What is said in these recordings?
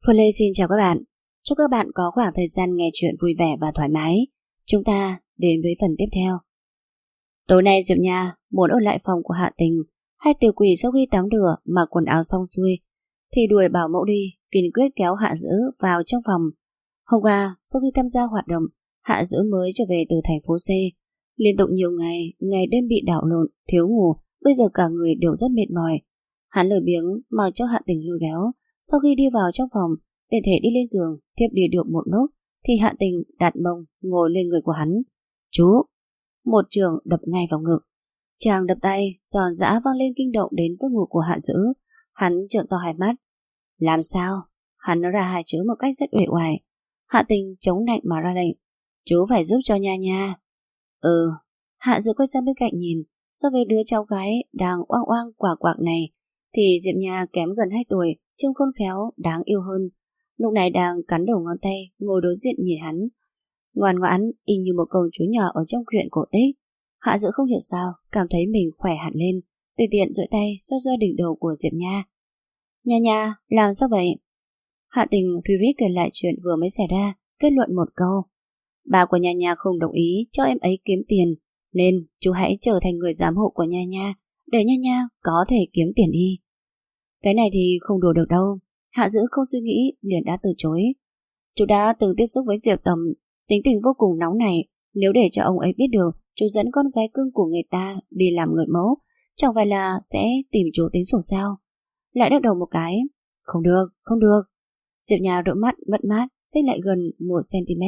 Phương Lê xin chào các bạn. Chúc các bạn có khoảng thời gian nghe chuyện vui vẻ và thoải mái. Chúng ta đến với phần tiếp theo. Tối nay Diệu Nha muốn ở lại phòng của Hạ Tình. Hai tiểu quỷ sau khi tắm rửa mặc quần áo xong xuôi thì đuổi bảo mẫu đi, kiên quyết kéo Hạ Dữ vào trong phòng. Hôm qua sau khi tham gia hoạt động, Hạ Dữ mới trở về từ thành phố C. Liên tục nhiều ngày đêm bị đảo lộn, thiếu ngủ, bây giờ cả người đều rất mệt mỏi. Hắn lười biếng mặc cho Hạ Tình lôi kéo. Sau khi đi vào trong phòng, để thể đi lên giường, thiếp đi được một lúc thì Hạ Tình đặt mông ngồi lên người của hắn. Chú! Một trường đập ngay vào ngực. Chàng đập tay, giòn giã vang lên kinh động đến giấc ngủ của Hạ Dữ. Hắn trợn to hai mắt. Làm sao? Hắn nói ra hai chữ một cách rất uể oải. Hạ Tình chống nạnh mà ra lệnh. Chú phải giúp cho Nha Nha. Ừ. Hạ Dữ quay sang bên cạnh nhìn. So với đứa cháu gái đang oang oang quả quạc này thì Diệp Nha kém gần 2 tuổi, trông khôn khéo, đáng yêu hơn. Lúc này đang cắn đầu ngón tay, ngồi đối diện nhìn hắn. Ngoan ngoãn, y như một công chúa nhỏ ở trong truyện cổ tích. Hạ Dữ không hiểu sao, cảm thấy mình khỏe hẳn lên, tùy tiện duỗi tay xoa xoa đỉnh đầu của Diệp Nha. Nha Nha, làm sao vậy? Hạ Tình Thùy Rít kể lại chuyện vừa mới xảy ra, kết luận một câu. Bà của Nha Nha không đồng ý cho em ấy kiếm tiền, nên chú hãy trở thành người giám hộ của Nha Nha, để Nha Nha có thể kiếm tiền đi. Cái này thì không đùa được đâu. Hạ Dữ không suy nghĩ liền đã từ chối. Chú đã từng tiếp xúc với Diệp Tầm, tính tình vô cùng nóng này. Nếu để cho ông ấy biết được chú dẫn con gái cưng của người ta đi làm người mẫu, chẳng phải là sẽ tìm chú tính sổ sao? Lại đắc đầu một cái. Không được, không được. Diệp Nhà đôi mắt mất mát, xích lại gần 1 cm.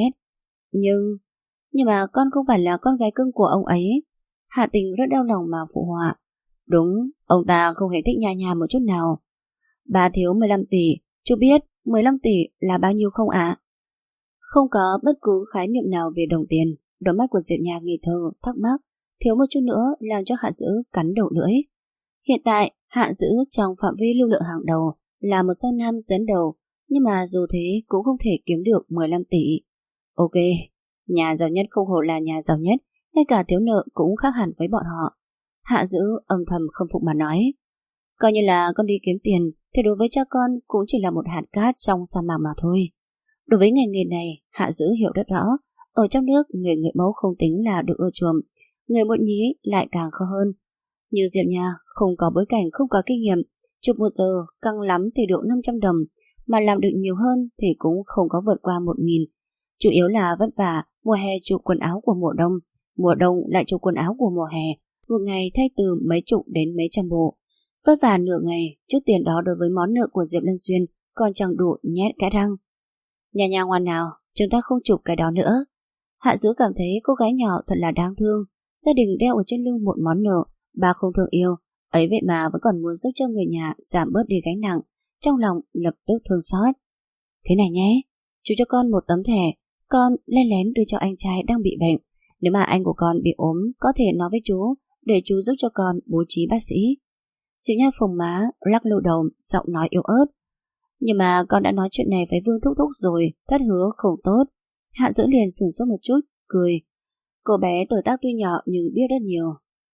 Nhưng mà con không phải là con gái cưng của ông ấy. Hạ Tình rất đau lòng mà phụ họa. Đúng, ông ta không hề thích Nha Nha một chút nào. Bà thiếu 15 tỷ, chú biết 15 tỷ là bao nhiêu không ạ? Không có bất cứ khái niệm nào về đồng tiền. Đôi mắt của Diệp Nha nghi thơ, thắc mắc, thiếu một chút nữa làm cho Hạ Dữ cắn đầu lưỡi. Hiện tại, Hạ Dữ trong phạm vi lưu lượng hàng đầu là một sao nam dẫn đầu, nhưng mà dù thế cũng không thể kiếm được 15 tỷ. Ok, nhà giàu nhất không hổ là nhà giàu nhất, ngay cả thiếu nợ cũng khác hẳn với bọn họ. Hạ Dữ âm thầm không phục mà nói. Coi như là con đi kiếm tiền thì đối với cha con cũng chỉ là một hạt cát trong sa mạc mà thôi. Đối với ngành nghề này, Hạ Dữ hiểu rất rõ. Ở trong nước, người mẫu không tính là được ưa chuộng, người mộ nhí lại càng khó hơn. Như Diệp Nha không có bối cảnh, không có kinh nghiệm, chụp 1 giờ căng lắm thì được 500 đồng, mà làm được nhiều hơn thì cũng không có vượt qua 1.000. Chủ yếu là vất vả, mùa hè chụp quần áo của mùa đông lại chụp quần áo của mùa hè, một ngày thay từ mấy chục đến mấy trăm bộ. Vất vả nửa ngày, chút tiền đó đối với món nợ của Diệp Lân Xuyên còn chẳng đủ nhét cái răng. Nhà nhà ngoan nào, chúng ta không chụp cái đó nữa. Hạ Dữ cảm thấy cô gái nhỏ thật là đáng thương. Gia đình đeo ở trên lưng một món nợ, bà không thương yêu, ấy vậy mà vẫn còn muốn giúp cho người nhà giảm bớt đi gánh nặng. Trong lòng lập tức thương xót. Thế này nhé, chú cho con một tấm thẻ, con lén lén đưa cho anh trai đang bị bệnh. Nếu mà anh của con bị ốm, có thể nói với chú, để chú giúp cho con bố trí bác sĩ. Diệu Nha phồng má, lắc lư đầu, giọng nói yếu ớt. Nhưng mà con đã nói chuyện này với Vương Thúc Thúc rồi, thất hứa không tốt. Hạ Dữ liền sửng sốt một chút, cười. Cô bé tuổi tác tuy nhỏ nhưng biết rất nhiều.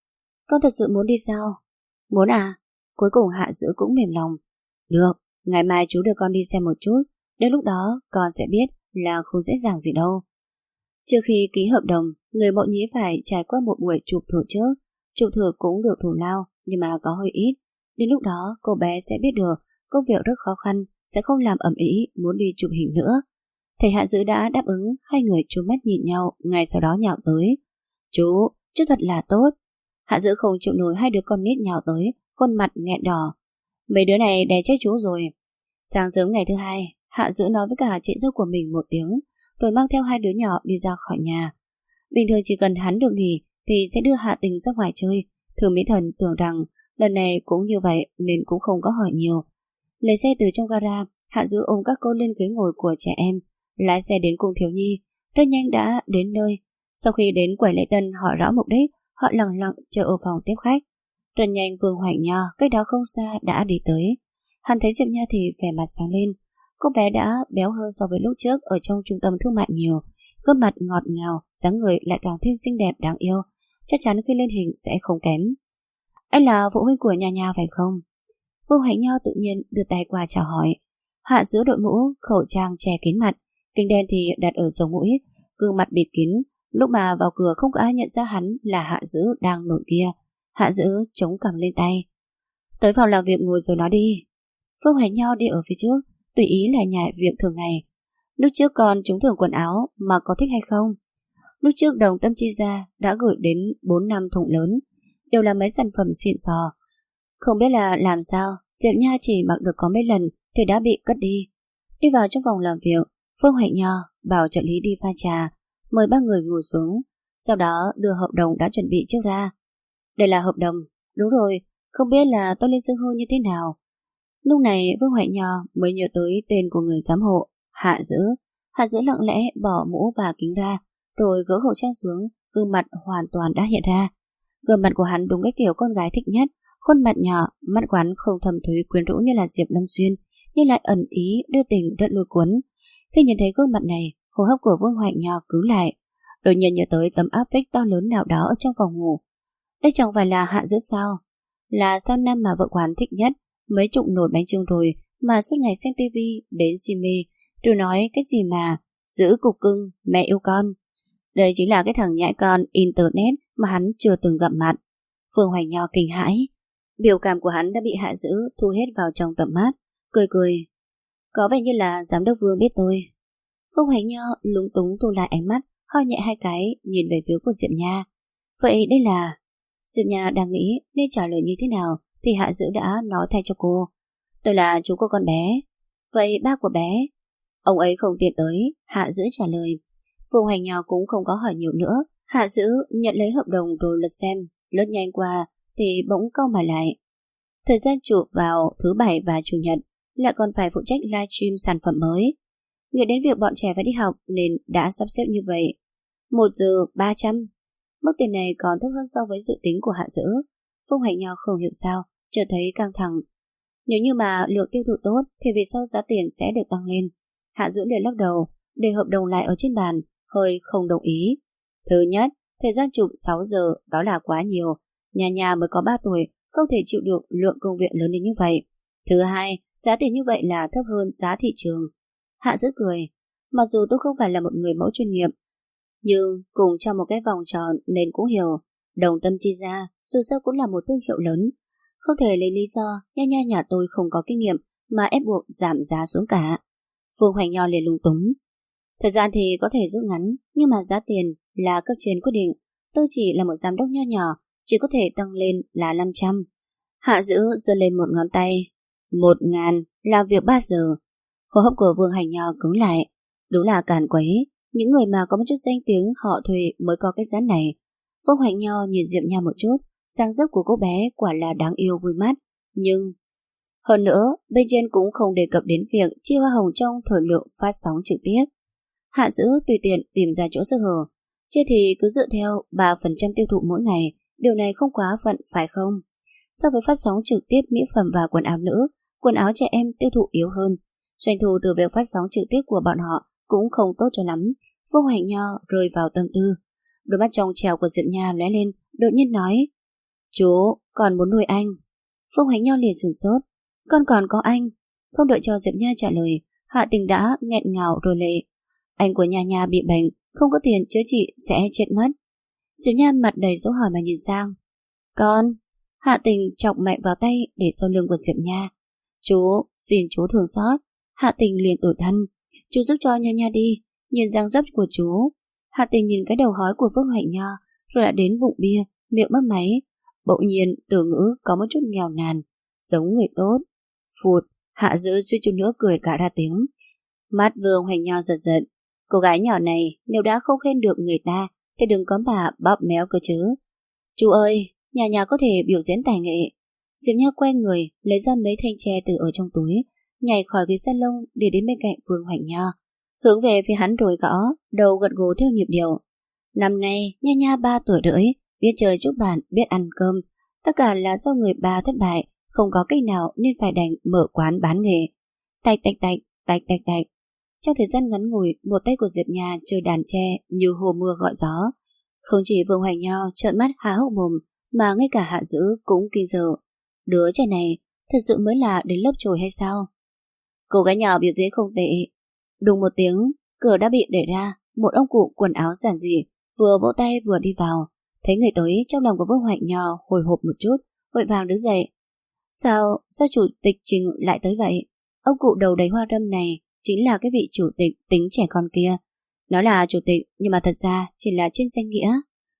Con thật sự muốn đi sao? Muốn à? Cuối cùng Hạ Dữ cũng mềm lòng. Được, ngày mai chú đưa con đi xem một chút. Đến lúc đó con sẽ biết là không dễ dàng gì đâu. Trước khi ký hợp đồng, người mộ nhí phải trải qua một buổi chụp thử trước. Chụp thử cũng được thù lao, nhưng mà có hơi ít. Đến lúc đó cô bé sẽ biết được công việc rất khó khăn, sẽ không làm ầm ĩ muốn đi chụp hình nữa. Thầy Hạ Dữ đã đáp ứng, hai người trố mắt nhìn nhau, ngay sau đó nhào tới. Chú thật là tốt. Hạ Dữ không chịu nổi hai đứa con nít nhào tới, khuôn mặt nghẹn đỏ. Mấy đứa này đè chết chú rồi. Sáng sớm ngày thứ hai, Hạ Dữ nói với cả chị dâu của mình một tiếng, rồi mang theo hai đứa nhỏ đi ra khỏi nhà. Bình thường chỉ cần hắn được nghỉ thì sẽ đưa Hạ Tình ra ngoài chơi. Thường Mỹ Thần tưởng rằng lần này cũng như vậy nên cũng không có hỏi nhiều. Lấy xe từ trong gara, Hạ Dữ ôm các cô lên ghế ngồi của trẻ em, lái xe đến cung thiếu nhi. Rất nhanh đã đến nơi. Sau khi đến quầy lễ tân hỏi rõ mục đích, họ lặng lặng chờ ở phòng tiếp khách. Rất nhanh Vương Hoành Nho cách đó không xa đã đi tới. Hắn thấy Diệp Nha thì vẻ mặt sáng lên. Cô bé đã béo hơn so với lúc trước ở trong trung tâm thương mại nhiều, gương mặt ngọt ngào, dáng người lại càng thêm xinh đẹp đáng yêu, chắc chắn khi lên hình sẽ không kém. Anh là phụ huynh của Nha Nha phải không? Vương Hoành Nho tự nhiên đưa tay qua chào hỏi. Hạ Dữ đội mũ, khẩu trang che kín mặt, kính đen thì đặt ở sống mũi, gương mặt bịt kín. Lúc mà vào cửa không có ai nhận ra hắn là Hạ Dữ đang nổi kia. Hạ Dữ chống cằm lên tay. Tới phòng làm việc ngồi rồi nói đi. Phương Hoài Nho đi ở phía trước, tùy ý là nhại việc thường ngày. Lúc trước con trúng thưởng quần áo mà có thích hay không? Lúc trước Đồng Tâm chi ra đã gửi đến 4 năm thùng lớn, đều là mấy sản phẩm xịn sò. Không biết là làm sao, Diệp Nha chỉ mặc được có mấy lần thì đã bị cất đi. Đi vào trong phòng làm việc, Phương Hoài Nho bảo trợ lý đi pha trà, mời ba người ngồi xuống, sau đó đưa hợp đồng đã chuẩn bị trước ra. Đây là hợp đồng, đúng rồi, không biết là tôi lên xưng hô như thế nào. Lúc này Phương Hoài Nho mới nhớ tới tên của người giám hộ, Hạ Dữ. Hạ Dữ lặng lẽ bỏ mũ và kính ra, rồi gỡ khẩu trang xuống, gương mặt hoàn toàn đã hiện ra. Gương mặt của hắn đúng cái kiểu con gái thích nhất, khuôn mặt nhỏ, mắt quán không thầm thúy quyến rũ như là Diệp Lâm Xuyên, nhưng lại ẩn ý đưa tình rất lôi cuốn. Khi nhìn thấy gương mặt này, hô hấp của Vương Hoài Nho cứng lại, đột nhiên nhớ tới tấm áp phích to lớn nào đó ở trong phòng ngủ. Đây chẳng phải là Hạ Dữ sao? Là sao nam mà vợ quán thích nhất, mấy chục nồi bánh chưng rồi mà suốt ngày xem tivi đến si mê, rồi nói cái gì mà giữ cục cưng, mẹ yêu con. Đây chính là cái thằng nhãi con internet mà hắn chưa từng gặp mặt. Phương Hoài Nho kinh hãi, biểu cảm của hắn đã bị Hạ Dữ thu hết vào trong tầm mắt, cười cười. Có vẻ như là giám đốc Vương biết tôi. Phương Hoài Nho lúng túng thu lại ánh mắt, hơi nhẹ hai cái nhìn về phía của Diệp Nha. Vậy đây là... Diệp Nha đang nghĩ nên trả lời như thế nào thì Hạ Dữ đã nói thay cho cô. Tôi là chú của con bé. Vậy ba của bé? Ông ấy không tiện tới, Hạ Dữ trả lời. Phương Hoài Nho cũng không có hỏi nhiều nữa. Hạ Dữ nhận lấy hợp đồng rồi lật xem, lướt nhanh qua thì bỗng cau mày lại. Thời gian chụp vào thứ Bảy và Chủ nhật, lại còn phải phụ trách livestream sản phẩm mới. Nghĩ đến việc bọn trẻ phải đi học nên đã sắp xếp như vậy. 1 giờ 300. Mức tiền này còn thấp hơn so với dự tính của Hạ Dữ. Phương Hoài Nho không hiểu sao, chợt thấy căng thẳng. Nếu như mà lượng tiêu thụ tốt thì vì sao giá tiền sẽ được tăng lên? Hạ Dữ liền lắc đầu, để hợp đồng lại ở trên bàn, hơi không đồng ý. Thứ nhất, thời gian chụp 6 giờ đó là quá nhiều. Nhà mới có 3 tuổi, không thể chịu được lượng công việc lớn đến như vậy. Thứ hai, giá tiền như vậy là thấp hơn giá thị trường. Hạ Dữ cười. Mặc dù tôi không phải là một người mẫu chuyên nghiệp, nhưng cùng trong một cái vòng tròn nên cũng hiểu. Đồng Tâm chi ra dù sao cũng là một thương hiệu lớn, không thể lấy lý do nha nhà tôi không có kinh nghiệm mà ép buộc giảm giá xuống cả. Phương Hoài Nho liền lung túng. Thời gian thì có thể rút ngắn, nhưng mà giá tiền là cấp trên quyết định. Tôi chỉ là một giám đốc nho nhỏ, chỉ có thể tăng lên là 500. Hạ Dữ giơ lên một ngón tay. 1.000, làm việc 3 giờ. Hô hấp của Vương Hành Nho cứng lại. Đúng là càn quấy, những người mà có một chút danh tiếng họ thuê mới có cái giá này. Vương Hành Nho nhìn Diệp Nha một chút, dáng dấp của cô bé quả là đáng yêu vui mắt. Nhưng hơn nữa, bên trên cũng không đề cập đến việc chia hoa hồng trong thời lượng phát sóng trực tiếp. Hạ Dữ tùy tiện tìm ra chỗ sơ hở. Chia thì cứ dựa theo 3% tiêu thụ mỗi ngày, điều này không quá phận phải không? So với phát sóng trực tiếp mỹ phẩm và quần áo nữ, quần áo trẻ em tiêu thụ yếu hơn. Doanh thu từ việc phát sóng trực tiếp của bọn họ cũng không tốt cho lắm. Vương Hoài Nho rơi vào tâm tư. Đôi mắt trong trèo của Diệp Nha lóe lên, đột nhiên nói: Chú, còn muốn nuôi anh. Vương Hoài Nho liền sửng sốt. Con còn có anh. Không đợi cho Diệp Nha trả lời, Hạ Tình đã nghẹn ngào rồi lệ. Anh của nhà bị bệnh, không có tiền chữa trị sẽ chết mất. Diệp Nha mặt đầy dấu hỏi mà nhìn sang. Con. Hạ Tình chọc mạnh vào tay để sau lưng của Diệp Nha. Chú, xin chú thương xót. Hạ Tình liền tủi thân. Chú giúp cho nha đi. Nhìn dáng dấp của chú. Hạ Tình nhìn cái đầu hói của Vương Hoài Nho, rồi đã đến bụng bia, miệng mấp máy. Bỗng nhiên từ ngữ có một chút nghèo nàn, giống người tốt. Phụt. Hạ Dữ suýt chút nữa cười cả ra tiếng. Mắt Vương Hoài Nho giật giật. Cô gái nhỏ này nếu đã không khen được người ta thì đừng có bà bóp méo cơ chứ. Chú ơi, nhà có thể biểu diễn tài nghệ. Diệp Nha quay người lấy ra mấy thanh tre từ ở trong túi, nhảy khỏi ghế salon để đến bên cạnh Vương Hoài Nho, hướng về phía hắn rồi gõ, đầu gật gù theo nhịp điệu. Năm nay Nha 3 tuổi rưỡi, biết chơi chúc bạn, biết ăn cơm, tất cả là do người bà thất bại, không có cách nào nên phải đành mở quán bán nghề. Tạch tạch tạch, tạch tạch tạch. Trong thời gian ngắn ngủi, một tay của Diệp Nha chơi đàn tre như hồ mưa gọi gió. Không chỉ Vương Hoài Nho trợn mắt há hốc mồm, mà ngay cả Hạ Dữ cũng kinh sợ. Đứa trẻ này thật sự mới là đến lớp chồi hay sao? Cô gái nhỏ biểu diễn không tệ. Đùng một tiếng, cửa đã bị đẩy ra, một ông cụ quần áo giản dị vừa vỗ tay vừa đi vào. Thấy người tới, trong lòng của Vương Hoạnh Nho hồi hộp một chút, vội vàng đứng dậy. Sao chủ tịch Trình lại tới vậy? Ông cụ đầu đầy hoa râm này chính là cái vị chủ tịch tính trẻ con kia. Nó là chủ tịch nhưng mà thật ra chỉ là trên danh nghĩa.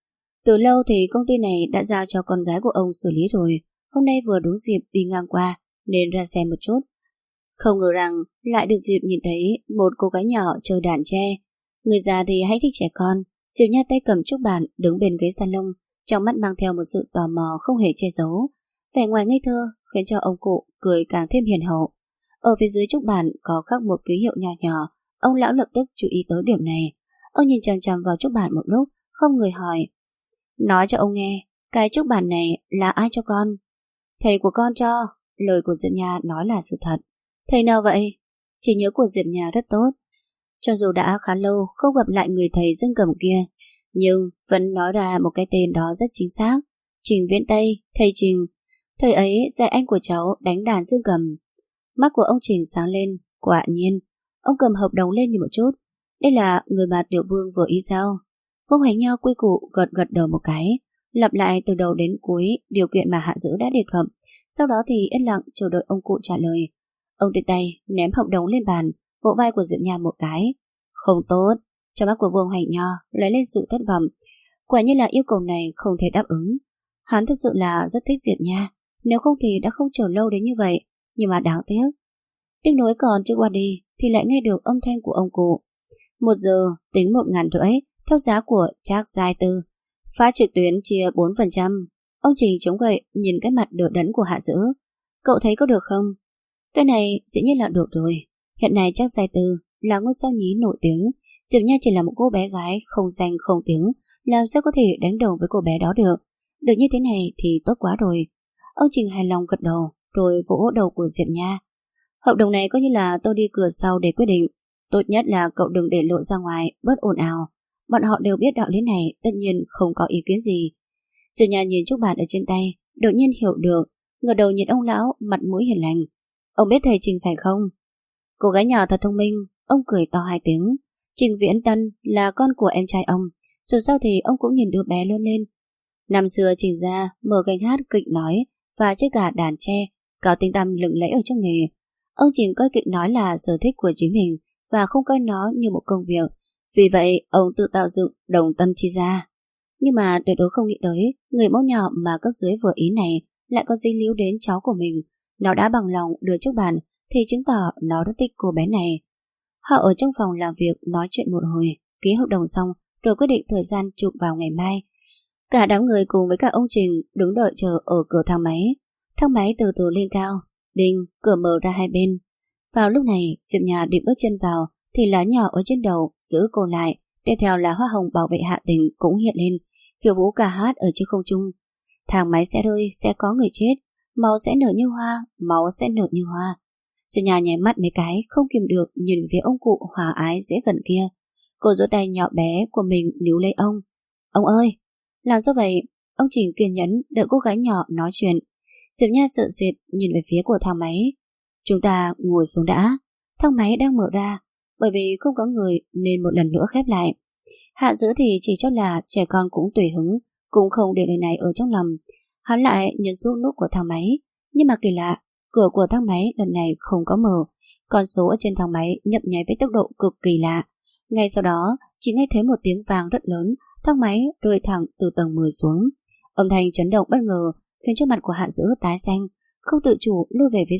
Từ lâu thì công ty này đã giao cho con gái của ông xử lý rồi. Hôm nay vừa đúng dịp đi ngang qua nên ra xem một chút. Không ngờ rằng lại được dịp nhìn thấy một cô gái nhỏ chơi đàn tre. Người già thì hay thích trẻ con. Diệu Nha tay cầm trúc bàn đứng bên ghế salon, trong mắt mang theo một sự tò mò không hề che giấu. Vẻ ngoài ngây thơ khiến cho ông cụ cười càng thêm hiền hậu. Ở phía dưới trúc bàn có khắc một ký hiệu nhỏ nhỏ. Ông lão lập tức chú ý tới điểm này. Ông nhìn chằm chằm vào trúc bàn một lúc, không người hỏi. Nói cho ông nghe, cái trúc bàn này là ai cho con? Thầy của con cho. Lời của Diệp Nha nói là sự thật. Thầy nào vậy? Trí nhớ của Diệp Nha rất tốt. Cho dù đã khá lâu không gặp lại người thầy dương cầm kia, nhưng vẫn nói ra một cái tên đó rất chính xác. Trình Viễn Tây, thầy Trình. Thầy ấy dạy anh của cháu đánh đàn dương cầm. Mắt của ông Trình sáng lên. Quả nhiên. Ông cầm hợp đồng lên nhìn một chút. Đây là người mà Tiểu Vương vừa ý sao? Vương Hoạnh Nho quy củ gật gật đầu một cái, lặp lại từ đầu đến cuối điều kiện mà Hạ Dữ đã đề cập. Sau đó thì yên lặng chờ đợi ông cụ trả lời. Ông tiện tay ném hợp đồng lên bàn, vỗ vai của Diệp Nha một cái. Không tốt. Trong mắt của Vương Hoạnh Nho lấy lên sự thất vọng. Quả nhiên là yêu cầu này không thể đáp ứng. Hắn thật sự là rất thích Diệp Nha, nếu không thì đã không chờ lâu đến như vậy. Nhưng mà đáng tiếc. Tiếc nuối còn chưa qua đi thì lại nghe được âm thanh của ông cụ. 1 giờ tính 1.500 theo giá của Trác Giai Tư. Phát trực tuyến chia 4%. Ông Trình chống gậy nhìn cái mặt đờ đẫn của Hạ Dữ. Cậu thấy có được không? Cái này dĩ nhiên là được rồi. Hiện nay Trác Giai Tư là ngôi sao nhí nổi tiếng. Diệp Nha chỉ là một cô bé gái không danh không tiếng, làm sao có thể đánh đồng với cô bé đó được. Được như thế này thì tốt quá rồi. Ông Trình hài lòng gật đầu rồi vỗ đầu của Diệp Nha. Hợp đồng này coi như là tôi đi cửa sau để quyết định. Tốt nhất là cậu đừng để lộ ra ngoài, bớt ồn ào. Bọn họ đều biết đạo lý này, tất nhiên không có ý kiến gì. Diệp Nha nhìn trúc bản ở trên tay, đột nhiên hiểu được, ngửa đầu nhìn ông lão, mặt mũi hiền lành. Ông biết thầy Trình phải không? Cô gái nhỏ thật thông minh. Ông cười to 2 tiếng. Trình Viễn Tân là con của em trai ông. Dù sao thì ông cũng nhìn đứa bé lớn lên. Năm xưa Trình gia mở gánh hát kịch nói và chơi cả đàn tre, có tiếng tăm lừng lẫy ở trong nghề. Ông Trình coi kịch nói là sở thích của chính mình và không coi nó như một công việc. Vì vậy ông tự tạo dựng Đồng Tâm Chi gia. Nhưng mà tuyệt đối không nghĩ tới người mẫu nhỏ mà cấp dưới vừa ý này lại có dính líu đến cháu của mình. Nó đã bằng lòng đưa trúc bàn thì chứng tỏ nó rất thích cô bé này. Họ ở trong phòng làm việc nói chuyện một hồi, ký hợp đồng xong rồi quyết định thời gian chụp vào ngày mai. Cả đám người cùng với cả ông Trình đứng đợi chờ ở cửa thang máy. Thang máy từ từ lên cao, đinh, cửa mở ra hai bên. Vào lúc này, Diệp Nha định bước chân vào thì lá nhỏ ở trên đầu giữ cô lại. Tiếp theo là hoa hồng bảo vệ Hạ Tình cũng hiện lên, khiêu vũ ca hát ở trên không trung. Thang máy sẽ rơi, sẽ có người chết, máu sẽ nở như hoa, máu sẽ nở như hoa. Diệp Nha nháy mắt mấy cái, không kìm được nhìn về ông cụ hòa ái dễ gần kia. Cô duỗi tay nhỏ bé của mình níu lấy ông. Ông ơi! Làm sao vậy? Ông Trình kiên nhẫn đợi cô gái nhỏ nói chuyện. Diệp Nha sợ sệt nhìn về phía của thang máy. Chúng ta ngồi xuống đã. Thang máy đang mở ra, bởi vì không có người nên một lần nữa khép lại. Hạ Dữ thì chỉ cho là trẻ con cũng tùy hứng, cũng không để lời này ở trong lòng. Hắn lại nhấn giúp nút của thang máy, nhưng mà kỳ lạ, cửa của thang máy lần này không có mở. Con số ở trên thang máy nhấp nháy với tốc độ cực kỳ lạ. Ngay sau đó, chỉ nghe thấy một tiếng vang rất lớn, thang máy rơi thẳng từ tầng 10 xuống. Âm thanh chấn động bất ngờ khiến cho mặt của Hạ Dữ tái xanh, không tự chủ lùi về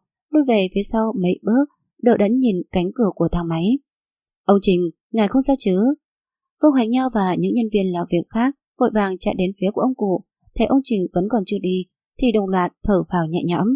phía sau mấy bước, đỡ đẫn nhìn cánh cửa của thang máy. Ông Trình, ngài không sao chứ? Vương Hoạnh Nho và những nhân viên làm việc khác vội vàng chạy đến phía của ông cụ. Thấy ông Trình vẫn còn chưa đi thì đồng loạt thở phào nhẹ nhõm.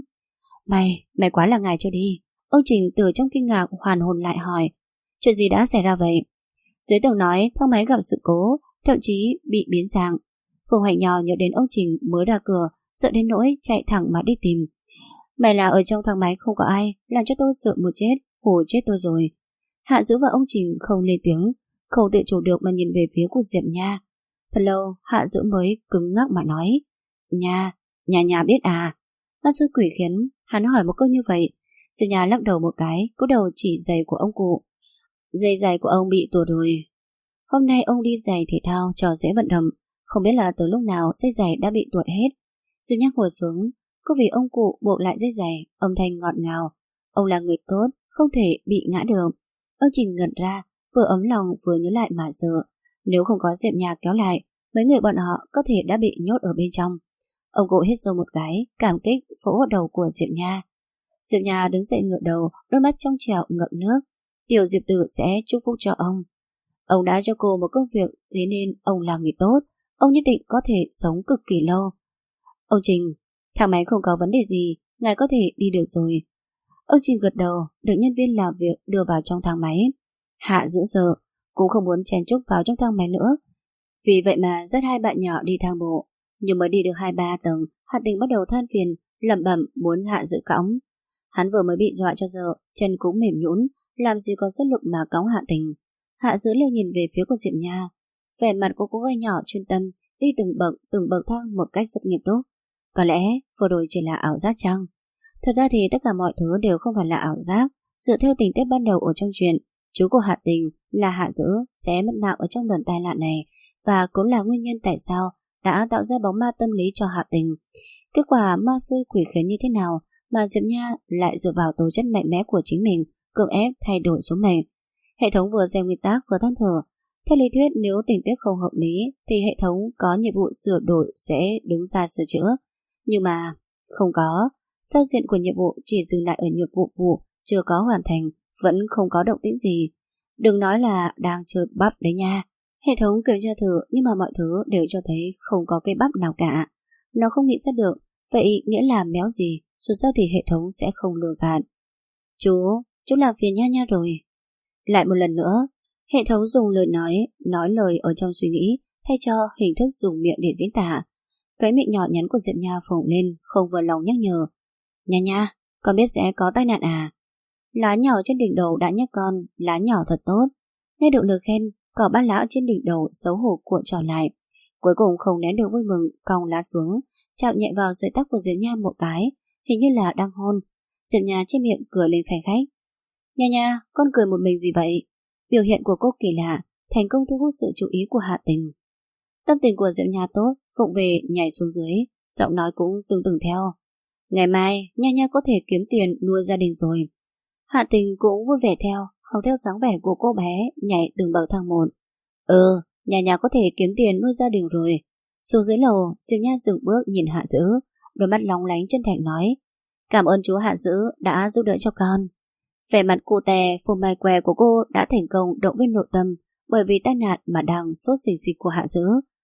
May quá là ngài chưa đi. Ông Trình từ trong kinh ngạc hoàn hồn lại hỏi, chuyện gì đã xảy ra vậy? Dưới tầng nói thang máy gặp sự cố, thậm chí bị biến dạng. Vương Hoạnh Nho nhớ đến ông Trình mới ra cửa, sợ đến nỗi chạy thẳng mà đi tìm. May là ở trong thang máy không có ai, làm cho tôi sợ một chết, hù chết tôi rồi. Hạ Dữ và ông Trình không lên tiếng, không tự chủ được mà nhìn về phía của Diệp Nha. Thật lâu Hạ Dữ mới cứng ngắc mà nói, Nha biết à? Mắt xui quỷ khiến hắn hỏi một câu như vậy. Diệp Nha lắc đầu một cái, cúi đầu chỉ giày của ông cụ. Dây giày của ông bị tuột rồi. Hôm nay ông đi giày thể thao cho dễ vận động, không biết là từ lúc nào dây giày đã bị tuột hết. Diệp Nha ngồi xuống, cứ vì ông cụ buộc lại dây giày, âm thanh ngọt ngào. Ông là người tốt, không thể bị ngã được. Ông Trình ngẩn ra, vừa ấm lòng vừa nhớ lại mà sợ. Nếu không có Diệp Nha kéo lại, mấy người bọn họ có thể đã bị nhốt ở bên trong. Ông cụ hít sâu một cái, cảm kích vỗ đầu của Diệp Nha. Diệp Nha đứng dậy ngửa đầu, đôi mắt trong trẻo ngậm nước. Tiểu Diệp Tử sẽ chúc phúc cho ông. Ông đã cho cô một công việc, thế nên ông là người tốt. Ông nhất định có thể sống cực kỳ lâu. Ông Trình, thang máy không có vấn đề gì, ngài có thể đi được rồi. Ông Trình gật đầu, được nhân viên làm việc đưa vào trong thang máy. Hạ giữ sợ, cũng không muốn chen chúc vào trong thang máy nữa. Vì vậy mà dắt hai bạn nhỏ đi thang bộ. Nhưng mới đi được 2-3 tầng, Hạ Tình bắt đầu than phiền, lẩm bẩm muốn Hạ giữ cõng. Hắn vừa mới bị dọa cho sợ, chân cũng mềm nhũn, làm gì có sức lực mà cõng Hạ Tình. Hạ giữ lên nhìn về phía của Diệp Nha, vẻ mặt của cô gái nhỏ chuyên tâm, đi từng bậc thang một cách rất nghiêm túc. Có lẽ vừa rồi chỉ là ảo giác chăng? Thật ra thì tất cả mọi thứ đều không phải là ảo giác. Dựa theo tình tiết ban đầu ở trong truyện, chú của Hạ Tình là Hạ Dữ sẽ mất mạng ở trong lần tai nạn này, và cũng là nguyên nhân tại sao đã tạo ra bóng ma tâm lý cho Hạ Tình. Kết quả ma xui quỷ khiến như thế nào mà Diệp Nha lại dựa vào tố chất mạnh mẽ của chính mình cưỡng ép thay đổi số mệnh. Hệ thống vừa xem nguyên tác vừa than thở. Theo lý thuyết, nếu tình tiết không hợp lý thì hệ thống có nhiệm vụ sửa đổi sẽ đứng ra sửa chữa. Nhưng mà không có. Giao diện của nhiệm vụ chỉ dừng lại ở nhiệm vụ chưa có hoàn thành, vẫn không có động tĩnh gì. Đừng nói là đang chơi bắp đấy nha. Hệ thống kiểm tra thử nhưng mà mọi thứ đều cho thấy không có cây bắp nào cả. Nó không nghĩ ra được, vậy nghĩa là méo gì, dù sao thì hệ thống sẽ không lừa gạt. Chú làm phiền Nha Nha rồi. Lại một lần nữa, hệ thống dùng lời nói lời ở trong suy nghĩ, thay cho hình thức dùng miệng để diễn tả. Cái miệng nhỏ nhắn của Diệp Nha phồng lên, không vừa lòng nhắc nhở. Nha Nha, con biết sẽ có tai nạn à? Lá nhỏ trên đỉnh đầu đã nhắc con, lá nhỏ thật tốt. Nghe được lời khen, cỏ bát lão trên đỉnh đầu xấu hổ cuộn tròn lại. Cuối cùng không nén được vui mừng, cong lá xuống, chạm nhẹ vào sợi tóc của Diệp Nha một cái, hình như là đang hôn. Diệp Nha trên miệng cười lên khanh khách. Nha Nha, con cười một mình gì vậy? Biểu hiện của cô kỳ lạ, thành công thu hút sự chú ý của Hạ Tình. Tâm tình của Diệp Nha tốt, vụng về nhảy xuống dưới, giọng nói cũng tương tự theo. Ngày mai, Nha Nha có thể kiếm tiền nuôi gia đình rồi. Hạ Tình cũng vui vẻ theo, học theo dáng vẻ của cô bé, nhảy từng bậc thang một. Nha Nha có thể kiếm tiền nuôi gia đình rồi. Xuống dưới lầu, Diệp Nha dừng bước nhìn Hạ Dữ, đôi mắt lóng lánh chân thành nói. Cảm ơn chú Hạ Dữ đã giúp đỡ cho con. Vẻ mặt cụ tè, phù mày què của cô đã thành công động viên nội tâm bởi vì tai nạn mà đang sốt xình xịch của Hạ Dữ.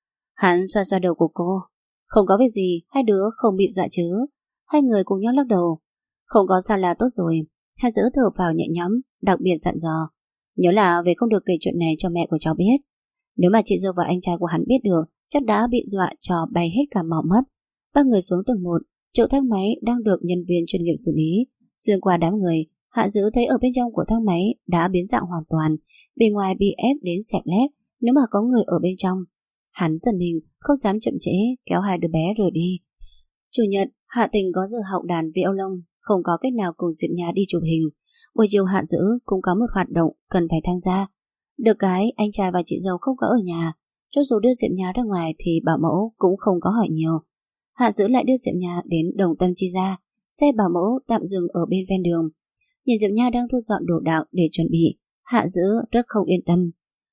Hắn xoa xoa đầu của cô. Không có việc gì, hai đứa không bị dọa chứ. Hai người cùng nhau lắc đầu. Không có sao là tốt rồi. Hạ Dữ thở phào nhẹ nhõm, đặc biệt dặn dò. Nhớ là về không được kể chuyện này cho mẹ của cháu biết. Nếu mà chị dâu và anh trai của hắn biết được, chắc đã bị dọa cho bay hết cả mỏ mất. Ba người xuống tầng 1, chỗ thang máy đang được nhân viên chuyên nghiệp xử lý. Xuyên qua đám người, Hạ Dữ thấy ở bên trong của thang máy đã biến dạng hoàn toàn, bên ngoài bị ép đến xẹt lép. Nếu mà có người ở bên trong, hắn giật mình, không dám chậm trễ, kéo hai đứa bé rời đi. Chủ nhật, Hạ Tình có giờ học đàn violon, không có cách nào cùng Diệp Nha đi chụp hình. Buổi chiều Hạ Dữ cũng có một hoạt động cần phải tham gia. Được cái, anh trai và chị dâu không có ở nhà, cho dù đưa Diệp Nha ra ngoài thì bảo mẫu cũng không có hỏi nhiều. Hạ Dữ lại đưa Diệp Nha đến Đồng Tâm Chi Gia, xe bảo mẫu tạm dừng ở bên ven đường. Nhìn Diệp Nha đang thu dọn đồ đạc để chuẩn bị, Hạ Dữ rất không yên tâm.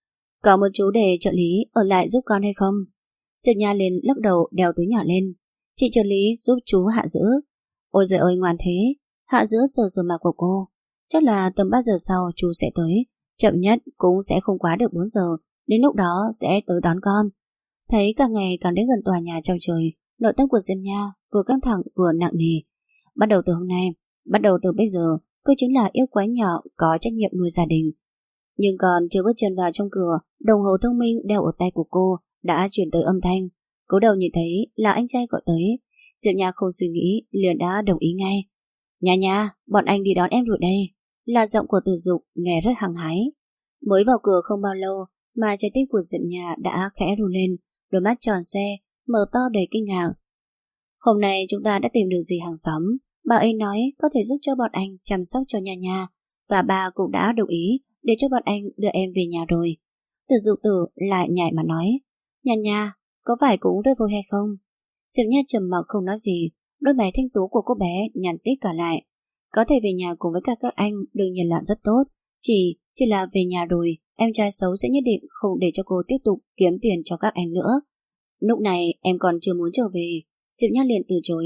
Có một chú để trợ lý ở lại giúp con hay không? Diệp Nha lên lắc đầu đeo túi nhỏ lên. Chị trợ lý giúp chú Hạ Dữ. Ôi giời ơi ngoan thế. Hạ Dữ sờ sờ mặt của cô. Chắc là tầm 3 giờ sau chú sẽ tới. Chậm nhất cũng sẽ không quá được 4 giờ. Đến lúc đó sẽ tới đón con. Thấy càng ngày càng đến gần tòa nhà trong trời, nội tâm của Diệp Nha vừa căng thẳng vừa nặng nề. Bắt đầu từ hôm nay, bắt đầu từ bây giờ, cô chính là yêu quái nhỏ có trách nhiệm nuôi gia đình. Nhưng còn chưa bước chân vào trong cửa, đồng hồ thông minh đeo ở tay của cô đã chuyển tới âm thanh. Cúi đầu nhìn thấy là anh trai gọi tới. Diệp Nha không suy nghĩ liền đã đồng ý ngay. Nha Nha, bọn anh đi đón em rồi đây. Là giọng của Từ Dục nghe rất hăng hái. Mới vào cửa không bao lâu mà trái tim của Diệp Nha đã khẽ run lên, đôi mắt tròn xoe, mở to đầy kinh ngạc. Hôm nay chúng ta đã tìm được gì hàng xóm? Bà ấy nói có thể giúp cho bọn anh chăm sóc cho Nha Nha, và bà cũng đã đồng ý để cho bọn anh đưa em về nhà rồi. Từ Dụ Tử lại nhảy mà nói, Nha Nha, có phải cũng rất vui hay không? Diệp Nha trầm mặc không nói gì, đôi mày thanh tú của cô bé nhăn tít cả lại. Có thể về nhà cùng với các anh đương nhiên là rất tốt, chỉ là về nhà rồi, em trai xấu sẽ nhất định không để cho cô tiếp tục kiếm tiền cho các anh nữa. Lúc này em còn chưa muốn trở về. Diệp Nha liền từ chối.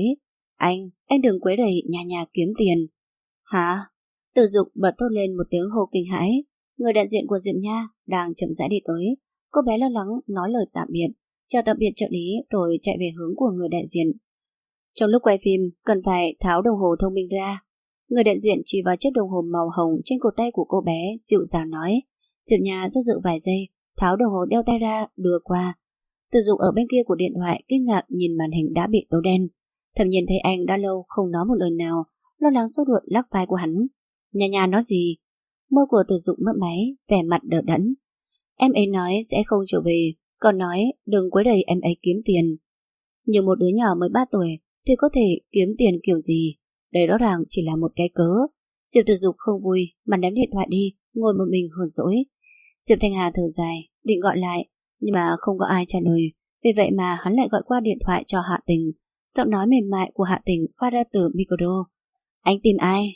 Anh đừng quấy rầy Nha Nha kiếm tiền. Hả? Từ Dục bật thốt lên một tiếng hô kinh hãi. Người đại diện của Diệp Nha đang chậm rãi đi tới. Cô bé lo lắng nói lời tạm biệt, chào tạm biệt trợ lý rồi chạy về hướng của người đại diện. Trong lúc quay phim, cần phải tháo đồng hồ thông minh ra. Người đại diện chỉ vào chiếc đồng hồ màu hồng trên cổ tay của cô bé, dịu dàng nói. Diệp Nha do dự vài giây, tháo đồng hồ đeo tay ra, đưa qua. Từ Dục ở bên kia của điện thoại kinh ngạc nhìn màn hình đã bị tối đen. Thẩm Nhiên thấy anh đã lâu không nói một lời nào, lo lắng sốt ruột lắc vai của hắn. Nha Nha nói gì? Môi của Từ Dục mấp máy, vẻ mặt đờ đẫn. Em ấy nói sẽ không trở về, còn nói đừng quấy rầy em ấy kiếm tiền. Nhưng một đứa nhỏ mới 3 tuổi thì có thể kiếm tiền kiểu gì? Đây rõ ràng chỉ là một cái cớ. Diệp Từ Dục không vui mà ném điện thoại đi, ngồi một mình hờn dỗi. Diệp Thanh Hà thở dài, định gọi lại, nhưng mà không có ai trả lời. Vì vậy mà hắn lại gọi qua điện thoại cho Hạ Tình. Giọng nói mềm mại của Hạ Tình phát ra từ micro. Anh tìm ai?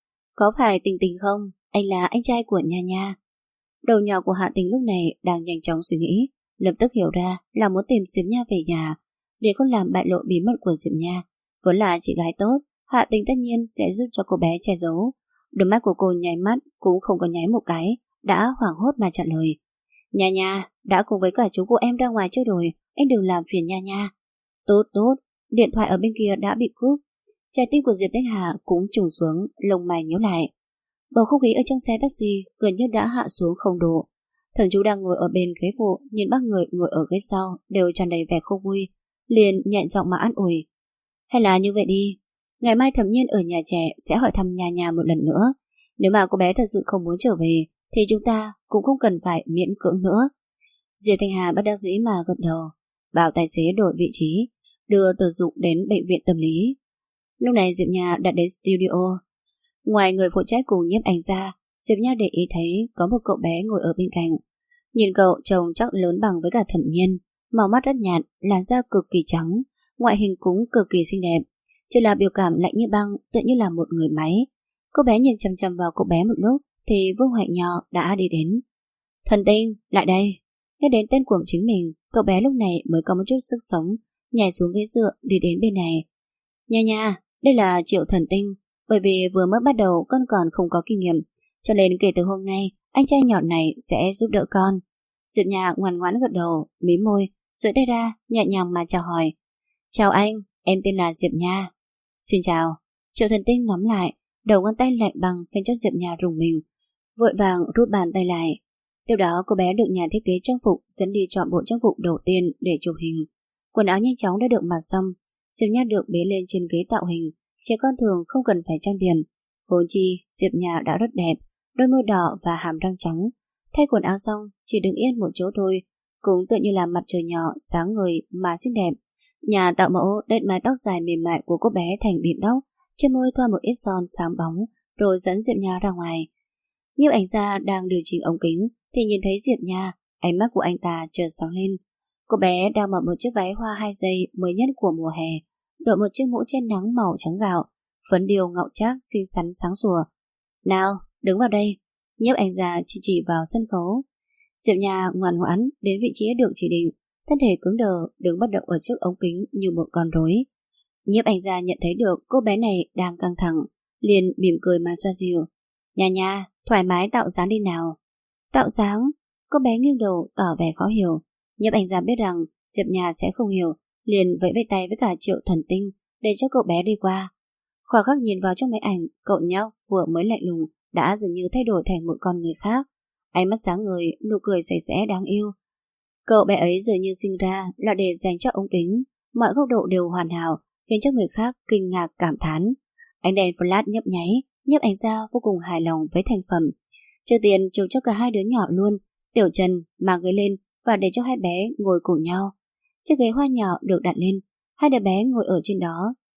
Có phải Tình Tình không? Anh là anh trai của Nha Nha. Đầu nhỏ của Hạ Tình lúc này đang nhanh chóng suy nghĩ, lập tức hiểu ra là muốn tìm Diệp Nha về nhà để không làm bại lộ bí mật của Diệp Nha. Vốn là chị gái tốt, Hạ Tình tất nhiên sẽ giúp cho cô bé che giấu. Đôi mắt của cô nháy mắt cũng không có nháy một cái, đã hoảng hốt mà trả lời. Nha Nha, đã cùng với cả chú của em ra ngoài chơi rồi, anh đừng làm phiền Nha Nha. Tốt tốt, điện thoại ở bên kia đã bị cúp. Trái tim của Diệp Thanh Hà cũng trùng xuống, lông mày nhíu lại. Bầu không khí ở trong xe taxi gần như đã hạ xuống 0 độ. Thẩm Chú đang ngồi ở bên ghế phụ, nhìn ba người ngồi ở ghế sau đều tràn đầy vẻ không vui, liền nhẹ giọng mà an ủi. Hay là như vậy đi, ngày mai Thẩm Nhiên ở nhà trẻ sẽ hỏi thăm Nha Nha một lần nữa. Nếu mà cô bé thật sự không muốn trở về thì chúng ta cũng không cần phải miễn cưỡng nữa. Diệp Thanh Hà bất đắc dĩ mà gật đầu, bảo tài xế đổi vị trí, đưa Từ Dục đến bệnh viện tâm lý. Lúc này Diệp Nha đã đến studio. Ngoài người phụ trách cùng nhiếp ảnh ra, Diệp Nha để ý thấy có một cậu bé ngồi ở bên cạnh. Nhìn cậu trông chắc lớn bằng với cả Thẩm Nhiên, màu mắt rất nhạt, làn da cực kỳ trắng, ngoại hình cũng cực kỳ xinh đẹp, chỉ là biểu cảm lạnh như băng, tựa như là một người máy. Cô bé nhìn chăm chăm vào cậu bé một lúc thì Vương Hoạnh Nho đã đi đến. Thần Tinh, lại đây. Nghe đến tên của chính mình, cậu bé lúc này mới có một chút sức sống, nhảy xuống ghế dựa đi đến bên này. Nha Nha, đây là Triệu Thần Tinh. Bởi vì vừa mới bắt đầu con còn không có kinh nghiệm, cho nên kể từ hôm nay anh trai nhỏ này sẽ giúp đỡ con. Diệp Nha ngoan ngoãn gật đầu, mím môi, duỗi tay ra, nhẹ nhàng mà chào hỏi. Chào anh, em tên là Diệp Nha. Xin chào. Triệu Thần Tinh nắm lại, đầu ngón tay lạnh băng khiến cho Diệp Nha rùng mình, vội vàng rút bàn tay lại. Tiếp đó cô bé được nhà thiết kế trang phục dẫn đi chọn bộ trang phục đầu tiên để chụp hình. Quần áo nhanh chóng đã được mặc xong, Diệp Nha được bế lên trên ghế tạo hình. Trẻ con thường không cần phải trang điểm. Vốn chi Diệp Nha đã rất đẹp, đôi môi đỏ và hàm răng trắng. Thay quần áo xong chỉ đứng yên một chỗ thôi, cũng tựa như là mặt trời nhỏ sáng ngời mà xinh đẹp. Nhà tạo mẫu đét mái tóc dài mềm mại của cô bé thành bím tóc, trên môi thoa một ít son sáng bóng, rồi dẫn Diệp Nha ra ngoài. Nhiếp ảnh gia đang điều chỉnh ống kính thì nhìn thấy Diệp Nha, ánh mắt của anh ta chợt sáng lên. Cô bé đang mặc một chiếc váy hoa 2 dây mới nhất của mùa hè, đội một chiếc mũ che nắng màu trắng gạo, phấn điều ngạo trác xinh xắn sáng sủa. Nào, đứng vào đây. Nhiếp ảnh gia chỉ vào sân khấu. Diệp Nha ngoan ngoãn đến vị trí được chỉ định, thân thể cứng đờ đứng bất động ở trước ống kính như một con rối. Nhiếp ảnh gia nhận thấy được cô bé này đang căng thẳng, liền mỉm cười mà xoa dịu. Nha Nha, thoải mái tạo dáng đi nào. Tạo dáng? Cô bé nghiêng đầu tỏ vẻ khó hiểu. Nhiếp ảnh gia biết rằng Diệp Nha sẽ không hiểu, liền vẫy vẫy tay với cả Triệu Thần Tinh để cho cậu bé đi qua. Khoảnh khắc nhìn vào trong máy ảnh, cậu nhóc vừa mới lạnh lùng đã dường như thay đổi thành một con người khác. Ánh mắt sáng ngời, nụ cười sạch sẽ đáng yêu. Cậu bé ấy dường như sinh ra là để dành cho ống kính, mọi góc độ đều hoàn hảo, khiến cho người khác kinh ngạc cảm thán. Ánh đèn flash nhấp nháy, nhiếp ảnh gia vô cùng hài lòng với thành phẩm. Trước tiên chụp cho cả hai đứa nhỏ luôn, Tiểu Trần mang ghế lên và để cho hai bé ngồi cùng nhau. Chiếc ghế hoa nhỏ được đặt lên, hai đứa bé ngồi ở trên đó,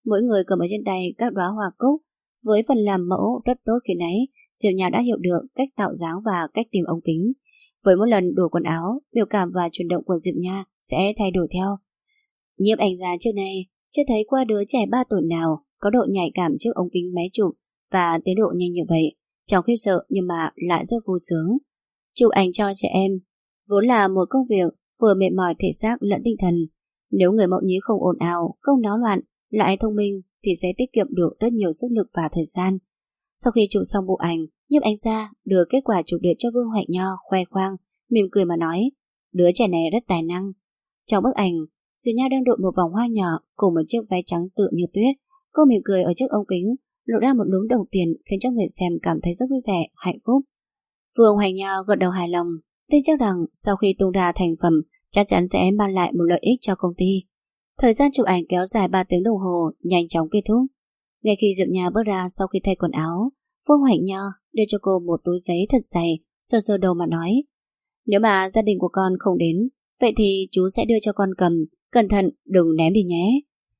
Mỗi người cầm ở trên tay các đóa hoa cúc. Với phần làm mẫu rất tốt khi nãy, Diệp Nha đã hiểu được cách tạo dáng và cách tìm ống kính. Với mỗi lần đổi quần áo, biểu cảm và chuyển động của Diệp Nha sẽ thay đổi theo. Nhiếp ảnh gia trước nay chưa thấy qua đứa trẻ 3 tuổi nào có độ nhạy cảm trước ống kính máy chụp và tiến độ nhanh như vậy. Trong khiếp sợ nhưng mà lại rất vui sướng. Chụp ảnh cho trẻ em vốn là một công việc vừa mệt mỏi thể xác lẫn tinh thần. Nếu người mẫu nhí không ồn ào, không náo loạn, lại thông minh thì sẽ tiết kiệm được rất nhiều sức lực và thời gian. Sau khi chụp xong bộ ảnh, nhiếp ảnh gia đưa kết quả chụp được cho Vương Hoạch Nho khoe khoang, mỉm cười mà nói, đứa trẻ này rất tài năng. Trong bức ảnh, Diệp Nha đang đội một vòng hoa nhỏ cùng một chiếc váy trắng tựa như tuyết. Cô mỉm cười ở trước ống kính, lộ ra một luống đồng tiền khiến cho người xem cảm thấy rất vui vẻ, hạnh phúc. Vương Hoạch Nho gật đầu hài lòng, tin chắc rằng sau khi tung ra thành phẩm chắc chắn sẽ mang lại một lợi ích cho công ty. Thời gian chụp ảnh kéo dài 3 tiếng đồng hồ, nhanh chóng kết thúc. Ngay khi Diệp Nha bước ra sau khi thay quần áo, Vương Hoạch Nho đưa cho cô một túi giấy thật dày, sờ sờ đầu mà nói, nếu mà gia đình của con không đến, vậy thì chú sẽ đưa cho con cầm, cẩn thận đừng ném đi nhé.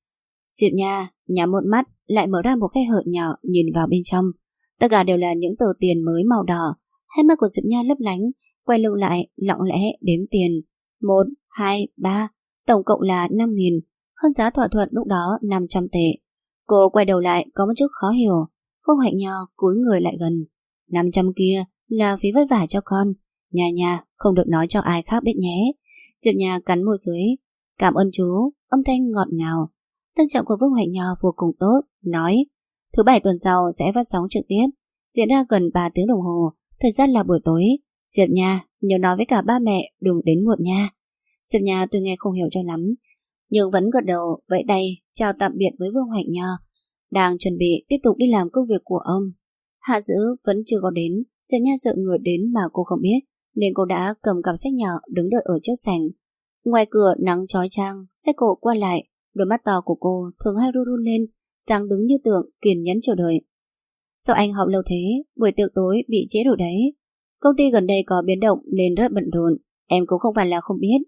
Diệp Nha nhắm một mắt, lại mở ra một khe hở nhỏ nhìn vào bên trong. Tất cả đều là những tờ tiền mới màu đỏ. Hai mắt của Diệp Nha lấp lánh, quay lưng lại lặng lẽ đếm tiền. 1, 2, 3, tổng cộng là 5.000, hơn giá thỏa thuận lúc đó 500 tệ. Cô quay đầu lại có một chút khó hiểu. Vương Hoạch Nho cúi người lại gần. 500 kia là phí vất vả cho con. Nha, không được nói cho ai khác biết nhé. Diệp Nha cắn môi dưới. Cảm ơn chú, âm thanh ngọt ngào. Tâm trạng của Vương Hoạch Nho vô cùng tốt, nói, thứ 7 tuần sau sẽ phát sóng trực tiếp, diễn ra gần 3 tiếng đồng hồ, thời gian là buổi tối. Diệp Nha, nhớ nói với cả ba mẹ đừng đến muộn nha. Diệp Nha tuy nghe không hiểu cho lắm, nhưng vẫn gật đầu vẫy tay chào tạm biệt với Vương Hoạch Nho, đang chuẩn bị tiếp tục đi làm công việc của ông. Hạ Dữ vẫn chưa có đến. Diệp Nha sợ người đến mà cô không biết, nên cô đã cầm cặp sách nhỏ đứng đợi ở trước sảnh. Ngoài cửa nắng chói chang, xe cộ qua lại, đôi mắt to của cô thường hay run run lên, dáng đứng như tượng kiên nhẫn chờ đợi. Sao anh học lâu thế? Buổi tiệc tối bị trễ rồi đấy. Công ty gần đây có biến động nên rất bận rộn, em cũng không phải là không biết.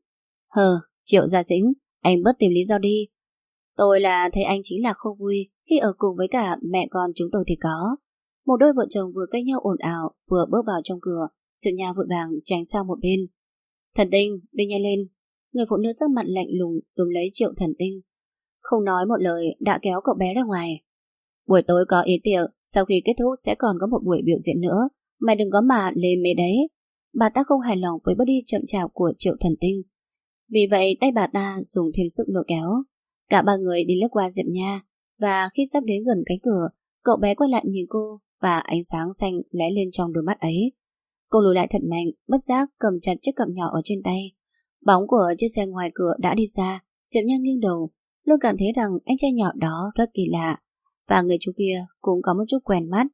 Triệu Gia Dĩnh, anh bớt tìm lý do đi. Tôi là thấy anh chính là không vui khi ở cùng với cả mẹ con chúng tôi thì có. Một đôi vợ chồng vừa cãi nhau ồn ào vừa bước vào trong cửa. Diệp Nha vội vàng tránh sang một bên. Thần Tinh, đi nhanh lên. Người phụ nữ sắc mặt lạnh lùng túm lấy Triệu Thần Tinh, không nói một lời đã kéo cậu bé ra ngoài. Buổi tối có yến tiệc, sau khi kết thúc sẽ còn có một buổi biểu diễn nữa, mày đừng có mà lề mề đấy. Bà ta không hài lòng với bước đi chậm chạp của Triệu Thần Tinh, vì vậy tay bà ta dùng thêm sức lôi kéo. Cả ba người đi lướt qua Diệp Nha, và khi sắp đến gần cánh cửa, cậu bé quay lại nhìn cô và ánh sáng xanh lóe lên trong đôi mắt ấy. Cô lùi lại thật mạnh, bất giác cầm chặt chiếc cặp nhỏ ở trên tay. Bóng của chiếc xe ngoài cửa đã đi ra. Diệp Nha nghiêng đầu, luôn cảm thấy rằng anh trai nhỏ đó rất kỳ lạ, và người chú kia cũng có một chút quen mắt.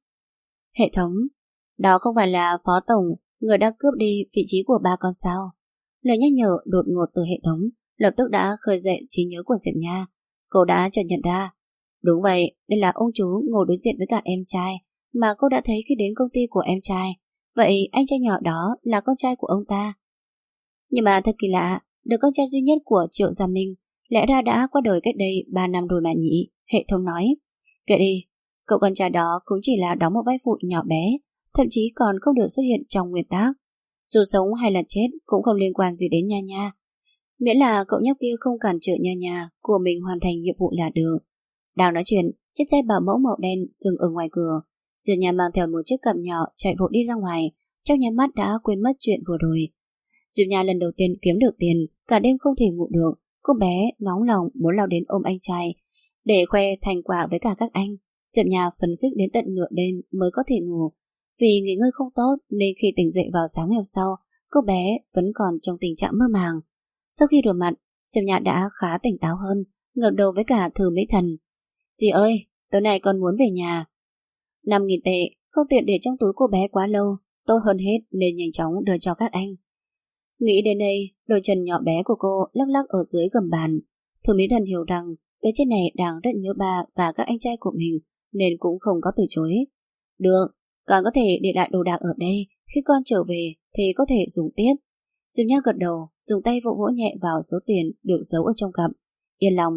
Hệ thống, đó không phải là phó tổng, người đã cướp đi vị trí của ba con sao? Lời nhắc nhở đột ngột từ hệ thống lập tức đã khơi dậy trí nhớ của Diệp Nha. Cô đã chợt nhận ra, đúng vậy, đây là ông chú ngồi đối diện với cả em trai mà cô đã thấy khi đến công ty của em trai. Vậy anh trai nhỏ đó là con trai của ông ta. Nhưng mà thật kỳ lạ, đứa con trai duy nhất của Triệu Gia Minh lẽ ra đã qua đời cách đây 3 năm rồi mà nhỉ? Hệ thống nói. Kệ đi, cậu con trai đó cũng chỉ là đóng một vai phụ nhỏ bé, thậm chí còn không được xuất hiện trong nguyên tắc. Dù sống hay là chết cũng không liên quan gì đến Nha Nha. Miễn là cậu nhóc kia không cản trở Nha Nha của mình hoàn thành nhiệm vụ là được. Đang nói chuyện, chiếc xe bảo mẫu màu đen dừng ở ngoài cửa. Diệp Nha mang theo một chiếc cặp nhỏ chạy vội đi ra ngoài, trong nháy mắt đã quên mất chuyện vừa rồi. Diệp Nha lần đầu tiên kiếm được tiền, cả đêm không thể ngủ được. Cô bé nóng lòng muốn lao đến ôm anh trai để khoe thành quả với cả các anh. Diệp Nha phấn khích đến tận nửa đêm mới có thể ngủ. Vì nghỉ ngơi không tốt nên khi tỉnh dậy vào sáng ngày hôm sau, cô bé vẫn còn trong tình trạng mơ màng. Sau khi rửa mặt, Diệp Nha đã khá tỉnh táo hơn, ngẩng đầu với cả Thư Mỹ Thần. Dì ơi, tối nay con muốn về nhà. 5.000 tệ, không tiện để trong túi cô bé quá lâu, tốt hơn hết nên nhanh chóng đưa cho các anh. Nghĩ đến đây, đôi chân nhỏ bé của cô lắc lắc ở dưới gầm bàn. Thư Mỹ Thần hiểu rằng đứa trẻ này đang rất nhớ ba và các anh trai của mình nên cũng không có từ chối. Được, con có thể để lại đồ đạc ở đây, khi con trở về thì có thể dùng tiếp. Diệp Nha gật đầu, dùng tay vỗ vỗ nhẹ vào số tiền được giấu ở trong cặp. Yên lòng,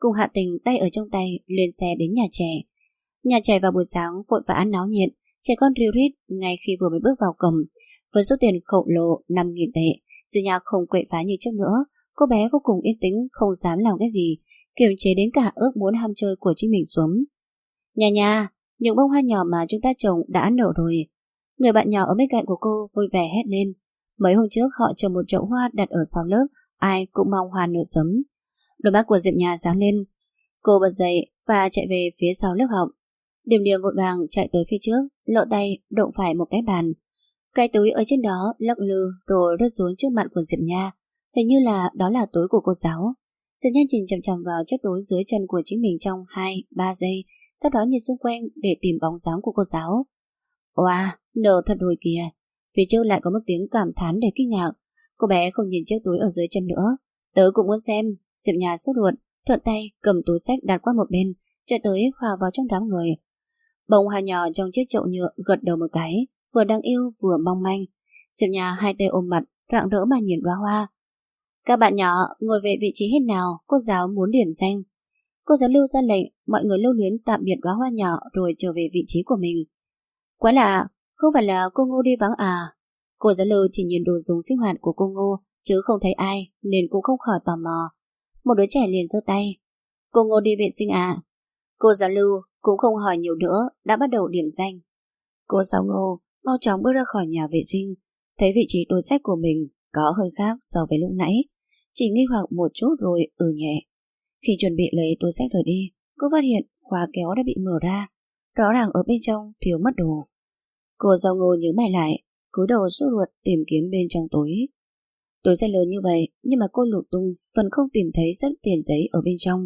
cùng Hạ Tình tay ở trong tay lên xe đến nhà trẻ. Nhà trẻ vào buổi sáng vội vã náo nhiệt, trẻ con ríu rít ngay khi vừa mới bước vào cổng. Với số tiền khổng lồ 5.000 tệ, Diệp Nha không quậy phá như trước nữa. Cô bé vô cùng yên tĩnh, không dám làm cái gì, kiềm chế đến cả ước muốn ham chơi của chính mình xuống. Nha, những bông hoa nhỏ mà chúng ta trồng đã nở rồi. Người bạn nhỏ ở bên cạnh của cô vui vẻ hét lên. Mấy hôm trước họ trồng một chậu hoa đặt ở sau lớp, ai cũng mong hoa nở sớm. Đôi mắt của Diệp Nha sáng lên. Cô bật dậy và chạy về phía sau lớp học. Điềm Điềm vội vàng chạy tới phía trước, lộ tay đụng phải một cái bàn. Cái túi ở trên đó lắc lư rồi rớt xuống trước mặt của Diệp Nha. Hình như là đó là túi của cô giáo. Diệp Nha nhìn chằm chằm vào chiếc túi dưới chân của chính mình trong 2-3 giây, sau đó nhìn xung quanh để tìm bóng dáng của cô giáo. Wow, nở thật rồi kìa. Phía trước lại có một tiếng cảm thán để kinh ngạc. Cô bé không nhìn chiếc túi ở dưới chân nữa. Tớ cũng muốn xem. Diệp Nha sốt ruột, thuận tay cầm túi xách đặt qua một bên, chạy tới hòa vào trong đám người. Bông hoa nhỏ trong chiếc chậu nhựa gật đầu một cái, vừa đáng yêu vừa mong manh. Diệp Nha hai tay ôm mặt, rạng rỡ mà nhìn đóa hoa. Các bạn nhỏ ngồi về vị trí hết nào, cô giáo muốn điểm danh. Cô giáo lưu ra lệnh, mọi người lưu luyến tạm biệt đóa hoa nhỏ rồi trở về vị trí của mình. Quá lạ, không phải là cô Ngô đi vắng à? Cô giáo lưu chỉ nhìn đồ dùng sinh hoạt của cô Ngô, chứ không thấy ai nên cũng không khỏi tò mò. Một đứa trẻ liền giơ tay. Cô Ngô đi vệ sinh à? Cô giáo lưu cũng không hỏi nhiều nữa, đã bắt đầu điểm danh. Cô giáo Ngô mau chóng bước ra khỏi nhà vệ sinh, thấy vị trí túi xách của mình có hơi khác so với lúc nãy, chỉ nghi hoặc một chút rồi nhẹ. Khi chuẩn bị lấy túi xách rời đi, cô phát hiện khóa kéo đã bị mở ra, rõ ràng ở bên trong thiếu mất đồ. Cô giáo Ngô nhớ mày lại, cúi đầu sốt ruột tìm kiếm bên trong túi. Túi xách lớn như vậy, nhưng mà cô lục tung vẫn không tìm thấy sấp tiền giấy ở bên trong.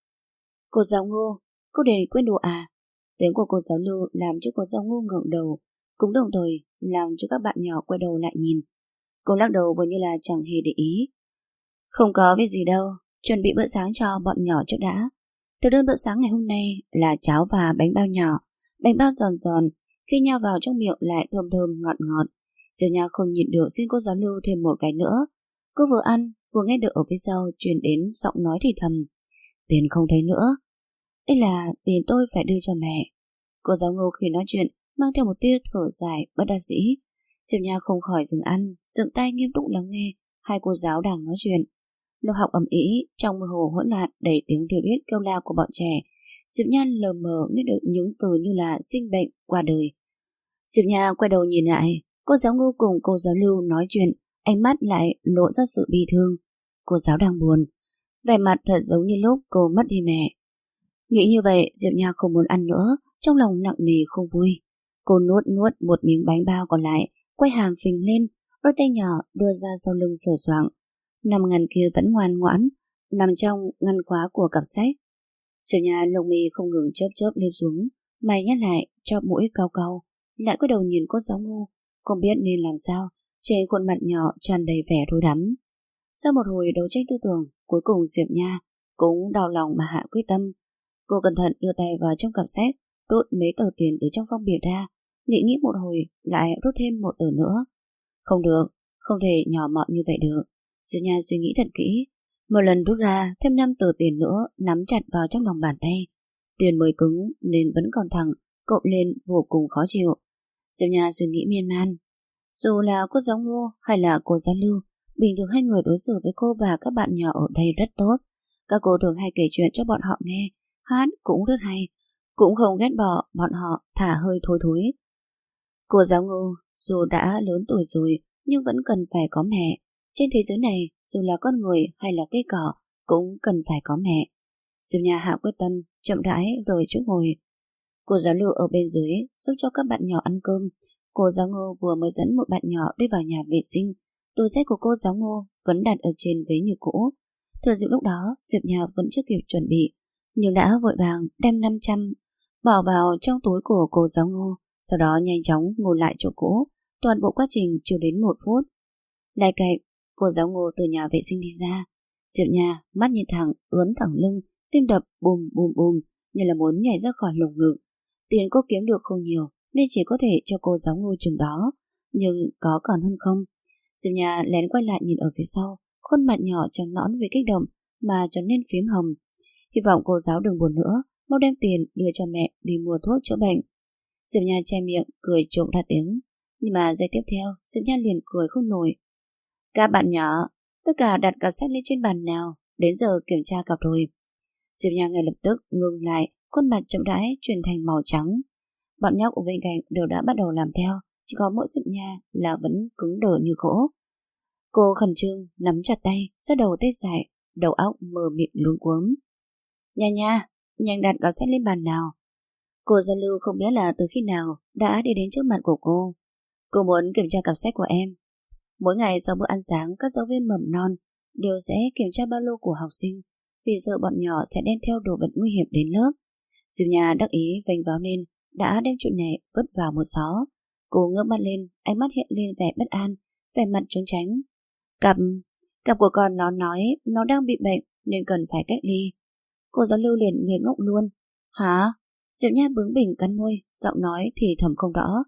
Cô giáo Ngô, cô để quên đồ à? Tiếng của cô giáo Lưu làm cho cô giáo Ngô ngẩng đầu, cũng đồng thời làm cho các bạn nhỏ quay đầu lại nhìn. Cô lắc đầu vừa như là chẳng hề để ý. Không có việc gì đâu, chuẩn bị bữa sáng cho bọn nhỏ trước đã. Thực đơn bữa sáng ngày hôm nay là cháo và bánh bao nhỏ, bánh bao giòn giòn, khi nhao vào trong miệng lại thơm thơm ngọt ngọt. Diệp Nha không nhịn được xin cô giáo Lưu thêm một cái nữa. Cô vừa ăn, vừa nghe được ở phía sau truyền đến giọng nói thì thầm. Tiền không thấy nữa. Đây là tiền tôi phải đưa cho mẹ. Cô giáo Ngô khi nói chuyện mang theo một tia thở dài bất đắc dĩ. Diệp Nha không khỏi dừng ăn, dựng tay nghiêm túc lắng nghe hai cô giáo đang nói chuyện. Lớp học ầm ĩ, trong mơ hồ hỗn loạn đầy tiếng rêu riết kêu la của bọn trẻ. Diệp Nha lờ mờ nghe được những từ như là sinh bệnh, qua đời. Diệp Nha quay đầu nhìn lại, cô giáo Ngô cùng cô giáo Lưu nói chuyện, ánh mắt lại lộ ra sự bi thương. Cô giáo đang buồn, vẻ mặt thật giống như lúc cô mất đi mẹ. Nghĩ như vậy, Diệp Nha không muốn ăn nữa, trong lòng nặng nề không vui. Cô nuốt một miếng bánh bao còn lại, quay hàm phình lên, đôi tay nhỏ đưa ra sau lưng sờ soạng. 5.000 kia vẫn ngoan ngoãn, nằm trong ngăn khóa của cặp sách. Diệp Nha lông mi không ngừng chớp chớp lên xuống, mày nhắc lại, chóp mũi cau cau, lại quay đầu nhìn cô giáo Ngô, không biết nên làm sao, trên khuôn mặt nhỏ tràn đầy vẻ rối rắm. Sau một hồi đấu tranh tư tưởng, cuối cùng Diệp Nha cũng đau lòng mà hạ quyết tâm. Cô cẩn thận đưa tay vào trong cặp sách, rút mấy tờ tiền từ trong phong bì ra, nghĩ một hồi, lại rút thêm một tờ nữa. Không được, không thể nhỏ mọn như vậy được. Diệp Nha suy nghĩ thật kỹ, một lần rút ra thêm 5 tờ tiền nữa, nắm chặt vào trong lòng bàn tay. Tiền mới cứng nên vẫn còn thẳng, cộng lên vô cùng khó chịu. Diệp Nha suy nghĩ miên man. Dù là cô giáo Ngô hay là cô giáo Lưu, bình thường hai người đối xử với cô và các bạn nhỏ ở đây rất tốt. Các cô thường hay kể chuyện cho bọn họ nghe, hát cũng rất hay, cũng không ghét bỏ bọn họ thả hơi thôi thối. Cô giáo Ngô dù đã lớn tuổi rồi nhưng vẫn cần phải có mẹ. Trên thế giới này, dù là con người hay là cây cỏ, cũng cần phải có mẹ. Diệp Nha hạ quyết tâm, chậm rãi rồi chỗ ngồi. Cô giáo Lưu ở bên dưới giúp cho các bạn nhỏ ăn cơm. Cô giáo Ngô vừa mới dẫn một bạn nhỏ đi vào nhà vệ sinh. Túi xách của cô giáo Ngô vẫn đặt ở trên ghế như cũ. Thừa dịp lúc đó, Diệp Nha vẫn chưa kịp chuẩn bị, nhưng đã vội vàng đem 500 bỏ vào trong túi của cô giáo Ngô, sau đó nhanh chóng ngồi lại chỗ cũ. Toàn bộ quá trình chưa đến 1 phút. Lại cạnh, cô giáo Ngô từ nhà vệ sinh đi ra. Diệp Nha mắt nhìn thẳng, ướn thẳng lưng, tim đập bùm bùm bùm như là muốn nhảy ra khỏi lồng ngực. Tiền cô kiếm được không nhiều nên chỉ có thể cho cô giáo Ngô chừng đó, nhưng có còn hơn không. Diệp Nha lén quay lại nhìn ở phía sau, khuôn mặt nhỏ trắng nõn vì kích động mà trở nên phím hồng. Hy vọng cô giáo đừng buồn nữa, mau đem tiền đưa cho mẹ đi mua thuốc chữa bệnh. Diệp Nha che miệng cười trộm ra tiếng, nhưng mà giây tiếp theo Diệp Nha liền cười không nổi. Các bạn nhỏ, tất cả đặt cặp sách lên trên bàn nào, đến giờ kiểm tra cặp rồi. Diệp Nha ngay lập tức ngừng lại, khuôn mặt chậm rãi chuyển thành màu trắng. Bọn nhóc ở bên cạnh đều đã bắt đầu làm theo, chỉ có mỗi Diệp Nha là vẫn cứng đờ như gỗ. Cô khẩn trương nắm chặt tay, ra đầu tê dại, đầu óc mờ mịt luống cuống. Nha nha, nhanh đặt cặp sách lên bàn nào. Cô Gia Lưu không biết là từ khi nào đã đi đến trước mặt của cô. Cô muốn kiểm tra cặp sách của em. Mỗi ngày sau bữa ăn sáng, các giáo viên mầm non đều sẽ kiểm tra ba lô của học sinh, vì sợ bọn nhỏ sẽ đem theo đồ vật nguy hiểm đến lớp. Diệp Nha đắc ý vênh váo lên, đã đem chuyện này vứt vào một xó. Cô ngước mắt lên, ánh mắt hiện lên vẻ bất an, vẻ mặt trốn tránh. Cặp của con nó nói nó đang bị bệnh nên cần phải cách ly. Cô giáo Lưu liền ngây ngốc luôn. Hả? Diệp Nha bướng bỉnh cắn môi, giọng nói thì thầm không rõ.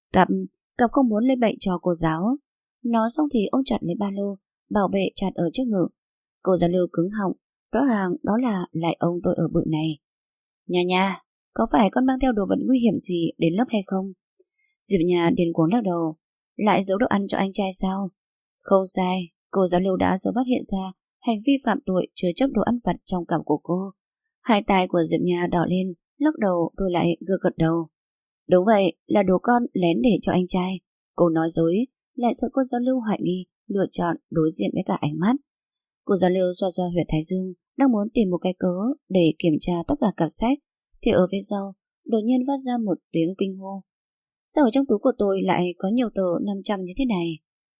Cặp không muốn lây bệnh cho cô giáo. Nói xong thì ôm chặt lấy ba lô, bảo vệ chặt ở trước ngực. Cô giáo Lưu cứng họng, rõ ràng đó là lại ông tôi ở bụi này. Nha nha, có phải con mang theo đồ vật nguy hiểm gì đến lớp hay không? Diệp Nha điên cuồng lắc đầu. Lại giấu đồ ăn cho anh trai sao? Không sai, cô giáo Lưu đã sớm phát hiện ra hành vi phạm tội chứa chấp đồ ăn vặt trong cặp của cô. Hai tay của Diệp Nha đỏ lên, lắc đầu rồi lại gật đầu. Đúng vậy, là đồ con lén để cho anh trai. Cô nói dối, lại sợ cô giáo Lưu hoài nghi, lựa chọn đối diện với cả ánh mắt. Cô giáo Lưu xoa xoa huyệt thái dương, đang muốn tìm một cái cớ để kiểm tra tất cả cặp sách, thì ở phía sau đột nhiên phát ra một tiếng kinh hô. Sao ở trong túi của tôi lại có nhiều tờ 500 như thế này?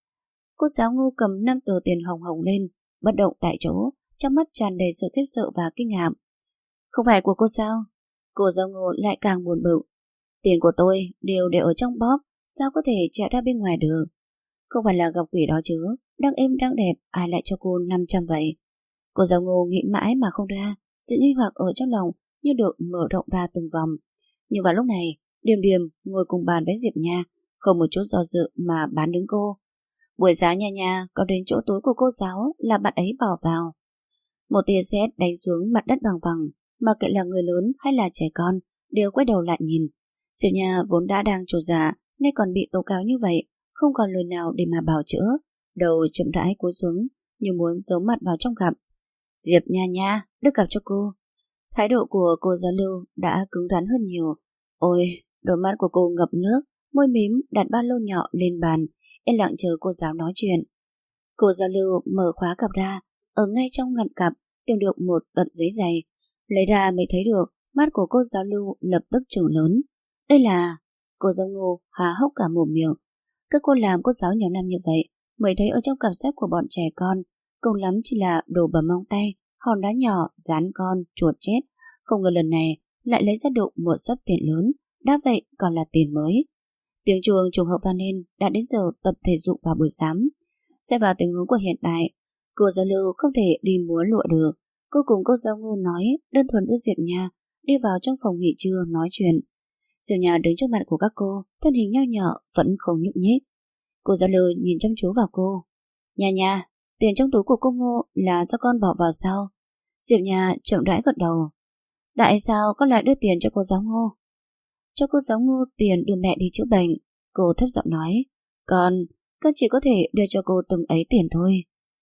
Cô giáo Ngô cầm 5 tờ tiền hồng hồng lên, bất động tại chỗ, trong mắt tràn đầy sự khiếp sợ và kinh ngạc. Không phải của cô sao? Cô giáo Ngô lại càng buồn bực. Tiền của tôi đều để ở trong bóp, sao có thể chạy ra bên ngoài được? Không phải là gặp quỷ đó chứ, đang êm đang đẹp, ai lại cho cô 500 vậy? Cô giáo Ngô nghĩ mãi mà không ra, sự nghi hoặc ở trong lòng như được mở rộng ra từng vòng. Nhưng vào lúc này, Điềm Điềm ngồi cùng bàn với Diệp Nha, không một chút do dự mà bán đứng cô. Buổi sáng Nha Nha có đến chỗ túi của cô giáo là bạn ấy bỏ vào. Một tia sét đánh xuống mặt đất bằng phẳng, mà kệ là người lớn hay là trẻ con đều quay đầu lại nhìn. Diệp Nha vốn đã đang trột dạ nên còn bị tố cáo như vậy, không còn lời nào để mà bào chữa, đầu chậm rãi cúi xuống như muốn giấu mặt vào trong gặm. Diệp Nha Nha, đưa cặp cho cô. Thái độ của cô giáo Lưu đã cứng rắn hơn nhiều. Ôi, đôi mắt của cô ngập nước, môi mím đặt ba lô nhỏ lên bàn, yên lặng chờ cô giáo nói chuyện. Cô giáo Lưu mở khóa cặp ra, ở ngay trong ngăn cặp tìm được một tập giấy dày, lấy ra mới thấy được mắt của cô giáo Lưu lập tức trừng lớn. Đây là... Cô giáo Ngô há hốc cả mồm miệng. Các cô làm cô giáo nhiều năm như vậy mới thấy ở trong cặp sách của bọn trẻ con cùng lắm chỉ là đồ bầm móng tay, hòn đá nhỏ, rán con, chuột chết. Không ngờ lần này lại lấy ra được một sấp tiền lớn, đã vậy còn là tiền mới. Tiếng chuông trùng hợp vang lên, đã đến giờ tập thể dục vào buổi sáng. Xét vào tình huống của hiện tại, cô giáo Lưu không thể đi múa lụa được. Cô cùng cô giáo Ngô nói đơn thuần đưa Diệp Nha đi vào trong phòng nghỉ trưa nói chuyện. Diệp Nha đứng trước mặt của các cô, thân hình nho nhỏ vẫn không nhúc nhích. Cô giáo Lưu nhìn chăm chú vào cô. Nha Nha, tiền trong túi của cô Ngô là do con bỏ vào sao? Diệp Nha chậm rãi gật đầu. Tại sao con lại đưa tiền cho cô giáo Ngô? Cho cô giáo Ngô tiền đưa mẹ đi chữa bệnh. Cô thấp giọng nói. Con chỉ có thể đưa cho cô từng ấy tiền thôi.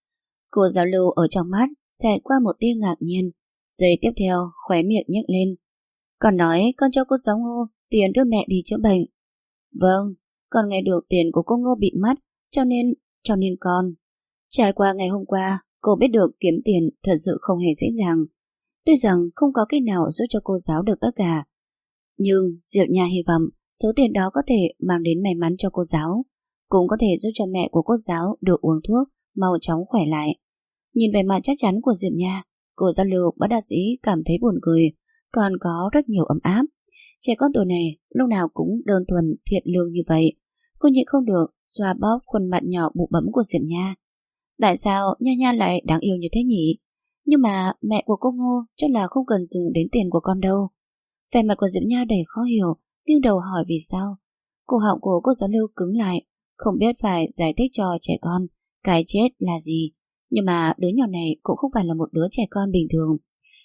Cô giáo Lưu ở trong mắt xẹt qua một tia ngạc nhiên. Giây tiếp theo khóe miệng nhếch lên. Con nói con cho cô giáo Ngô tiền đưa mẹ đi chữa bệnh. Vâng, con nghe được tiền của cô Ngô bị mất, cho nên con. Trải qua ngày hôm qua, cô biết được kiếm tiền thật sự không hề dễ dàng. Tuy rằng không có cách nào giúp cho cô giáo được tất cả, nhưng Diệp Nha hy vọng số tiền đó có thể mang đến may mắn cho cô giáo, cũng có thể giúp cho mẹ của cô giáo được uống thuốc mau chóng khỏe lại. Nhìn vẻ mặt chắc chắn của Diệp Nha, cô giáo Lưu bất đắc dĩ cảm thấy buồn cười, còn có rất nhiều ấm áp. Trẻ con tuổi này lúc nào cũng đơn thuần thiện lương như vậy. Cô nhịn không được xoa bóp khuôn mặt nhỏ bụ bẫm của Diệp Nha. Tại sao Nha Nha lại đáng yêu như thế nhỉ? Nhưng mà mẹ của cô Ngô chắc là không cần dùng đến tiền của con đâu. Vẻ mặt của Diệp Nha đầy khó hiểu, nghiêng đầu hỏi vì sao. Cổ họng của cô giáo Lưu cứng lại, không biết phải giải thích cho trẻ con cái chết là gì. Nhưng mà đứa nhỏ này cũng không phải là một đứa trẻ con bình thường.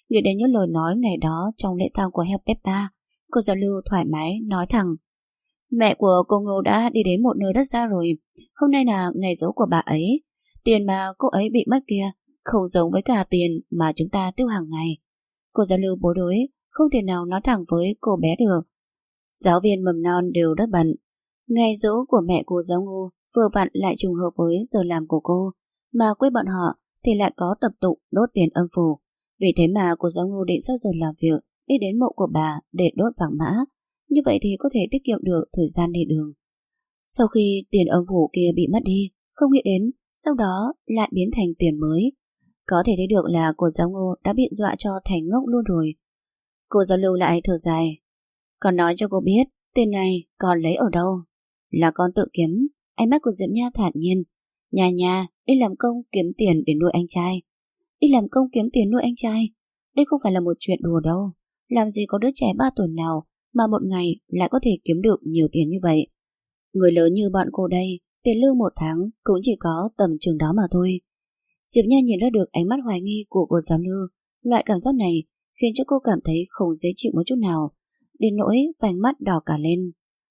Nghĩ đến những lời nói ngày đó trong lễ tang của heo Peppa, cô giáo Lưu thoải mái nói thẳng: Mẹ của cô Ngô đã đi đến một nơi rất xa rồi. Hôm nay là ngày giỗ của bà ấy. Tiền mà cô ấy bị mất kia không giống với cả tiền mà chúng ta tiêu hàng ngày. Cô giáo Lưu bối rối, không thể nào nói thẳng với cô bé được. Giáo viên mầm non đều rất bận. Ngày giỗ của mẹ cô giáo Ngô vừa vặn lại trùng hợp với giờ làm của cô, mà quê bọn họ thì lại có tập tụ đốt tiền âm phủ. Vì thế mà cô giáo Ngô định sau giờ làm việc đi đến mộ của bà để đốt vàng mã. Như vậy thì có thể tiết kiệm được thời gian đi đường. Sau khi tiền âm phủ kia bị mất đi, không nghĩ đến sau đó lại biến thành tiền mới. Có thể thấy được là cô giáo Ngô đã bị dọa cho thành ngốc luôn rồi. Cô giáo Lưu lại thở dài. Còn nói cho cô biết, tiền này còn lấy ở đâu? Là con tự kiếm. Ánh mắt của Diệp Nha thản nhiên. Nhà đi làm công kiếm tiền để nuôi anh trai. Đi làm công kiếm tiền nuôi anh trai? Đây không phải là một chuyện đùa đâu. Làm gì có đứa trẻ 3 tuổi nào mà một ngày lại có thể kiếm được nhiều tiền như vậy. Người lớn như bọn cô đây, tiền lương một tháng cũng chỉ có tầm chừng đó mà thôi. Diệp Nha nhìn ra được ánh mắt hoài nghi của cô giáo Lưu. Loại cảm giác này khiến cho cô cảm thấy không dễ chịu một chút nào, đến nỗi vành mắt đỏ cả lên.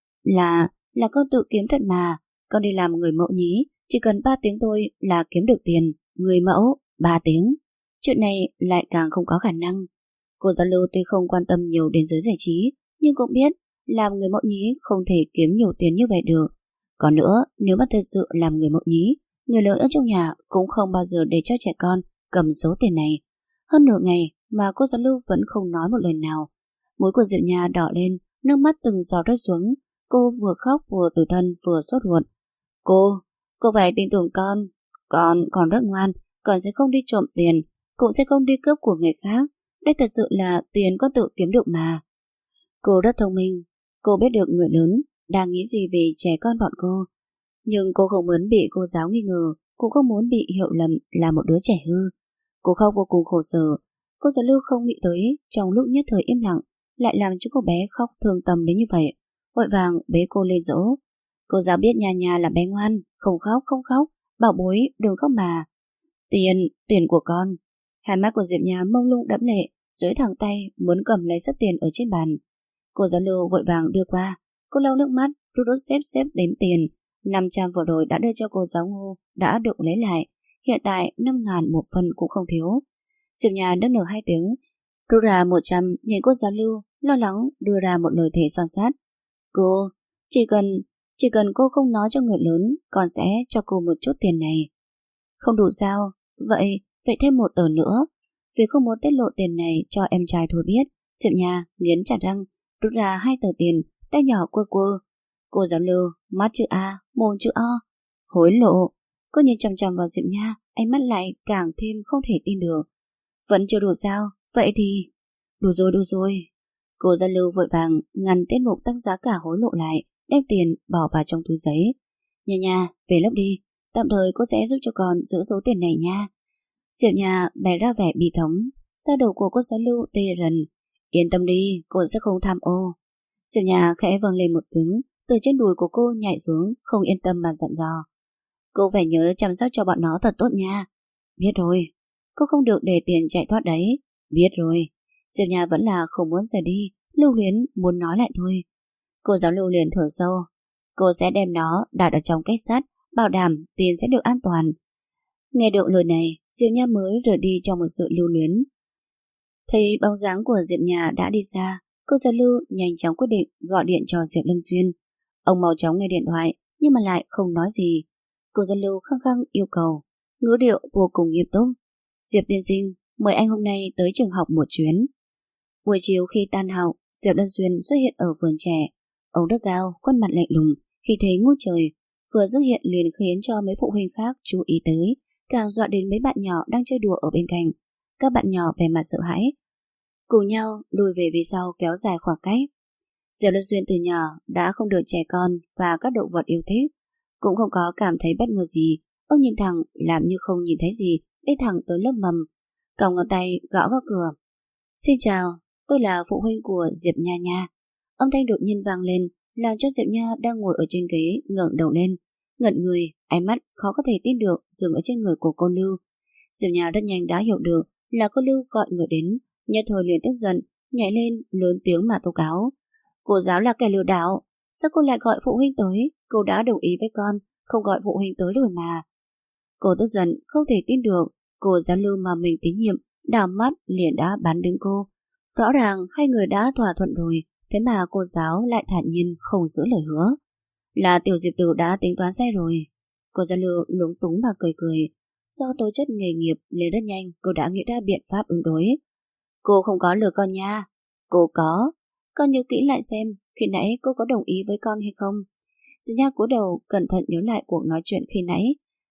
Là con tự kiếm thật mà. Con đi làm người mẫu nhí, chỉ cần 3 tiếng thôi là kiếm được tiền. Người mẫu 3 tiếng. Chuyện này lại càng không có khả năng. Cô giáo Lưu tuy không quan tâm nhiều đến giới giải trí, nhưng cũng biết làm người mẫu nhí không thể kiếm nhiều tiền như vậy được. Còn nữa, nếu mà thật sự làm người mẫu nhí, người lớn ở trong nhà cũng không bao giờ để cho trẻ con cầm số tiền này. Hơn nửa ngày mà cô giáo Lưu vẫn không nói một lời nào. Mũi của Diệu Nha đỏ lên, nước mắt từng giọt rơi xuống. Cô vừa khóc vừa tủi thân vừa sốt ruột. Cô phải tin tưởng con. Con rất ngoan, con sẽ không đi trộm tiền, cũng sẽ không đi cướp của người khác. Đây thật sự là tiền con tự kiếm được mà. Cô rất thông minh, cô biết được người lớn đang nghĩ gì về trẻ con bọn cô. Nhưng cô không muốn bị cô giáo nghi ngờ, cũng không muốn bị hiểu lầm là một đứa trẻ hư. Cô khóc vô cùng khổ sở. Cô giáo Lưu không nghĩ tới trong lúc nhất thời im lặng lại làm cho cô bé khóc thương tâm đến như vậy. Vội vàng bế cô lên dỗ. Cô giáo biết Nha là bé ngoan, không khóc, bảo bối đừng khóc mà. Tiền của con. Hai mắt của Diệp Nha mông lung đẫm lệ, duỗi thẳng tay muốn cầm lấy sấp tiền ở trên bàn. Cô giáo Lưu vội vàng đưa qua. Cô lau nước mắt, rút xếp đếm tiền. 500 vừa rồi đã đưa cho cô giáo Ngô đã được lấy lại. Hiện tại 5.000 một phần cũng không thiếu. Diệp Nha nức nở 2 tiếng, rút ra 100, nhìn cô giáo Lưu lo lắng đưa ra một lời thề son sắt. Cô, chỉ cần cô không nói cho người lớn, con sẽ cho cô một chút tiền này. Không đủ sao? Vậy thêm một tờ nữa. Vì không muốn tiết lộ tiền này cho em trai thôi biết, Diệp Nha nghiến chặt răng, rút ra 2 tờ tiền, tay nhỏ quơ. Cô giáo Lưu, mắt chữ A, mồm chữ O. Hối lộ. Cô nhìn chằm chằm vào Diệp Nha, ánh mắt lại càng thêm không thể tin được. Vẫn chưa đủ sao? Vậy thì... Đủ rồi. Cô giáo Lưu vội vàng ngăn tiết mục tăng giá cả hối lộ lại, đem tiền bỏ vào trong túi giấy. Nha, về lớp đi. Tạm thời cô sẽ giúp cho con giữ số tiền này nha. Diệp Nha bày ra vẻ bi thống. Da đầu của cô giáo Lưu tê rần. Yên tâm đi, cô sẽ không tham ô. Diệp Nha khẽ vâng lên một tiếng, từ trên đùi của cô nhảy xuống, không yên tâm mà dặn dò. Cô phải nhớ chăm sóc cho bọn nó thật tốt nha. Biết rồi. Cô không được để tiền chạy thoát đấy. Biết rồi. Diệp Nha vẫn là không muốn rời đi. Lưu Luyến muốn nói lại thôi. Cô giáo Lưu liền thở sâu. Cô sẽ đem nó đặt ở trong kết sắt, bảo đảm tiền sẽ được an toàn. Nghe được lời này, Diệp Nha mới rời đi trong một sự lưu luyến. Thấy bóng dáng của Diệp Nha đã đi xa, cô giáo Lưu nhanh chóng quyết định gọi điện cho Diệp Lâm Xuyên. Ông mau chóng nghe điện thoại, nhưng mà lại không nói gì. Cô giáo Lưu khăng khăng yêu cầu, ngữ điệu vô cùng nghiêm túc. Diệp tiên sinh, mời anh hôm nay tới trường học một chuyến. Buổi chiều khi tan học, Diệp Lâm Xuyên xuất hiện ở vườn trẻ. Ông rất cao, khuôn mặt lạnh lùng, khi thấy ngút trời, vừa xuất hiện liền khiến cho mấy phụ huynh khác chú ý tới, càng dọa đến mấy bạn nhỏ đang chơi đùa ở bên cạnh. Các bạn nhỏ vẻ mặt sợ hãi, cùng nhau lùi về phía sau kéo dài khoảng cách. Diệp Lâm Xuyên từ nhỏ đã không được trẻ con và các động vật yêu thích, cũng không có cảm thấy bất ngờ gì. Ông nhìn thẳng làm như không nhìn thấy gì, đi thẳng tới lớp mầm, còng ngón tay gõ vào cửa. Xin chào, tôi là phụ huynh của Diệp Nha. Âm thanh đột nhiên vang lên, làm cho Diệp Nha đang ngồi ở trên ghế ngẩng đầu lên, ngẩn người, ánh mắt khó có thể tin được dừng ở trên người của cô Lưu. Diệp Nha rất nhanh đã hiểu được là cô Lưu gọi người đến, Nhất thời liền tức giận, nhảy lên lớn tiếng mà tố cáo. Cô giáo là kẻ lừa đảo, sao cô lại gọi phụ huynh tới? Cô đã đồng ý với con, không gọi phụ huynh tới rồi mà. Cô tức giận, không thể tin được. Cô giáo Lưu mà mình tín nhiệm, đảo mắt liền đã bắn đứng cô. Rõ ràng hai người đã thỏa thuận rồi, thế mà cô giáo lại thản nhiên không giữ lời hứa. Là Tiểu Diệp Tử đã tính toán sai rồi. Cô giáo Lưu lúng túng mà cười cười. Do tố chất nghề nghiệp nên rất nhanh cô đã nghĩ ra biện pháp ứng đối. Cô không có lừa con nha. Cô có. Con nhớ kỹ lại xem, khi nãy cô có đồng ý với con hay không? Diệp Nha cúi đầu cẩn thận nhớ lại cuộc nói chuyện khi nãy.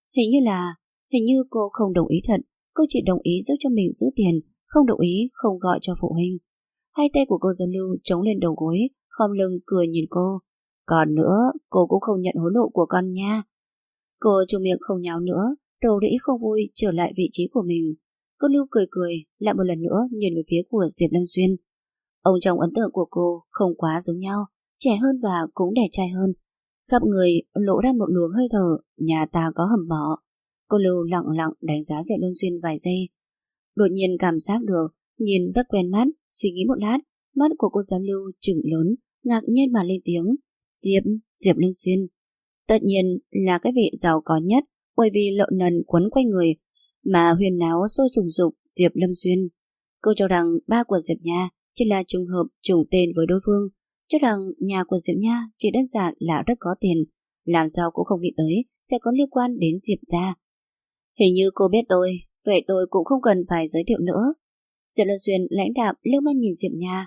Hình như cô không đồng ý thật. Cô chỉ đồng ý giúp cho mình giữ tiền, không đồng ý không gọi cho phụ huynh. Hai tay của cô giáo Lưu chống lên đầu gối, khom lưng cười nhìn cô. Còn nữa, cô cũng không nhận hối lộ của con nha. Cô chủ miệng không nháo nữa, đầu rĩ không vui trở lại vị trí của mình. Cô Lưu cười cười, lại một lần nữa nhìn về phía của Diệp Lâm Xuyên. Ông chồng ấn tượng của cô không quá giống nhau, trẻ hơn và cũng đẹp trai hơn. Khắp người lộ ra một luồng hơi thở, nhà ta có hầm mỏ. Cô Lưu lặng lặng đánh giá Diệp Lâm Xuyên vài giây. Đột nhiên cảm giác được, nhìn rất quen mắt, suy nghĩ một lát, mắt của cô giáo Lưu trừng lớn, ngạc nhiên mà lên tiếng. Diệp Lâm Xuyên. Tất nhiên là cái vị giàu có nhất, bởi vì lợn nần quấn quanh người, mà huyền náo sôi sùng sục Diệp Lâm Xuyên. Cô cho rằng ba của Diệp Nha chỉ là trùng hợp trùng tên với đối phương, cho rằng nhà của Diệp Nha chỉ đơn giản là rất có tiền, làm sao cũng không nghĩ tới sẽ có liên quan đến Diệp gia. Hình như cô biết tôi, vậy tôi cũng không cần phải giới thiệu nữa. Diệp Lâm Xuyên lãnh đạm liếc mắt nhìn Diệp Nha.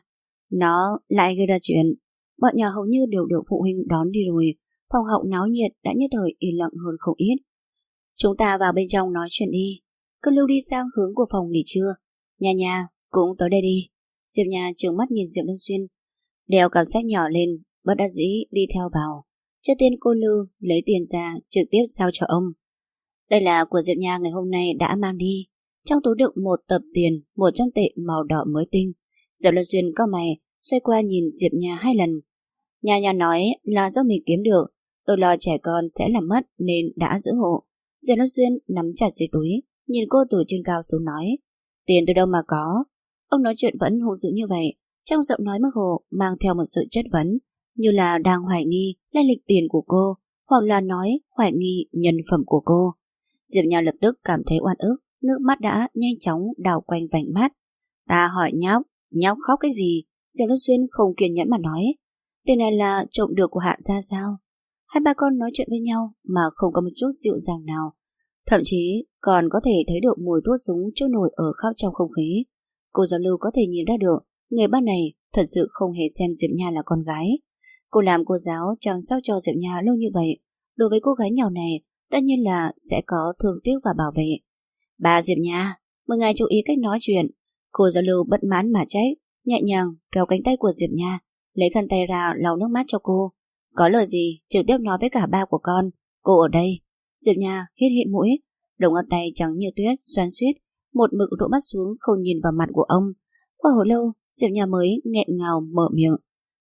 Nó lại gây ra chuyện. Bọn nhà hầu như đều được phụ huynh đón đi rồi, phòng học náo nhiệt đã như thời yên lặng hơn không ít. Chúng ta vào bên trong nói chuyện đi. Cứ Lưu đi sang hướng của phòng nghỉ trưa. Nha cũng tới đây đi. Diệp Nha trừng mắt nhìn Diệp Lâm Xuyên, đeo cặp sách nhỏ lên, bất đắc dĩ đi theo vào. Trước tiên cô Lưu lấy tiền ra trực tiếp giao cho ông. Đây là của Diệp Nha ngày hôm nay đã mang đi. Trong túi đựng một tập tiền 100 tệ màu đỏ mới tinh. Diệp Lâm Xuyên cau mày, xoay qua nhìn Diệp Nha 2 lần. Nha nói là do mình kiếm được, tôi lo trẻ con sẽ làm mất nên đã giữ hộ. Diệp Lâm Xuyên nắm chặt dây túi, nhìn cô từ trên cao xuống nói. Tiền từ đâu mà có? Ông nói chuyện vẫn hung dữ như vậy, trong giọng nói mơ hồ mang theo một sự chất vấn, như là đang hoài nghi lai lịch tiền của cô, hoặc là nói hoài nghi nhân phẩm của cô. Diệp Nha lập tức cảm thấy oan ức, nước mắt đã nhanh chóng đào quanh vành mắt. Ta hỏi nhóc khóc cái gì? Diệp Lâm Xuyên không kiên nhẫn mà nói. Tiền này là trộm được của Hạ gia sao? Hai ba con nói chuyện với nhau mà không có một chút dịu dàng nào. Thậm chí còn có thể thấy được mùi thuốc súng trôi nổi ở khắp trong không khí. Cô giáo Lưu có thể nhìn ra được người ba này thật sự không hề xem Diệp Nha là con gái. Cô làm cô giáo chăm sóc cho Diệp Nha lâu như vậy, đối với cô gái nhỏ này tất nhiên là sẽ có thương tiếc và bảo vệ. Bà Diệp Nha, mời ngài chú ý cách nói chuyện. Cô giáo Lưu bất mãn mà trách, nhẹ nhàng kéo cánh tay của Diệp Nha, lấy khăn tay ra lau nước mắt cho cô. Có lời gì trực tiếp nói với cả ba của con, cô ở đây. Diệp Nha hít hít mũi, đầu ngón tay trắng như tuyết xoắn xuýt, một mực rũ mắt xuống không nhìn vào mặt của ông. Qua hồi lâu, Diệp Nha mới nghẹn ngào mở miệng.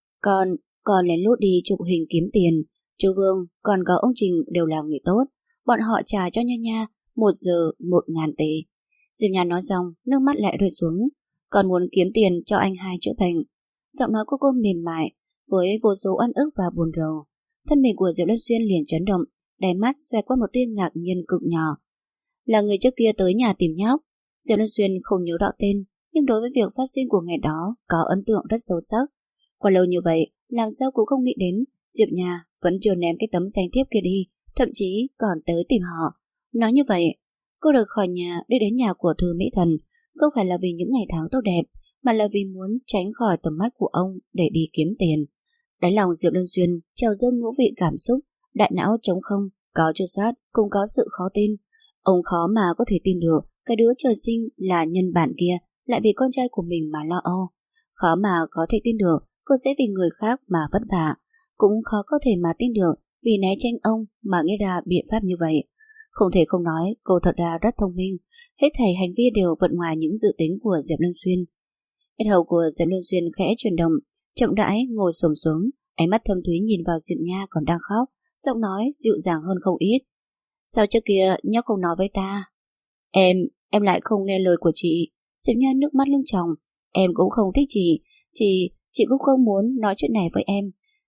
Con lén lút đi chụp hình kiếm tiền. Chú Vương còn có ông Trình đều là người tốt, bọn họ trả cho Nha 1 giờ 1.000 tệ. Diệp Nha nói xong, nước mắt lại rơi xuống. Còn muốn kiếm tiền cho anh hai chữa bệnh. Giọng nói của cô mềm mại với vô số oan ức và buồn rầu. Thân mình của Diệp Lâm Xuyên liền chấn động, đáy mắt xoay qua một tia ngạc nhiên cực nhỏ. Là người trước kia tới nhà tìm nhóc. Diệp Lâm Xuyên không nhớ rõ tên, nhưng đối với việc phát sinh của ngày đó có ấn tượng rất sâu sắc. Qua lâu như vậy, làm sao cũng không nghĩ đến Diệp Nha vẫn chưa ném cái tấm danh thiếp kia đi, thậm chí còn tới tìm họ. Nói như vậy, cô rời khỏi nhà đi đến nhà của Thư Mỹ Thần không phải là vì những ngày tháng tốt đẹp, mà là vì muốn tránh khỏi tầm mắt của ông để đi kiếm tiền. Đáy lòng Diệp Lâm Xuyên trào dâng ngũ vị cảm xúc, đại não trống không, có chua xót cũng có sự khó tin. Ông khó mà có thể tin được cái đứa trời sinh là nhân bản kia lại vì con trai của mình mà lo âu. Khó mà có thể tin được cô sẽ vì người khác mà vất vả. Cũng khó có thể mà tin được vì né tránh ông mà nghĩ ra biện pháp như vậy. Không thể không nói cô thật ra rất thông minh. Hết thảy hành vi đều vượt ngoài những dự tính của Diệp Lâm Xuyên. Yết hầu của Diệp Lâm Xuyên khẽ chuyển động, chậm rãi ngồi xổm xuống, ánh mắt thâm thúy nhìn vào Diệp Nha còn đang khóc, giọng nói dịu dàng hơn không ít. Sao trước kia nhóc không nói với ta? Em lại không nghe lời của chị. Diệp Nha nước mắt lưng tròng, Em cũng không thích chị cũng không muốn nói chuyện này với em.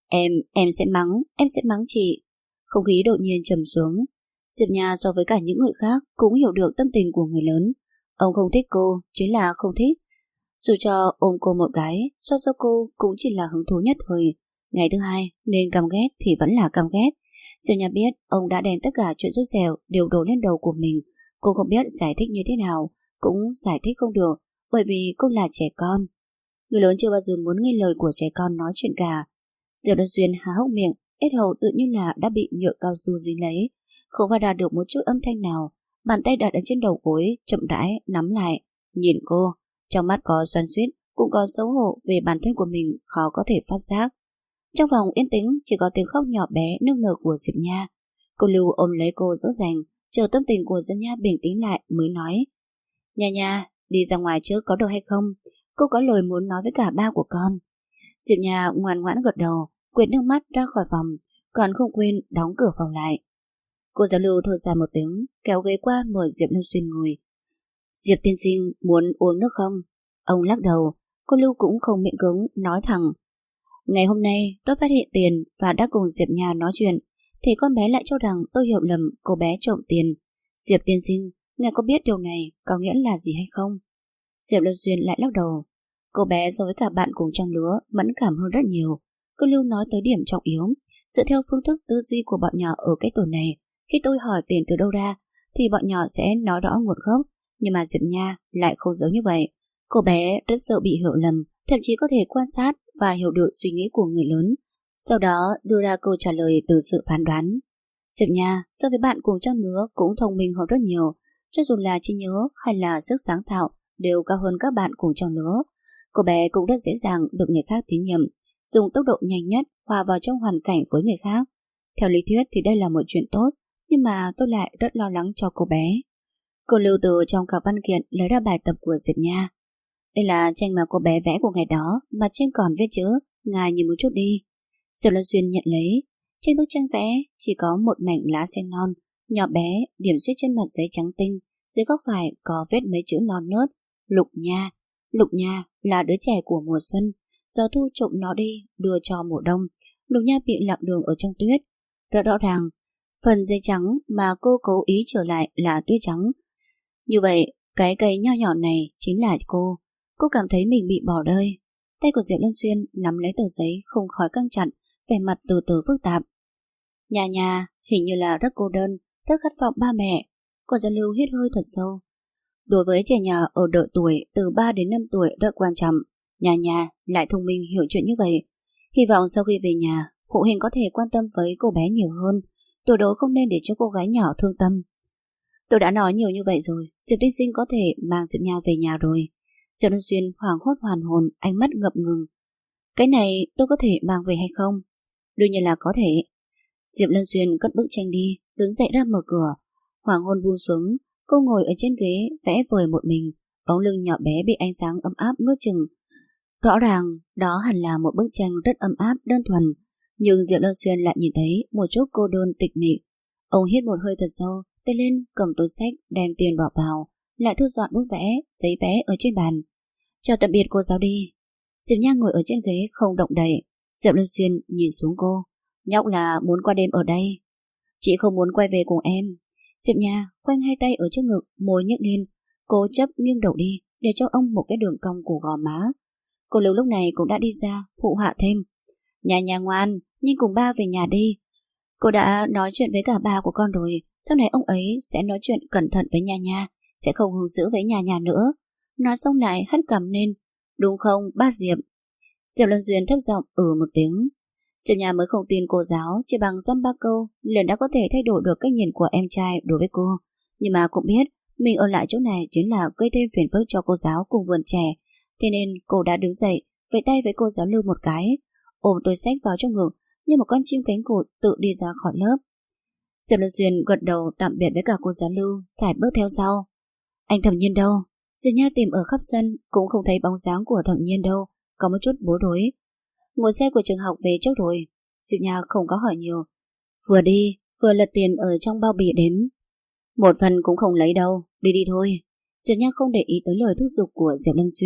Em sẽ mắng chị. Không khí đột nhiên trầm xuống. Diệp Nha so với cả những người khác cũng hiểu được tâm tình của người lớn. Ông không thích cô, chính là không thích. Dù cho ôm cô một cái, so cho cô cũng chỉ là hứng thú nhất thời. Ngày thứ hai, nên căm ghét thì vẫn là căm ghét. Diệp Nha biết ông đã đem tất cả chuyện rút rèo đều đổ lên đầu của mình. Cô không biết giải thích như thế nào, cũng giải thích không được, bởi vì cô là trẻ con. Người lớn chưa bao giờ muốn nghe lời của trẻ con nói chuyện cả. Diệp Đan Duyên há hốc miệng, yết hầu tự như là đã bị nhựa cao su dính lấy, không phát ra được một chút âm thanh nào. Bàn tay đặt ở trên đầu gối, chậm rãi nắm lại, nhìn cô, trong mắt có xoắn xuýt, cũng có xấu hổ về bản thân của mình khó có thể phát giác. Trong phòng yên tĩnh chỉ có tiếng khóc nhỏ bé nức nở của Diệp Nha. Cô Lưu ôm lấy cô dỗ dành, chờ tâm tình của Diệp Nha bình tĩnh lại mới nói: Nha Nha, đi ra ngoài trước có được hay không? Cô có lời muốn nói với cả ba của con. Diệp Nha ngoan ngoãn gật đầu, quệt nước mắt ra khỏi phòng, còn không quên đóng cửa phòng lại. Cô giáo Lưu thở dài một tiếng, kéo ghế qua mời Diệp Lâm Xuyên ngồi. Diệp tiên sinh muốn uống nước không? Ông lắc đầu. Cô Lưu cũng không miễn cưỡng nói thẳng: Ngày hôm nay tôi phát hiện tiền và đã cùng Diệp Nha nói chuyện, thì con bé lại cho rằng tôi hiểu lầm cô bé trộm tiền. Diệp tiên sinh, ngài có biết điều này có nghĩa là gì hay không? Diệp Lâm Xuyên lại lắc đầu. Cô bé so với cả bạn cùng trang lứa mẫn cảm hơn rất nhiều. Cô Lưu nói tới điểm trọng yếu. Dựa theo phương thức tư duy của bọn nhỏ ở cái tuổi này, khi tôi hỏi tiền từ đâu ra thì bọn nhỏ sẽ nói rõ nguồn gốc, nhưng mà Diệp Nha lại không giống như vậy. Cô bé rất sợ bị hiểu lầm, thậm chí có thể quan sát và hiểu được suy nghĩ của người lớn, sau đó đưa ra câu trả lời từ sự phán đoán. Diệp Nha so với bạn cùng trang lứa cũng thông minh hơn rất nhiều, cho dù là trí nhớ hay là sức sáng tạo đều cao hơn các bạn cùng trang lứa. Cô bé cũng rất dễ dàng được người khác tín nhiệm, dùng tốc độ nhanh nhất hòa vào trong hoàn cảnh với người khác. Theo lý thuyết thì đây là một chuyện tốt, nhưng mà tôi lại rất lo lắng cho cô bé. Cô Lưu từ trong cặp văn kiện lấy ra bài tập của Diệp Nha. Đây là tranh mà cô bé vẽ của ngày đó, mặt trên còn viết chữ, ngài nhìn một chút đi. Diệp Lan Xuyên nhận lấy. Trên bức tranh vẽ chỉ có một mảnh lá sen non, nhỏ bé, điểm xuyết trên mặt giấy trắng tinh, dưới góc phải có viết mấy chữ non nớt: Lục Nha. Lục Nha là đứa trẻ của mùa xuân, gió thu trộm nó đi, đưa cho mùa đông. Lục Nha bị lạc đường ở trong tuyết. Rất rõ ràng, phần giấy trắng mà cô cố ý trở lại là tuyết trắng. Như vậy, cái cây nho nhỏ này chính là cô. Cô cảm thấy mình bị bỏ rơi. Tay của Diệp Lân Xuyên nắm lấy tờ giấy không khỏi căng chặt, vẻ mặt từ từ phức tạp. Nhà nhà hình như là rất cô đơn, rất khát vọng ba mẹ. Cô giáo Lưu hít hơi thật sâu. Đối với trẻ nhỏ ở độ tuổi từ 3 đến 5 tuổi rất quan trọng. Nhà nhà lại thông minh hiểu chuyện như vậy. Hy vọng sau khi về nhà, phụ huynh có thể quan tâm với cô bé nhiều hơn. Tuyệt đối không nên để cho cô gái nhỏ thương tâm. Tôi đã nói nhiều như vậy rồi, Diệp tiên sinh có thể mang Diệp Nha về nhà rồi. Diệp Lân Xuyên hoảng hốt hoàn hồn, ánh mắt ngập ngừng. Cái này tôi có thể mang về hay không? Đương nhiên là có thể. Diệp Lân Xuyên cất bức tranh đi, đứng dậy ra mở cửa. Hoàng hôn buông xuống, cô ngồi ở trên ghế vẽ vời một mình, bóng lưng nhỏ bé bị ánh sáng ấm áp nuốt chừng. Rõ ràng đó hẳn là một bức tranh rất ấm áp đơn thuần, nhưng Diệp Lân Xuyên lại nhìn thấy một chút cô đơn tịch mịch. Ông hít một hơi thật sâu, tay lên cầm túi sách đem tiền bỏ vào, lại thu dọn bút vẽ, giấy vẽ ở trên bàn. Chào tạm biệt cô giáo đi. Diệp Nha ngồi ở trên ghế không động đậy. Diệp Lân Xuyên nhìn xuống cô. Nhóc là muốn qua đêm ở đây. Chị không muốn quay về cùng em. Diệp Nha khoanh hai tay ở trước ngực, môi nhếch lên, cố chấp nghiêng đầu đi để cho ông một cái đường cong của gò má. Cô Lưu lúc này cũng đã đi ra phụ họa thêm. Nhà nhà ngoan, nhanh cùng ba về nhà đi. Cô đã nói chuyện với cả ba của con rồi, sau này ông ấy sẽ nói chuyện cẩn thận với Nha Nha, sẽ không hung dữ với Nha Nha nữa. Nói xong lại hất cằm lên. Đúng không ba Diệp? Diệp Lân Duyên thấp giọng một tiếng. Diệp Nha mới không tin cô giáo chỉ bằng dăm ba câu liền đã có thể thay đổi được cách nhìn của em trai đối với cô. Nhưng mà cũng biết mình ở lại chỗ này chính là gây thêm phiền phức cho cô giáo cùng vườn trẻ. Thế nên cô đã đứng dậy, vẫy tay với cô giáo Lưu một cái, ôm túi sách vào trong ngực như một con chim cánh cụt tự đi ra khỏi lớp. Diệp Lân Duyên gật đầu tạm biệt với cả cô giáo Lưu, sải bước theo sau. Anh Thẩm Nhiên đâu? Diệp Nha tìm ở khắp sân cũng không thấy bóng dáng của Thẩm Nhiên đâu, có một chút bối rối. Ngồi xe của trường học về trước rồi. Diệp Nha không có hỏi nhiều, vừa đi vừa lật tiền ở trong bao bì đếm. Một phần cũng không lấy đâu, đi đi thôi. Diệp Nha không để ý tới lời thúc giục của Diệp Lân Xuyên,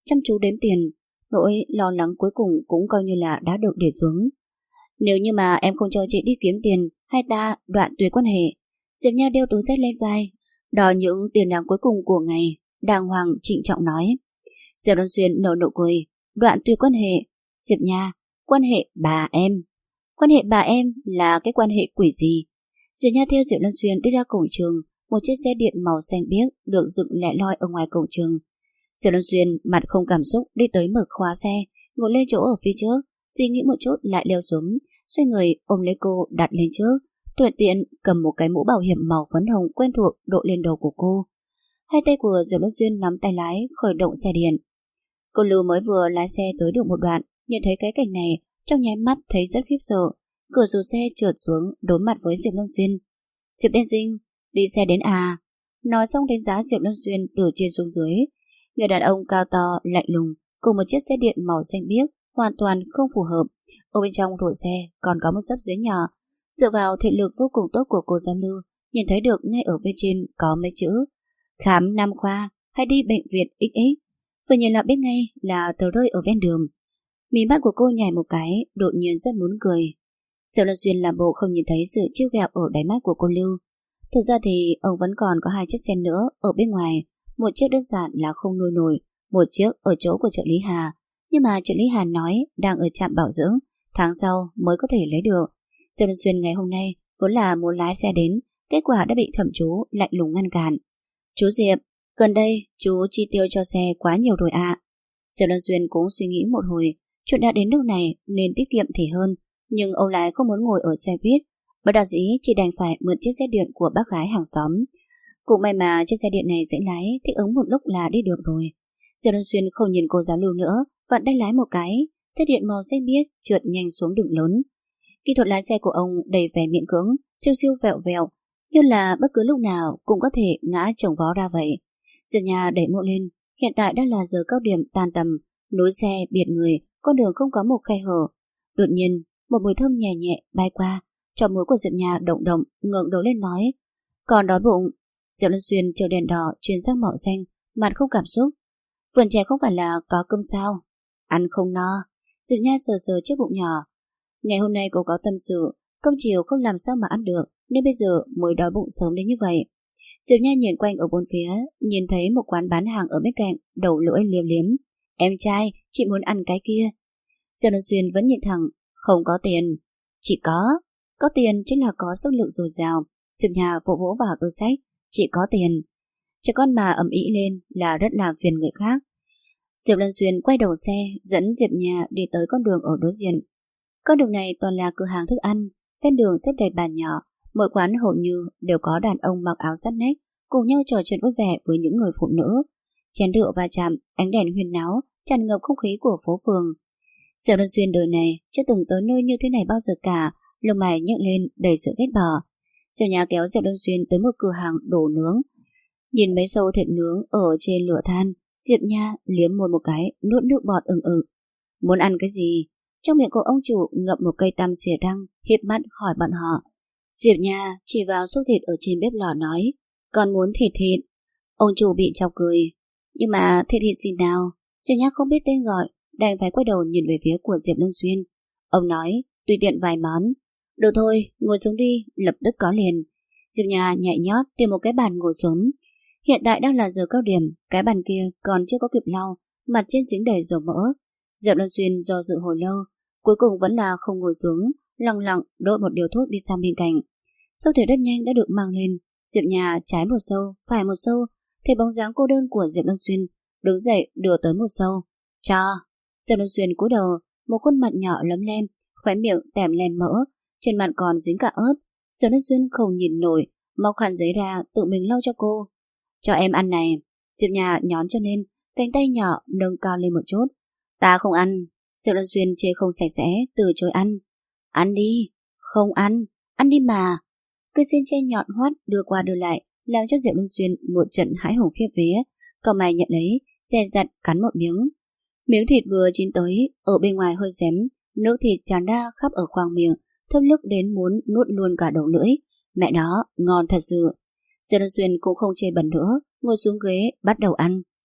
chăm chú đếm tiền. Nỗi lo lắng cuối cùng cũng coi như là đã được để xuống. Nếu như mà em không cho chị đi kiếm tiền, hay ta đoạn tuyệt quan hệ. Diệp Nha đeo túi xách lên vai, đòi những tiền đáng cuối cùng của ngày, đàng hoàng trịnh trọng nói. Diệp Luân Xuyên nở nụ cười. Đoạn tuyệt quan hệ. Diệp Nha, quan hệ bà em. Quan hệ bà em là cái quan hệ quỷ gì? Diệp Nha theo Diệp Luân Xuyên đi ra cổng trường. Một chiếc xe điện màu xanh biếc được dựng lẻ loi ở ngoài cổng trường. Diệp Luân Xuyên mặt không cảm xúc đi tới mở khóa xe, ngồi lên chỗ ở phía trước, suy nghĩ một chút lại leo xuống, xoay người ôm lấy cô đặt lên trước, thuận tiện cầm một cái mũ bảo hiểm màu phấn hồng quen thuộc đội lên đầu của cô. Hai tay của Diệp Luân Xuyên nắm tay lái khởi động xe điện. Cô Lưu mới vừa lái xe tới được một đoạn, nhận thấy cái cảnh này, trong nháy mắt thấy rất khiếp sợ. Cửa sổ xe trượt xuống đối mặt với Diệp Luân Xuyên. Diệp Tiên Sinh, đi xe đến à? Nói xong đánh giá Diệp Luân Xuyên từ trên xuống dưới. Người đàn ông cao to, lạnh lùng, cùng một chiếc xe điện màu xanh biếc hoàn toàn không phù hợp. Ở bên trong đội xe còn có một xấp giấy nhỏ. Dựa vào thị lực vô cùng tốt của cô giám lưu, nhìn thấy được ngay ở bên trên có mấy chữ: khám nam khoa hay đi bệnh viện XX. Vừa nhìn là biết ngay là tờ rơi ở ven đường. Mí mắt của cô nhảy một cái, đột nhiên rất muốn cười. Diệp Luân Xuyên làm bộ không nhìn thấy sự trêu ghẹo ở đáy mắt của cô Lưu. Thực ra thì ông vẫn còn có hai chiếc xe nữa ở bên ngoài. Một chiếc đơn giản là không nuôi nổi, một chiếc ở chỗ của trợ lý Hà. Nhưng mà trợ lý Hà nói đang ở trạm bảo dưỡng, tháng sau mới có thể lấy được. Diệp Luân Xuyên ngày hôm nay vốn là muốn lái xe đến, kết quả đã bị thẩm chú lạnh lùng ngăn cản. Chú Diệp, gần đây chú chi tiêu cho xe quá nhiều rồi ạ. Diệp Luân Xuyên cũng suy nghĩ một hồi, chuyện đã đến nước này nên tiết kiệm thì hơn, nhưng ông lại không muốn ngồi ở xe buýt, bất đắc dĩ chỉ đành phải mượn chiếc xe điện của bác gái hàng xóm. Cũng may mà chiếc xe điện này dễ lái, thích ứng một lúc là đi được rồi. Diệp Luân Xuyên không nhìn cô giáo lưu nữa, vặn tay lái một cái, xe điện màu xanh biếc trượt nhanh xuống đường lớn. Kỹ thuật lái xe của ông đầy vẻ miễn cưỡng, siêu siêu vẹo vẹo, như là bất cứ lúc nào cũng có thể ngã chồng vó ra vậy. Diệp Nha đẩy mộ lên, hiện tại đang là giờ cao điểm tan tầm, núi xe biệt người, con đường không có một khe hở. Đột nhiên, một mùi thơm nhẹ nhẹ bay qua, trong mũi của Diệp Nha động động, ngẩng đầu lên nói: còn đói bụng. Diệp Luân Xuyên chờ đèn đỏ chuyển sang màu xanh, mặt không cảm xúc. Vườn trẻ không phải là có cơm sao? Ăn không no. Diệp Nha sờ sờ chiếc bụng nhỏ. Ngày hôm nay cô có tâm sự, cơm chiều không làm sao mà ăn được, nên bây giờ mới đói bụng sớm đến như vậy. Diệp Nha nhìn quanh ở bốn phía, nhìn thấy một quán bán hàng ở bên cạnh, đầu lưỡi liếm liếm. Em trai, chị muốn ăn cái kia. Diệp Luân Xuyên vẫn nhìn thẳng, không có tiền. Chị có tiền chính là có sức lực dồi dào. Diệp Nha vỗ vỗ vào túi xách, chị có tiền. Trẻ con mà ầm ĩ lên là rất làm phiền người khác. Diệp Luân Xuyên quay đầu xe, dẫn Diệp Nha đi tới con đường ở đối diện. Con đường này toàn là cửa hàng thức ăn, ven đường xếp đầy bàn nhỏ, mỗi quán hầu như đều có đàn ông mặc áo sắt nách, cùng nhau trò chuyện vui vẻ với những người phụ nữ. Chén rượu va chạm, ánh đèn huyên náo, tràn ngập không khí của phố phường. Diệp Luân Xuyên đời này chưa từng tới nơi như thế này bao giờ cả, lông mày nhấc lên đầy sự ghét bỏ. Diệp Nha kéo Diệp Luân Xuyên tới một cửa hàng đồ nướng. Nhìn mấy sâu thịt nướng ở trên lửa than, Diệp Nha liếm môi một cái, nuốt nước bọt ừng ực. Muốn ăn cái gì? Trong miệng của ông chủ ngậm một cây tăm xìa răng, híp mắt hỏi bọn họ. Diệp Nha chỉ vào xúc thịt ở trên bếp lò nói, còn muốn thịt. Ông chủ bị chọc cười. Nhưng mà thịt gì nào? Diệp Nha không biết tên gọi, đành phải quay đầu nhìn về phía của Diệp Luân Xuyên. Ông nói, tùy tiện vài món. Được thôi, ngồi xuống đi, lập tức có liền. Diệp Nha nhảy nhót tìm một cái bàn ngồi xuống. Hiện tại đang là giờ cao điểm, cái bàn kia còn chưa có kịp lau, mặt trên dính đầy dầu mỡ. Diệp Luân Xuyên do dự hồi lâu, cuối cùng vẫn là không ngồi xuống, lặng lặng đốt một điếu thuốc đi sang bên cạnh. Xâu thịt rất nhanh đã được mang lên. Diệp Nha trái một xâu, phải một xâu, thấy bóng dáng cô đơn của Diệp Luân Xuyên, đứng dậy đưa tới một xâu. Cho. Diệp Luân Xuyên cúi đầu, một khuôn mặt nhỏ lấm lem, khóe miệng tèm lem mỡ, trên mặt còn dính cả ớt. Diệp Luân Xuyên không nhìn nổi, móc khăn giấy ra tự mình lau cho cô. Cho em ăn này. Diệp Nha nhón chân lên, cánh tay nhỏ nâng cao lên một chút. Ta không ăn. Diệp Luân Xuyên chê không sạch sẽ, từ chối ăn. Ăn đi. Không ăn. Ăn đi mà. Cây xiên tre nhọn hoắt đưa qua đưa lại, làm cho Diệp Luân Xuyên một trận hãi hùng khiếp vía. Cậu mày nhận lấy, dè dặt cắn một miếng. Miếng thịt vừa chín tới, ở bên ngoài hơi xém, nước thịt tràn ra khắp ở khoang miệng, thơm nức đến muốn nuốt luôn cả đầu lưỡi. Mẹ nó, ngon thật sự. Diệp Luân Xuyên cũng không chê bẩn nữa, ngồi xuống ghế bắt đầu ăn.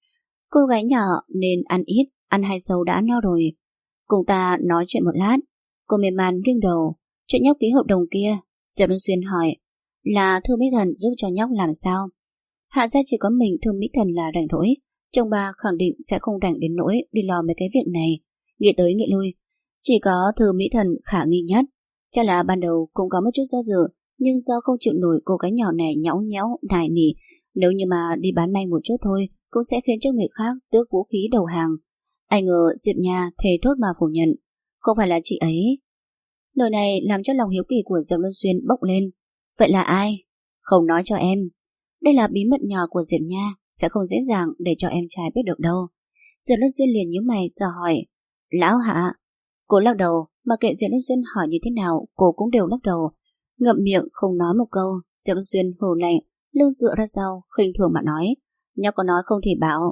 Cô gái nhỏ nên ăn ít, ăn hai sâu đã no rồi. Cùng ta nói chuyện một lát. Cô mềm man nghiêng đầu. Chuyện nhóc ký hợp đồng kia, Diệp Luân Xuyên hỏi, là Thư Mỹ Thần giúp cho nhóc làm sao? Hạ ra chỉ có mình Thư Mỹ Thần là rảnh rỗi, chồng bà khẳng định sẽ không rảnh đến nỗi đi lo mấy cái việc này. Nghĩ tới nghĩ lui, chỉ có Thư Mỹ Thần khả nghi nhất. Chắc là ban đầu cũng có một chút do dự, nhưng do không chịu nổi cô gái nhỏ này nhõng nhẽo nài nỉ, nếu như mà đi bán may một chút thôi cũng sẽ khiến cho người khác tước vũ khí đầu hàng. Ai ngờ Diệp Nha thề thốt mà phủ nhận, không phải là chị ấy. Lời này làm cho lòng hiếu kỳ của Diệp Luân Xuyên bốc lên. Vậy là ai? Không nói cho em. Đây là bí mật nhỏ của Diệp Nha, sẽ không dễ dàng để cho em trai biết được đâu. Diệp Luân Xuyên liền nhíu mày dò hỏi, Lão Hạ? Cô lắc đầu, mà kệ Diệp Luân Xuyên hỏi như thế nào cô cũng đều lắc đầu, ngậm miệng không nói một câu. Diệp Luân Xuyên hừ lạnh, lưng dựa ra sau, khinh thường mà nói, nhóc có nói không thì bảo.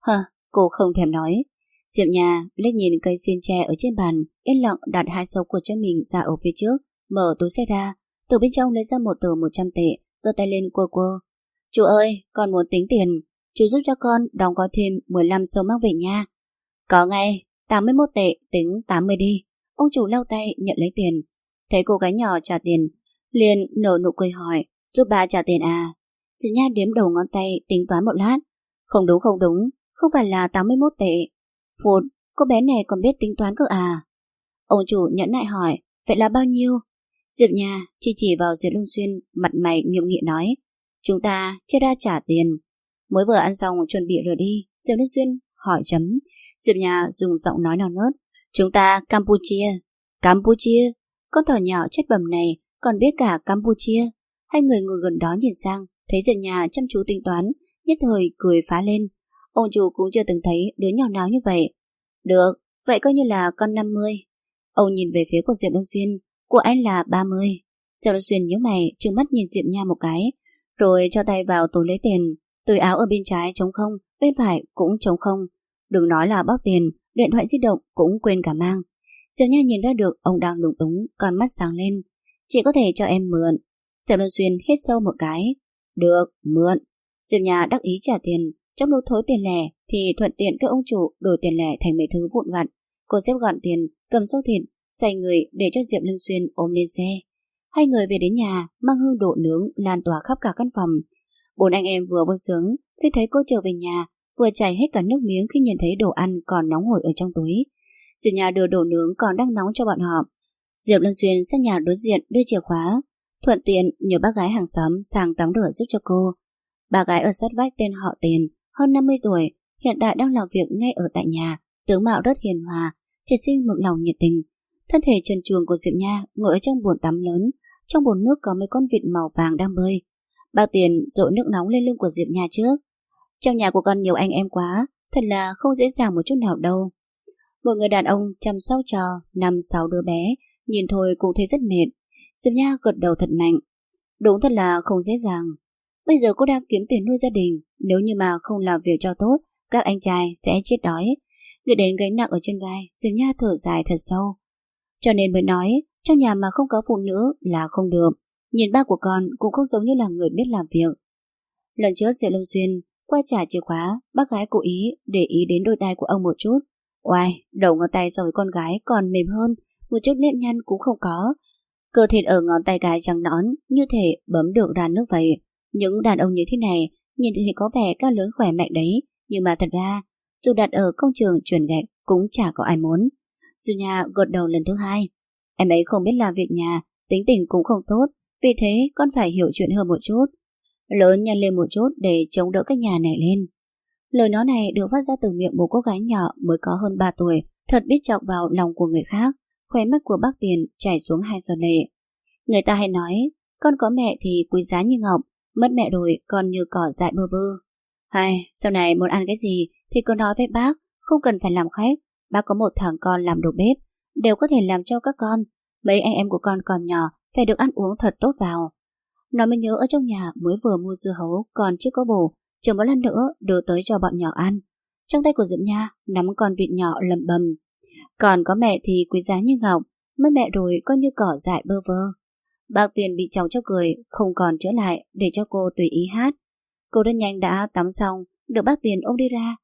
Cô không thèm nói. Diệp Nha liếc nhìn cây xiên tre ở trên bàn, yên lặng đặt hai sâu của cho mình ra ở phía trước, mở túi xe ra, từ bên trong lấy ra một tờ 100 tệ, giơ tay lên quơ quơ. Chú ơi, con muốn tính tiền, chú giúp cho con đóng gói thêm 15 sâu mang về nha. Có ngay, 81 tệ, tính 80 đi. Ông chủ lau tay nhận lấy tiền. Thấy cô gái nhỏ trả tiền, liền nở nụ cười hỏi, giúp bà trả tiền à? Diệp Nha đếm đầu ngón tay tính toán một lát. Không đúng, không phải là 81 tệ. Phụt, cô bé này còn biết tính toán cơ à? Ông chủ nhẫn nại hỏi, vậy là bao nhiêu? Diệp Nha chỉ vào Diệp Luân Xuyên, mặt mày nghiêm nghị nói, chúng ta chưa ra trả tiền. Mới vừa ăn xong chuẩn bị rời đi, Diệp Luân Xuyên hỏi chấm. Diệp Nha dùng giọng nói non nớt, chúng ta Campuchia. Campuchia? Con thỏ nhỏ chết bầm này còn biết cả Campuchia? Hai người ngồi gần đó nhìn sang, thấy Diệp Nha chăm chú tính toán, nhất thời cười phá lên. Ông chủ cũng chưa từng thấy đứa nhỏ nào như vậy. Được, vậy coi như là con 50. Ông nhìn về phía của Diệp Đông Xuyên, của anh là 30. Diệp Đông Xuyên nhíu mày, trừng mắt nhìn Diệp Nha một cái, rồi cho tay vào túi lấy tiền. Túi áo ở bên trái trống không, bên phải cũng trống không. Đừng nói là bóp tiền, điện thoại di động cũng quên cả mang. Diệp Nha nhìn ra được ông đang lúng túng, con mắt sáng lên. Chỉ có thể cho em mượn. Diệp Đông Xuyên hít sâu một cái. Được, mượn. Diệp Nha đắc ý trả tiền. Trong lúc thối tiền lẻ thì thuận tiện các ông chủ đổi tiền lẻ thành mấy thứ vụn vặt. Cô xếp gọn tiền, cầm số thịt, xoay người để cho Diệp Lương Xuyên ôm lên xe. Hai người về đến nhà, mang hương độ nướng lan tỏa khắp cả căn phòng. Bốn anh em vừa vui sướng khi thấy cô trở về nhà, vừa chảy hết cả nước miếng khi nhìn thấy đồ ăn còn nóng hổi ở trong túi. Diệp Nhà đưa đồ nướng còn đang nóng cho bọn họ. Diệp Lương Xuyên sang nhà đối diện đưa chìa khóa, thuận tiện nhờ bác gái hàng xóm sang tắm rửa giúp cho cô. Bà gái ở sát vách tên họ Tiền, hơn 50 tuổi, hiện tại đang làm việc ngay ở tại nhà, tướng mạo rất hiền hòa, chỉ sinh một lòng nhiệt tình. Thân thể trần truồng của Diệp Nha ngồi ở trong bồn tắm lớn, trong bồn nước có mấy con vịt màu vàng đang bơi. Bà Tiền dội nước nóng lên lưng của Diệp Nha trước. Trong nhà của con nhiều anh em quá, thật là không dễ dàng một chút nào đâu. Một người đàn ông chăm sóc cho 5-6 đứa bé, nhìn thôi cũng thấy rất mệt. Diệp Nha gật đầu thật mạnh. Đúng thật là không dễ dàng. Bây giờ cô đang kiếm tiền nuôi gia đình, nếu như mà không làm việc cho tốt, các anh trai sẽ chết đói. Nghĩ đến gánh nặng ở trên vai, Diệp Nha thở dài thật sâu. Cho nên mới nói, trong nhà mà không có phụ nữ là không được. Nhìn ba của con cũng không giống như là người biết làm việc. Lần trước Diệp Lâm Xuyên qua trả chìa khóa, bác gái cố ý để ý đến đôi tay của ông một chút. Oai, đầu ngón tay so với con gái còn mềm hơn, một chút nếp nhăn cũng không có. Cơ thịt ở ngón tay cái trắng nõn, như thể bấm được ra nước vậy. Những đàn ông như thế này, nhìn thì có vẻ cao lớn khỏe mạnh đấy, nhưng mà thật ra, dù đặt ở công trường chuyển gạch cũng chả có ai muốn. Diệp Nha gật đầu lần thứ hai. Em ấy không biết làm việc nhà, tính tình cũng không tốt, vì thế con phải hiểu chuyện hơn một chút. Lớn nhanh lên một chút để chống đỡ cái nhà này lên. Lời nói này được phát ra từ miệng một cô gái nhỏ mới có hơn 3 tuổi, thật biết chọc vào lòng của người khác. Khóe mắt của bác Tiền chảy xuống 2 giọt lệ. Người ta hay nói, con có mẹ thì quý giá như ngọc, mất mẹ rồi còn như cỏ dại bơ vơ. Hay, sau này muốn ăn cái gì thì cứ nói với bác, không cần phải làm khách. Bác có một thằng con làm đầu bếp, đều có thể làm cho các con. Mấy anh em của con còn nhỏ, phải được ăn uống thật tốt vào. Nó mới nhớ ở trong nhà mới vừa mua dưa hấu còn chưa có bổ, chờ một lần nữa đưa tới cho bọn nhỏ ăn. Trong tay của Diệp Nha nắm con vịt nhỏ lầm bầm. Còn có mẹ thì quý giá như ngọc, mất mẹ rồi coi như cỏ dại bơ vơ. Bác Tiền bị chồng cho cười, không còn trở lại để cho cô tùy ý hát. Cô rất nhanh đã tắm xong, được bác Tiền ôm đi ra.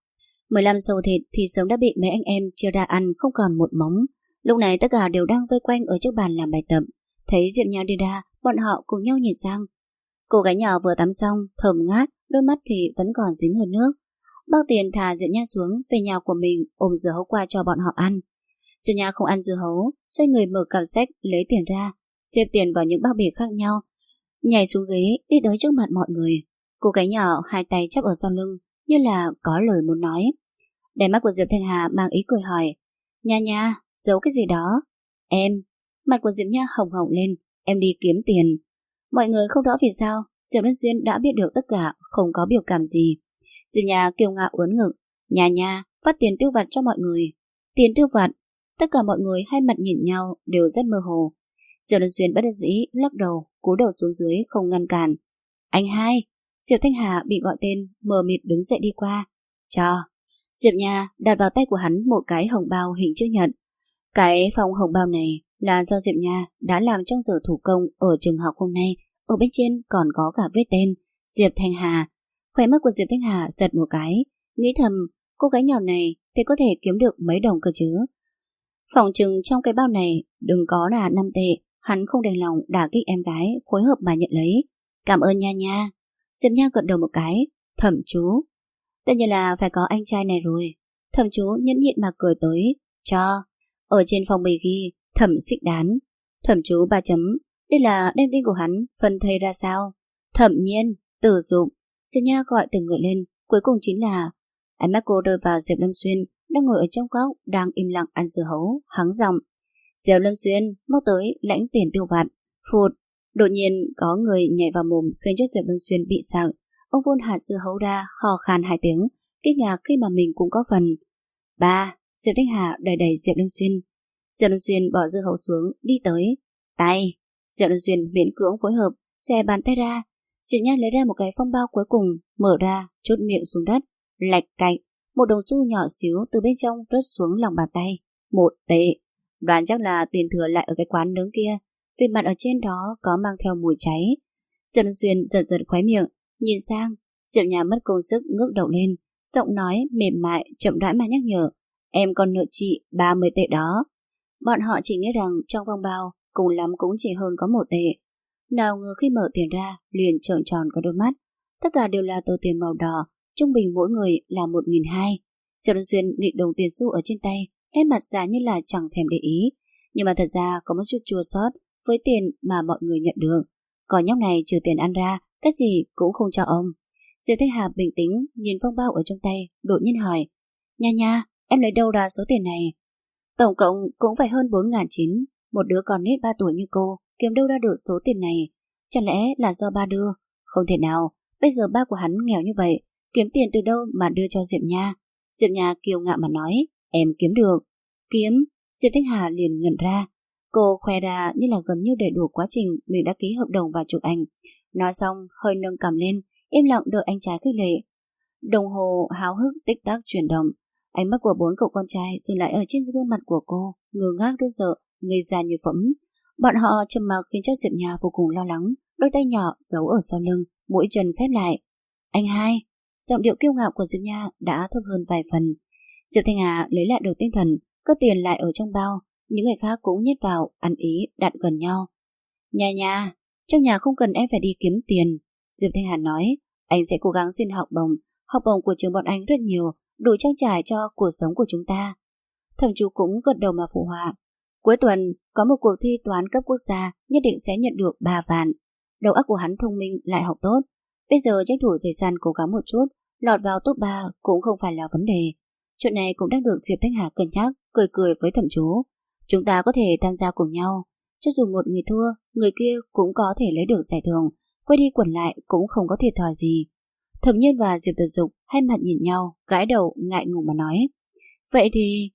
15 sâu thịt thì sớm đã bị mấy anh em chia ra ăn không còn một mống. Lúc này tất cả đều đang vây quanh ở trước bàn làm bài tập. Thấy Diệp Nha đi ra, bọn họ cùng nhau nhìn sang. Cô gái nhỏ vừa tắm xong, thơm ngát, đôi mắt thì vẫn còn dính hơi nước. Bao Tiền thả Diệp Nha xuống về nhà của mình, ôm dưa hấu qua cho bọn họ ăn. Diệp Nha không ăn dưa hấu, xoay người mở cặp sách lấy tiền ra, xếp tiền vào những bao bì khác nhau, nhảy xuống ghế đi tới trước mặt mọi người. Cô gái nhỏ hai tay chắp ở sau lưng như là có lời muốn nói. Đáy mắt của Diệp Thanh Hà mang ý cười hỏi: Nha Nha, giấu cái gì đó? Em. Mặt của Diệp Nha hồng hồng lên. Em đi kiếm tiền. Mọi người không rõ vì sao Diệp Lâm Xuyên đã biết được tất cả, không có biểu cảm gì. Diệp Nha kiêu ngạo uốn ngực: Nha Nha, phát tiền tiêu vặt cho mọi người. Tiền tiêu vặt? Tất cả mọi người hai mặt nhìn nhau đều rất mơ hồ. Diệp Lâm Xuyên bất đắc dĩ lắc đầu, cúi đầu xuống dưới không ngăn cản. Anh hai. Diệp Thanh Hà bị gọi tên, mờ mịt đứng dậy đi qua. Cho. Diệp Nha đặt vào tay của hắn một cái hồng bao hình chữ nhật. Cái phong hồng bao này là do Diệp Nha đã làm trong giờ thủ công ở trường học hôm nay. Ở bên trên còn có cả vết tên Diệp Thanh Hà. Khóe mắt của Diệp Thanh Hà giật một cái, nghĩ thầm cô gái nhỏ này thì có thể kiếm được mấy đồng cơ chứ. Phỏng chừng trong cái bao này đừng có là 5 tệ. Hắn không đành lòng đả kích em gái, phối hợp mà nhận lấy. Cảm ơn Nha Nha. Diệp Nha gật đầu một cái. Thẩm chú. Tất nhiên là phải có anh trai này rồi. Thẩm chú nhẫn nhịn mà cười tới. Cho. Ở trên phòng bì ghi Thẩm Xích Đán. Thẩm chú 3 chấm. Đây là đem tin của hắn phân thây ra sao? Thẩm Nhiên, Tử Dụng. Diệp Nha gọi từng người lên. Cuối cùng chính là ánh mắt cô rơi vào Diệp Lâm Xuyên đang ngồi ở trong góc đang im lặng ăn dưa hấu, hắng giọng. Diệp Lâm Xuyên, mau tới lãnh tiền tiêu vặt. Phụt. Đột nhiên có người nhảy vào mồm khiến cho Diệp Lâm Xuyên bị sặc. Ông vun hạt dưa hấu ra, hò khan 2 tiếng, kinh ngạc khi mà mình cũng có phần. Ba. Diệp Thanh Hà đẩy đẩy Diệp Lâm Xuyên. Diệp Lâm Xuyên bỏ dưa hấu xuống, đi tới. Tay. Diệp Lâm Xuyên miễn cưỡng phối hợp, xòe bàn tay ra. Diệp Nha lấy ra một cái phong bao cuối cùng, mở ra, chốt miệng xuống đất, lạch cạch. Một đồng xu nhỏ xíu từ bên trong rớt xuống lòng bàn tay. 1 tệ. Đoán chắc là tiền thừa lại ở cái quán nướng kia, vì mặt ở trên đó có mang theo mùi cháy. Diệp Lâm Xuyên giật giật khóe miệng, nhìn sang. Diệp Nha mất công sức ngước đầu lên, giọng nói mềm mại chậm rãi mà nhắc nhở: Em còn nợ chị 30 tệ đó. Bọn họ chỉ nghĩ rằng trong phong bao cùng lắm cũng chỉ hơn có 1 tệ. Nào ngờ khi mở tiền ra liền trợn tròn cả đôi mắt. Tất cả đều là tờ tiền màu đỏ, trung bình mỗi người là 1.200. Diệp Lâm Xuyên nghịch đồng tiền xu ở trên tay, nét mặt giả như là chẳng thèm để ý. Nhưng mà thật ra có một chút chua xót với tiền mà mọi người nhận được. Còn nhóc này trừ tiền ăn ra, cái gì cũng không cho ông. Diệp Thanh Hà bình tĩnh nhìn phong bao ở trong tay, đột nhiên hỏi: Nha Nha, em lấy đâu ra số tiền này? Tổng cộng cũng phải hơn 4.900. Một đứa còn nít 3 tuổi như cô kiếm đâu ra được số tiền này? Chẳng lẽ là do ba đưa? Không thể nào, bây giờ ba của hắn nghèo như vậy, kiếm tiền từ đâu mà đưa cho Diệp Nha? Diệp Nha kiêu ngạo mà nói: Em kiếm được. Kiếm? Diệp Thanh Hà liền ngẩn ra. Cô khoe ra như là gần như đầy đủ quá trình mình đã ký hợp đồng và chụp ảnh. Nói xong hơi nâng cằm lên, im lặng đợi anh trai khích lệ. Đồng hồ háo hức tích tắc chuyển động. Ánh mắt của 4 cậu con trai dừng lại ở trên gương mặt của cô, ngơ ngác run sợ, ngây ra như phẫm. Bọn họ trầm mặc khiến cho Diệp Nha vô cùng lo lắng, đôi tay nhỏ giấu ở sau lưng, mũi chân khép lại. Anh hai. Giọng điệu kiêu ngạo của Diệp Nha đã thấp hơn vài phần. Diệp Thanh Hà lấy lại được tinh thần, cất tiền lại ở trong bao. Những người khác cũng nhét vào, ăn ý đặt gần nhau. Nha Nha, trong nhà không cần em phải đi kiếm tiền. Diệp Thanh Hà nói: Anh sẽ cố gắng xin học bổng. Học bổng của trường bọn anh rất nhiều, đủ trang trải cho cuộc sống của chúng ta. Thẩm chú cũng gật đầu mà phụ họa. Cuối tuần có một cuộc thi toán cấp quốc gia, nhất định sẽ nhận được 3 vạn. Đầu óc của hắn thông minh lại học tốt. Bây giờ tranh thủ thời gian cố gắng một chút, lọt vào top 3 cũng không phải là vấn đề. Chuyện này cũng đang được Diệp Thanh Hà cân nhắc, cười cười với thẩm chú. Chúng ta có thể tham gia cùng nhau. Cho dù một người thua, người kia cũng có thể lấy được giải thưởng. Quay đi quẩn lại cũng không có thiệt thòi gì. Thẩm Nhiên và Diệp Tử Dục hai mặt nhìn nhau, gãi đầu ngại ngùng mà nói: Vậy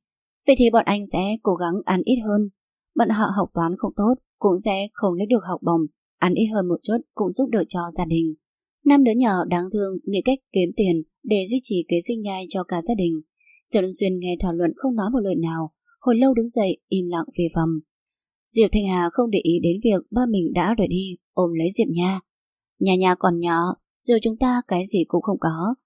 thì bọn anh sẽ cố gắng ăn ít hơn. Bọn họ học toán không tốt cũng sẽ không lấy được học bổng, ăn ít hơn một chút cũng giúp đỡ cho gia đình. 5 đứa nhỏ đáng thương nghĩ cách kiếm tiền để duy trì kế sinh nhai cho cả gia đình. Diệp Lâm Xuyên nghe thảo luận không nói một lời nào, hồi lâu đứng dậy im lặng về phòng. Diệp Thanh Hà không để ý đến việc ba mình đã rời đi, ôm lấy Diệp Nha. Nhà nhà còn nhỏ, giờ chúng ta cái gì cũng không có.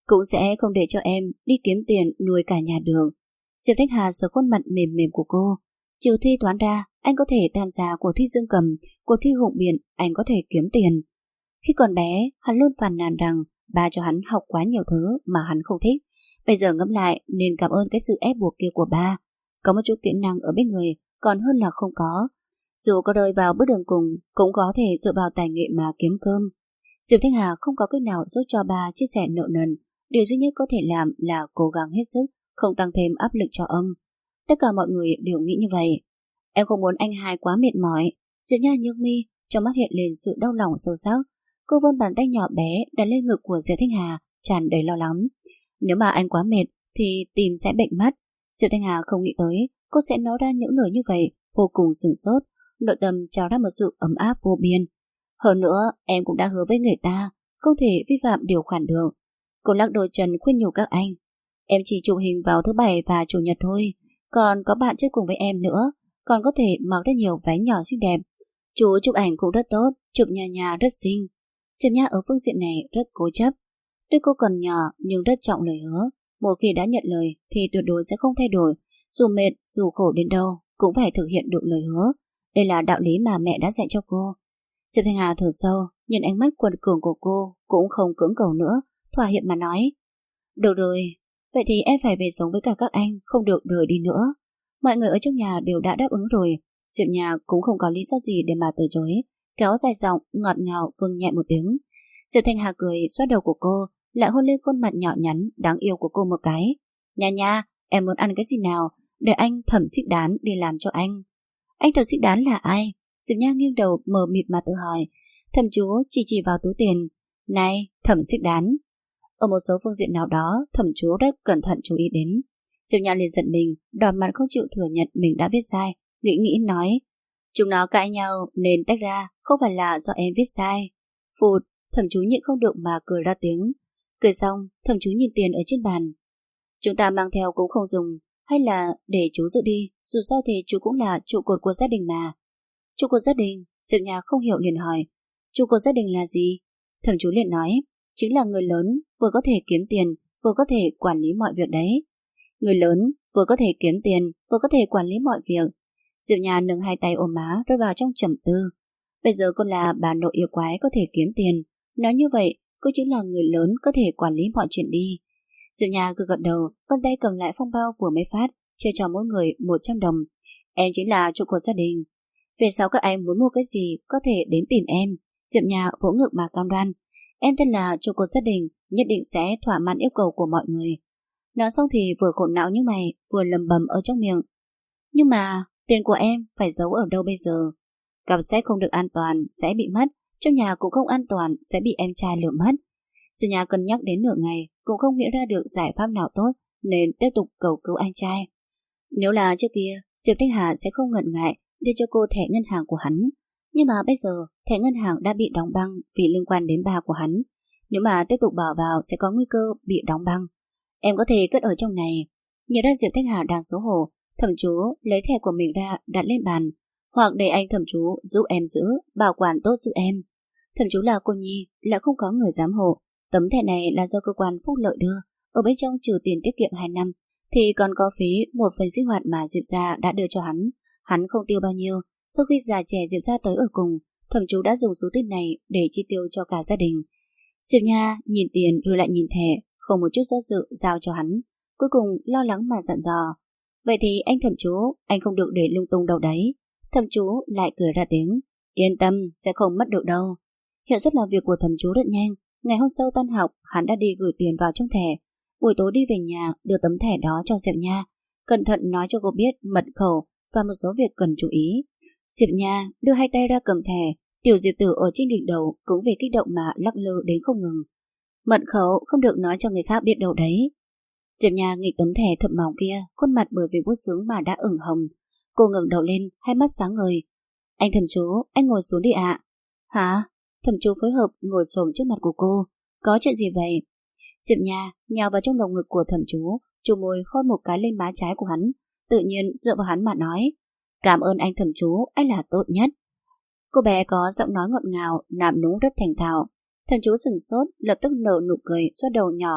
cũng sẽ không để cho em đi kiếm tiền nuôi cả nhà đường. Diệp Thanh Hà sờ khuôn mặt mềm mềm của cô. Trừ thi toán ra, anh có thể tham gia cuộc thi dương cầm, cuộc thi hụng biện, anh có thể kiếm tiền. Khi còn bé, hắn luôn phàn nàn rằng ba cho hắn học quá nhiều thứ mà hắn không thích. Bây giờ ngẫm lại nên cảm ơn cái sự ép buộc kia của ba. Có một chút kỹ năng ở bên người còn hơn là không có. Dù có rơi vào bước đường cùng, cũng có thể dựa vào tài nghệ mà kiếm cơm. Diệp Thanh Hà không có cách nào giúp cho ba chia sẻ nợ nần. Điều duy nhất có thể làm là cố gắng hết sức, không tăng thêm áp lực cho ông. Tất cả mọi người đều nghĩ như vậy. Em không muốn anh hai quá mệt mỏi. Diệp Nha nhướng mi, trong mắt hiện lên sự đau lòng sâu sắc. Cô vươn bàn tay nhỏ bé đặt lên ngực của Diệp Thanh Hà, tràn đầy lo lắng. Nếu mà anh quá mệt thì tim sẽ bệnh mất. Diệp Thanh Hà không nghĩ tới cô sẽ nói ra những lời như vậy, vô cùng sửng sốt, nội tâm trào ra một sự ấm áp vô biên. Hơn nữa, em cũng đã hứa với người ta không thể vi phạm điều khoản được. Cô lắc đôi chân khuyên nhủ các anh. Em chỉ chụp hình vào thứ bảy và chủ nhật thôi, còn có bạn chơi cùng với em nữa, còn có thể mặc rất nhiều váy nhỏ xinh đẹp. Chú chụp ảnh cũng rất tốt, chụp nhà nhà rất xinh. Diệp Nha ở phương diện này rất cố chấp. Tuy cô còn nhỏ nhưng rất trọng lời hứa. Một khi đã nhận lời thì tuyệt đối sẽ không thay đổi. Dù mệt, dù khổ đến đâu cũng phải thực hiện được lời hứa. Đây là đạo lý mà mẹ đã dạy cho cô. Diệp Thanh Hà thở sâu, nhìn ánh mắt quật cường của cô cũng không cưỡng cầu nữa, thỏa hiệp mà nói. Được rồi, vậy thì em phải về sống với cả các anh, không được rời đi nữa. Mọi người ở trong nhà đều đã đáp ứng rồi. Diệp Nha cũng không có lý do gì để mà từ chối, kéo dài giọng ngọt ngào vâng nhẹ một tiếng. Diệp Thanh Hà cười xoát đầu của cô, lại hôn lên khuôn mặt nhỏ nhắn đáng yêu của cô một cái. Nha nha, em muốn ăn cái gì nào, để anh Thẩm Xích Đán đi làm cho anh. Anh Thẩm Xích Đán là ai? Diệp Nha nghiêng đầu mờ mịt mà tự hỏi. Thẩm chú chỉ vào túi tiền. Này, Thẩm Xích Đán. Ở một số phương diện nào đó, thẩm chú rất cẩn thận chú ý đến. Diệp Nha liền giận mình, đỏ mặt không chịu thừa nhận mình đã viết sai, nghĩ nói. Chúng nó cãi nhau nên tách ra, không phải là do em viết sai. Phụt, thẩm chú nhịn không được mà cười ra tiếng. Cười xong, thẩm chú nhìn tiền ở trên bàn. Chúng ta mang theo cũng không dùng, hay là để chú giữ đi, dù sao thì chú cũng là trụ cột của gia đình mà. Trụ cột gia đình? Diệp Nha không hiểu liền hỏi. Trụ cột gia đình là gì? Thẩm chú liền nói, chính là người lớn vừa có thể kiếm tiền, vừa có thể quản lý mọi việc đấy. Người lớn vừa có thể kiếm tiền, vừa có thể quản lý mọi việc. Diệp Nha nâng hai tay ôm má rơi vào trong trầm tư. Bây giờ cô là bà nội yêu quái có thể kiếm tiền. Nói như vậy, cô chính là người lớn có thể quản lý mọi chuyện đi. Diệp Nha cứ gật đầu, con tay cầm lại phong bao vừa mới phát, chia cho mỗi người 100 đồng. Em chính là trụ cột gia đình. Về sau các anh muốn mua cái gì có thể đến tìm em. Diệp Nha vỗ ngực mà cam đoan. Em tên là trụ cột gia đình, nhất định sẽ thỏa mãn yêu cầu của mọi người. Nói xong thì vừa khổ não như mày, vừa lầm bầm ở trong miệng. Nhưng mà, tiền của em phải giấu ở đâu bây giờ? Cặp sách không được an toàn, sẽ bị mất. Trong nhà cũng không an toàn, sẽ bị em trai lừa mất. Sư nhà cân nhắc đến nửa ngày, cũng không nghĩ ra được giải pháp nào tốt, nên tiếp tục cầu cứu anh trai. Nếu là trước kia, Diệp Thanh Hà sẽ không ngần ngại đưa cho cô thẻ ngân hàng của hắn. Nhưng mà bây giờ, thẻ ngân hàng đã bị đóng băng vì liên quan đến ba của hắn. Nếu mà tiếp tục bỏ vào sẽ có nguy cơ bị đóng băng. Em có thể cất ở trong này. Nhớ ra Diệp Thanh Hà đang xấu hổ, thẩm chú lấy thẻ của mình ra đặt lên bàn, hoặc để anh thẩm chú giúp em giữ, bảo quản tốt giúp em. Thẩm chú là cô nhi, lại không có người giám hộ. Tấm thẻ này là do cơ quan phúc lợi đưa, ở bên trong trừ tiền tiết kiệm 2 năm, thì còn có phí một phần sinh hoạt mà Diệp gia đã đưa cho hắn. Hắn không tiêu bao nhiêu. Sau khi già trẻ Diệp gia tới ở cùng, thẩm chú đã dùng số tiền này để chi tiêu cho cả gia đình. Diệp Nha nhìn tiền rồi lại nhìn thẻ, không một chút do dự giao cho hắn. Cuối cùng lo lắng mà dặn dò. Vậy thì anh thẩm chú, anh không được để lung tung đâu đấy. Thẩm chú lại cười ra tiếng. Yên tâm, sẽ không mất được đâu. Hiệu suất làm việc của thẩm chú rất nhanh. Ngày hôm sau tan học, hắn đã đi gửi tiền vào trong thẻ. Buổi tối đi về nhà, đưa tấm thẻ đó cho Diệp Nha, cẩn thận nói cho cô biết mật khẩu và một số việc cần chú ý. Diệp Nha đưa hai tay ra cầm thẻ, tiểu Diệp Tử ở trên đỉnh đầu cũng vì kích động mà lắc lư đến không ngừng. Mật khẩu không được nói cho người khác biết đâu đấy. Diệp Nha nghịch tấm thẻ thậm mỏng kia, khuôn mặt bởi vì bút sướng mà đã ửng hồng. Cô ngẩng đầu lên, hai mắt sáng ngời. Anh thẩm chú, anh ngồi xuống đi ạ. Hả? Thẩm chú phối hợp ngồi xổm trước mặt của cô. Có chuyện gì vậy? Diệp Nha nhào vào trong lồng ngực của thẩm chú môi hôn một cái lên má trái của hắn, tự nhiên dựa vào hắn mà nói. Cảm ơn anh thẩm chú, anh là tốt nhất. Cô bé có giọng nói ngọt ngào, nạm núng rất thành thạo. Thẩm chú sửng sốt, lập tức nở nụ cười xoa đầu nhỏ,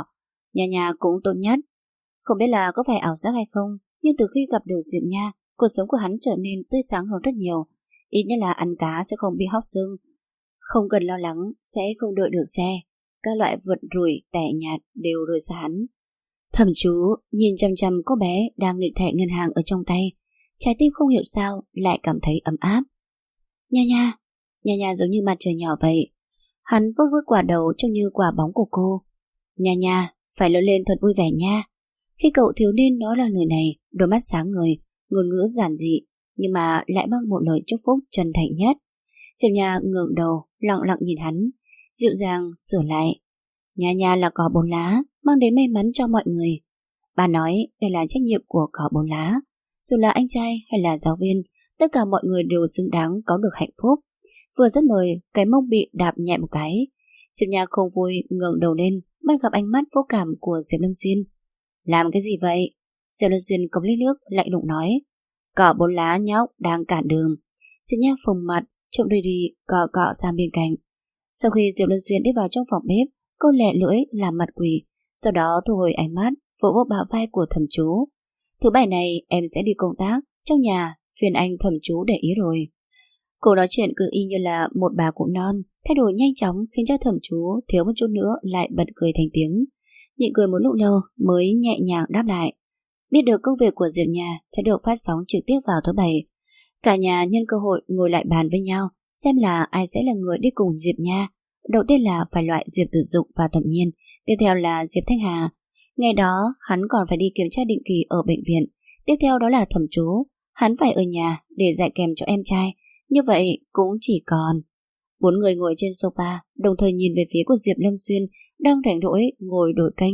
Nhà nhà cũng tốt nhất. Không biết là có phải ảo giác hay không, nhưng từ khi gặp được Diệp Nha, cuộc sống của hắn trở nên tươi sáng hơn rất nhiều. Ít nhất là ăn cá sẽ không bị hóc xương, không cần lo lắng sẽ không đợi được xe. Các loại vật rủi tẻ nhạt đều rời xa hắn. Thẩm chú nhìn chăm chăm cô bé đang nghịch thẻ ngân hàng ở trong tay, trái tim không hiểu sao lại cảm thấy ấm áp. Nha nha, nha nha giống như mặt trời nhỏ vậy. Hắn vuốt vuốt quả đầu trông như quả bóng của cô. Nha nha, phải lớn lên thật vui vẻ nha. Khi cậu thiếu niên nói là lời này, đôi mắt sáng người, ngôn ngữ giản dị, nhưng mà lại mang một lời chúc phúc chân thành nhất. Diệp Nha ngẩng đầu, lặng lặng nhìn hắn, dịu dàng sửa lại. Nha nha là cỏ 4 lá, mang đến may mắn cho mọi người. Bà nói đây là trách nhiệm của cỏ 4 lá. Dù là anh trai hay là giáo viên, tất cả mọi người đều xứng đáng có được hạnh phúc. Vừa dứt lời, cái mông bị đạp nhẹ một cái. Diệp Nha không vui ngẩng đầu lên, bắt gặp ánh mắt vô cảm của Diệp Lâm Xuyên. Làm cái gì vậy? Diệp Lâm Xuyên cốc ly nước lạnh lùng nói. Cỏ 4 lá nhóc đang cản đường. Diệp Nha phồng mặt, trộm đi cọ cọ sang bên cạnh. Sau khi Diệp Lâm Xuyên đi vào trong phòng bếp, cô lẹ lưỡi làm mặt quỷ, sau đó thu hồi ánh mắt, vỗ vỗ bả vai của thẩm chú. Thứ bảy này em sẽ đi công tác, trong nhà, phiền anh thẩm chú để ý rồi. Cô nói chuyện cứ y như là một bà cụ non, thay đổi nhanh chóng khiến cho thẩm chú thiếu một chút nữa lại bật cười thành tiếng. Nhịn cười một lúc lâu mới nhẹ nhàng đáp lại. Biết được công việc của Diệp Nha sẽ được phát sóng trực tiếp vào thứ bảy. Cả nhà nhân cơ hội ngồi lại bàn với nhau, xem là ai sẽ là người đi cùng Diệp Nha. Đầu tiên là phải loại Diệp Tử Dục và Thẩm Nhiên, tiếp theo là Diệp Thanh Hà. Ngày đó hắn còn phải đi kiểm tra định kỳ ở bệnh viện. Tiếp theo đó là Thẩm chú, hắn phải ở nhà để dạy kèm cho em trai. Như vậy cũng chỉ còn 4 người ngồi trên sofa, đồng thời nhìn về phía của Diệp Lâm Xuyên đang rảnh rỗi ngồi đổi kênh.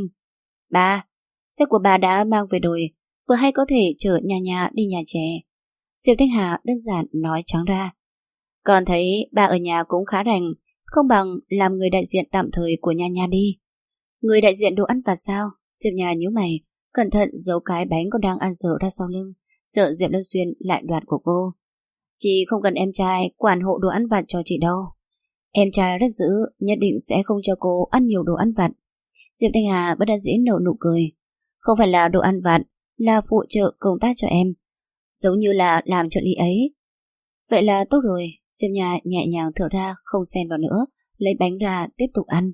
Ba, xe của bà đã mang về rồi, vừa hay có thể chở nhà nhà đi nhà trẻ. Diệp Thanh Hà đơn giản nói trắng ra. Còn thấy bà ở nhà cũng khá rảnh, không bằng làm người đại diện tạm thời của nha nha đi. Người đại diện đồ ăn vặt sao? Diệp Nha nhíu mày, cẩn thận giấu cái bánh còn đang ăn dở ra sau lưng, sợ Diệp Lâm Xuyên lại đoạt của cô. Chị không cần em trai quản hộ đồ ăn vặt cho chị đâu. Em trai rất dữ, nhất định sẽ không cho cô ăn nhiều đồ ăn vặt. Diệp Thanh Hà bất đắc dĩ nở nụ cười. Không phải là đồ ăn vặt, là phụ trợ công tác cho em, giống như là làm trợ lý ấy. Vậy là tốt rồi. Diệp Nha nhẹ nhàng thở ra, không xen vào nữa, lấy bánh ra tiếp tục ăn.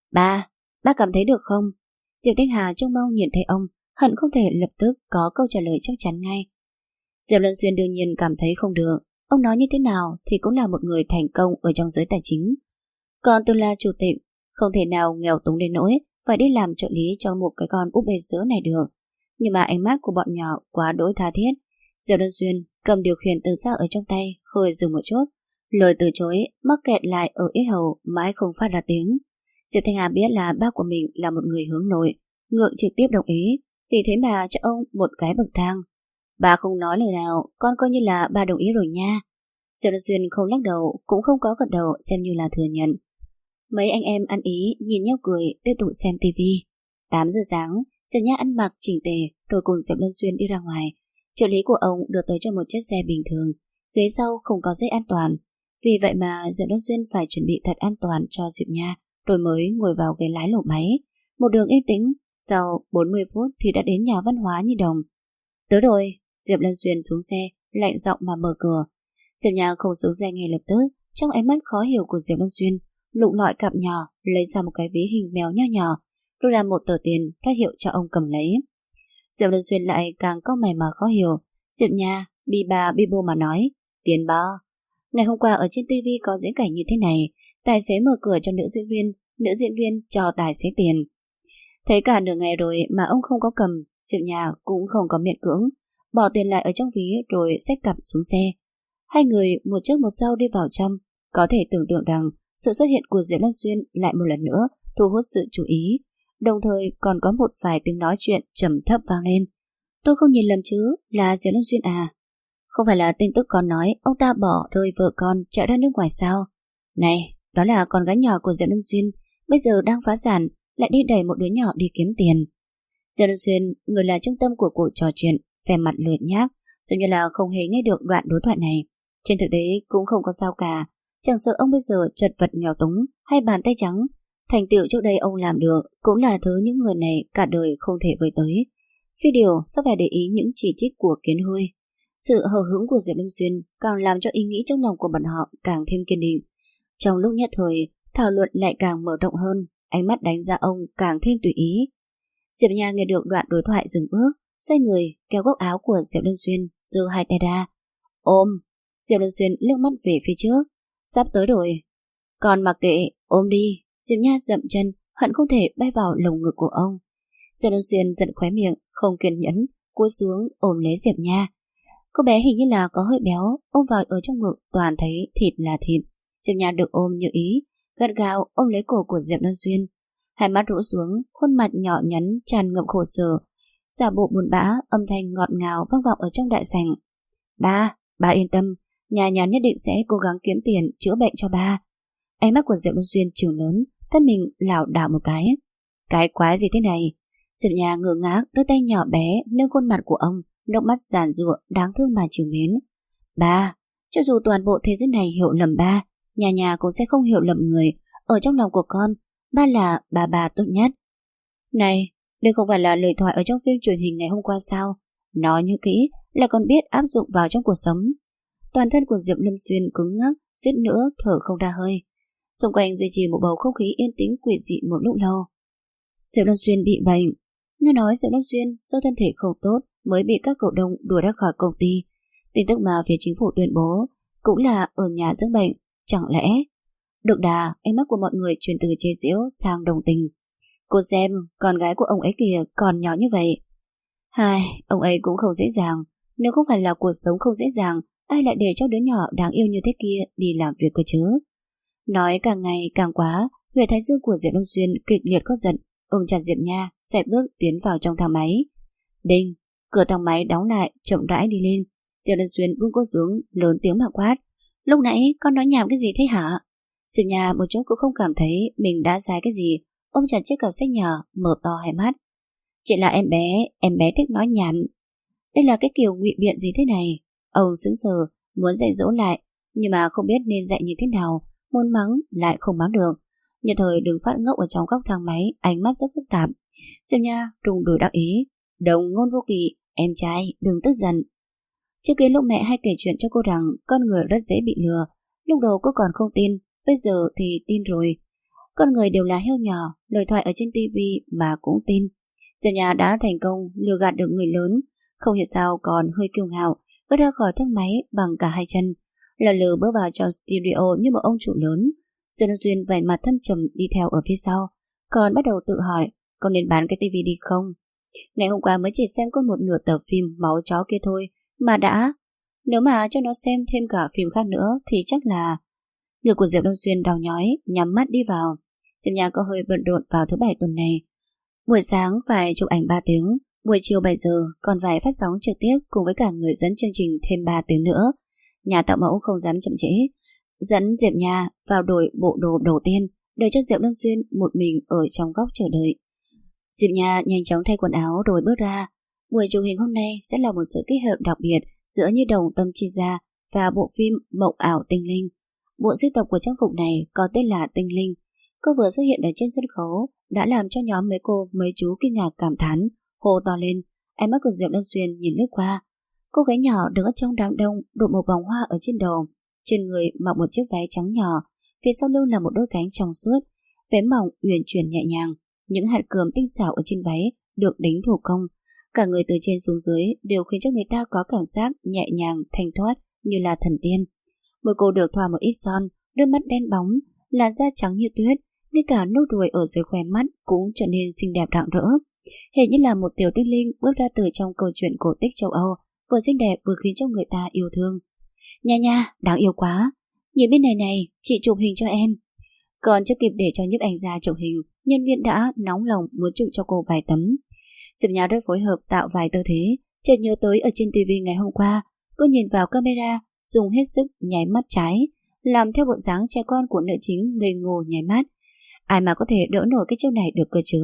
Ba cảm thấy được không? Diệp Thanh Hà trông mong nhìn thấy ông, hận không thể lập tức có câu trả lời chắc chắn ngay. Diệp Lân Xuyên đương nhiên cảm thấy không được. Ông nói như thế nào thì cũng là một người thành công ở trong giới tài chính. Còn từng là chủ tịch, không thể nào nghèo túng đến nỗi phải đi làm trợ lý cho một cái con úp bê sữa này được. Nhưng mà ánh mắt của bọn nhỏ quá đỗi tha thiết. Diệp Lân Xuyên cầm điều khiển từ xa ở trong tay, hơi dừng một chút. Lời từ chối mắc kẹt lại ở yết hầu, mãi không phát ra tiếng. Diệp Thanh Hà biết là ba của mình là một người hướng nội, ngượng trực tiếp đồng ý, vì thế mà cho ông một cái bậc thang. Bà không nói lời nào, con coi như là bà đồng ý rồi nha. Diệp Lân Xuyên không lắc đầu, cũng không có gật đầu, xem như là thừa nhận. Mấy anh em ăn ý, nhìn nhau cười, tiếp tục xem tivi. 8 giờ sáng, Diệp Nha ăn mặc chỉnh tề, rồi cùng Diệp Lân Xuyên đi ra ngoài. Trợ lý của ông đưa tới cho một chiếc xe bình thường, ghế sau không có dây an toàn. Vì vậy mà Diệp Lân Xuyên phải chuẩn bị thật an toàn cho Diệp Nha, rồi mới ngồi vào ghế lái lổ máy. Một đường yên tĩnh, sau 40 phút thì đã đến nhà văn hóa Nhi Đồng. Tới rồi. Diệp Lân Xuyên xuống xe, lạnh giọng mà mở cửa. Diệp Nha không xuống xe ngay lập tức, trong ánh mắt khó hiểu của Diệp Lân Xuyên, lục lọi cặp nhỏ, lấy ra một cái ví hình mèo nho nhỏ, rồi làm một tờ tiền ra hiệu cho ông cầm lấy. Diệp Lân Xuyên lại càng cau mày mà khó hiểu. Diệp Nha bi bà bi bô mà nói, tiền bo. Ngày hôm qua ở trên TV có diễn cảnh như thế này, tài xế mở cửa cho nữ diễn viên cho tài xế tiền. Thấy cả nửa ngày rồi mà ông không có cầm, Diệp Nha cũng không có miễn cưỡng, bỏ tiền lại ở trong ví rồi xách cặp xuống xe. Hai người một trước một sau đi vào trong. Có thể tưởng tượng rằng sự xuất hiện của Diệp Lân Xuyên lại một lần nữa thu hút sự chú ý, đồng thời còn có một vài tiếng nói chuyện trầm thấp vang lên. Tôi không nhìn lầm chứ, là Diệp Lân Xuyên à? Không phải là tin tức con nói ông ta bỏ rơi vợ con chạy ra nước ngoài sao? Này, đó là con gái nhỏ của Diệp Lân Xuyên, bây giờ đang phá sản, lại đi đẩy một đứa nhỏ đi kiếm tiền. Diệp Lân Xuyên, người là trung tâm của cuộc trò chuyện, vẻ mặt lười nhác, dường như là không hề nghe được đoạn đối thoại này. Trên thực tế cũng không có sao cả, chẳng sợ ông bây giờ chật vật nghèo túng hay bàn tay trắng, Thành tựu trước đây ông làm được cũng là thứ những người này cả đời không thể với tới. Phi điều sao phải để ý những chỉ trích của Kiến Huy. Sự hờ hững của Diệp Lâm Xuyên càng làm cho ý nghĩ trong lòng của bọn họ càng thêm kiên định. Trong lúc nhất thời, thảo luận lại càng mở rộng hơn, ánh mắt đánh giá ông càng thêm tùy ý. Diệp Nha nghe được đoạn đối thoại dừng bước, xoay người kéo góc áo của Diệp Lâm Xuyên, giơ hai tay ra. Ôm. Diệp Lâm Xuyên liếc mắt về phía trước. Sắp tới rồi. Còn mặc kệ, ôm đi. Diệp Nha dậm chân, hận không thể bay vào lồng ngực của ông. Diệp Lâm Xuyên giận khóe miệng, không kiên nhẫn, cúi xuống ôm lấy Diệp Nha. Cô bé hình như là có hơi béo, ôm vào ở trong ngực toàn thấy thịt là thịt. Diệp Nha được ôm như ý, gắt gao ôm lấy cổ của Diệp Lâm Xuyên. Hai mắt rũ xuống, khuôn mặt nhỏ nhắn tràn ngập khổ sở, giả bộ buồn bã, âm thanh ngọt ngào vang vọng ở trong đại sảnh. Ba yên tâm, nhà nhất định sẽ cố gắng kiếm tiền chữa bệnh cho ba. Ánh mắt của Diệp Lâm Xuyên trừng lớn, thân mình lảo đảo một cái. Cái quái gì thế này? Diệp Nha ngơ ngác, đôi tay nhỏ bé nâng khuôn mặt của ông, nước mắt giàn giụa đáng thương mà trìu mến. Ba, cho dù toàn bộ thế giới này hiểu lầm ba, nhà cũng sẽ không hiểu lầm người. Ở trong lòng của con, ba là bà tốt nhất. Này, đây không phải là lời thoại ở trong phim truyền hình ngày hôm qua sao? Nói như kỹ là còn biết áp dụng vào trong cuộc sống. Toàn thân của Diệp Lâm Xuyên cứng ngắc, suýt nữa thở không ra hơi. Xung quanh duy trì một bầu không khí yên tĩnh quỷ dị một lúc lâu. Diệp Lâm Xuyên bị bệnh. Nghe nói Diệp Lâm Xuyên do thân thể không tốt mới bị các cổ đông đuổi ra khỏi công ty. Tin tức mà phía chính phủ tuyên bố cũng là ở nhà dưỡng bệnh. Chẳng lẽ? Được đà, ánh mắt của mọi người chuyển từ chế giễu sang đồng tình. Cô xem, con gái của ông ấy kìa còn nhỏ như vậy. Hai, ông ấy cũng không dễ dàng. Nếu không phải là cuộc sống không dễ dàng, ai lại để cho đứa nhỏ đáng yêu như thế kia đi làm việc cơ chứ? Nói càng ngày càng quá, huyệt thái dương của Diệp Lâm Xuyên kịch liệt có giận, ôm chặt Diệp Nha, xài bước tiến vào trong thang máy. Đinh, cửa thang máy đóng lại, chậm rãi đi lên. Diệp Lâm Xuyên buông cô xuống, lớn tiếng mà quát. Lúc nãy con nói nhảm cái gì thế hả? Diệp Nha một chút cũng không cảm thấy mình đã sai cái gì, ôm chặt chiếc cặp sách nhỏ, mở to hai mắt. Chỉ là em bé thích nói nhảm. Đây là cái kiểu ngụy biện gì thế này? Ông sững sờ, muốn dạy dỗ lại, nhưng mà không biết nên dạy như thế nào, muốn mắng lại không mắng được. Nhất thời đứng phát ngốc ở trong góc thang máy, ánh mắt rất phức tạp. Diệp Nha rung đùi đắc ý. Đồng ngôn vô kỵ, em trai đừng tức giận. Trước kia lúc mẹ hay kể chuyện cho cô rằng con người rất dễ bị lừa, lúc đầu cô còn không tin, bây giờ thì tin rồi. Con người đều là heo nhỏ, lời thoại ở trên tivi mà cũng tin. Diệp Nha đã thành công lừa gạt được người lớn, không hiểu sao còn hơi kiêu ngạo, bước ra khỏi thang máy bằng cả hai chân, lờ lờ bước vào trong studio như một ông chủ lớn. Dương Duyên vẻ mặt thâm trầm đi theo ở phía sau, còn bắt đầu tự hỏi con nên bán cái tivi đi không. Ngày hôm qua mới chỉ xem có một nửa tập phim máu chó kia thôi mà đã, nếu mà cho nó xem thêm cả phim khác nữa thì chắc là. Người của Diệp Đông Xuyên đau nhói, nhắm mắt đi vào. Diệp Nha có hơi bận rộn vào thứ bảy tuần này. Buổi sáng phải chụp ảnh 3 tiếng, buổi chiều 7 giờ còn phải phát sóng trực tiếp cùng với cả người dẫn chương trình thêm 3 tiếng nữa. Nhà tạo mẫu không dám chậm trễ, dẫn Diệp Nha vào đổi bộ đồ đầu tiên, để cho Diệp Đông Xuyên một mình ở trong góc chờ đợi. Diệp Nha nhanh chóng thay quần áo rồi bước ra. Buổi chụp hình hôm nay sẽ là một sự kết hợp đặc biệt giữa Như Đồng Tâm Chi Gia và bộ phim Mộng Ảo Tinh Linh. Bộ sưu tập của trang phục này có tên là Tinh Linh. Cô vừa xuất hiện ở trên sân khấu đã làm cho nhóm mấy chú kinh ngạc cảm thán, hô to lên. Ánh mắt của Diệp Đông Xuyên nhìn lướt qua. Cô gái nhỏ đứng ở trong đám đông, đội một vòng hoa ở trên đầu, trên người mặc một chiếc váy trắng nhỏ, phía sau lưng là một đôi cánh trong suốt, váy mỏng uyển chuyển nhẹ nhàng. Những hạt cườm tinh xảo ở trên váy được đính thủ công, cả người từ trên xuống dưới đều khiến cho người ta có cảm giác nhẹ nhàng, thanh thoát như là thần tiên. Môi cô được thoa một ít son, đôi mắt đen bóng, làn da trắng như tuyết, ngay cả nốt ruồi ở dưới khóe mắt cũng trở nên xinh đẹp rạng rỡ. Hệt như là một tiểu tinh linh bước ra từ trong câu chuyện cổ tích châu Âu, vừa xinh đẹp vừa khiến cho người ta yêu thương. Nha, đáng yêu quá. Nhìn bên này, chị chụp hình cho em. Còn chưa kịp để cho nhiếp ảnh gia chụp hình, nhân viên đã nóng lòng muốn chụp cho cô vài tấm. Diệp Nha rất phối hợp tạo vài tư thế, chợt nhớ tới ở trên TV ngày hôm qua, cô nhìn vào camera, dùng hết sức nháy mắt trái, làm theo bộ dáng trẻ con của nữ chính ngây ngô nháy mắt. Ai mà có thể đỡ nổi cái chiêu này được cơ chứ?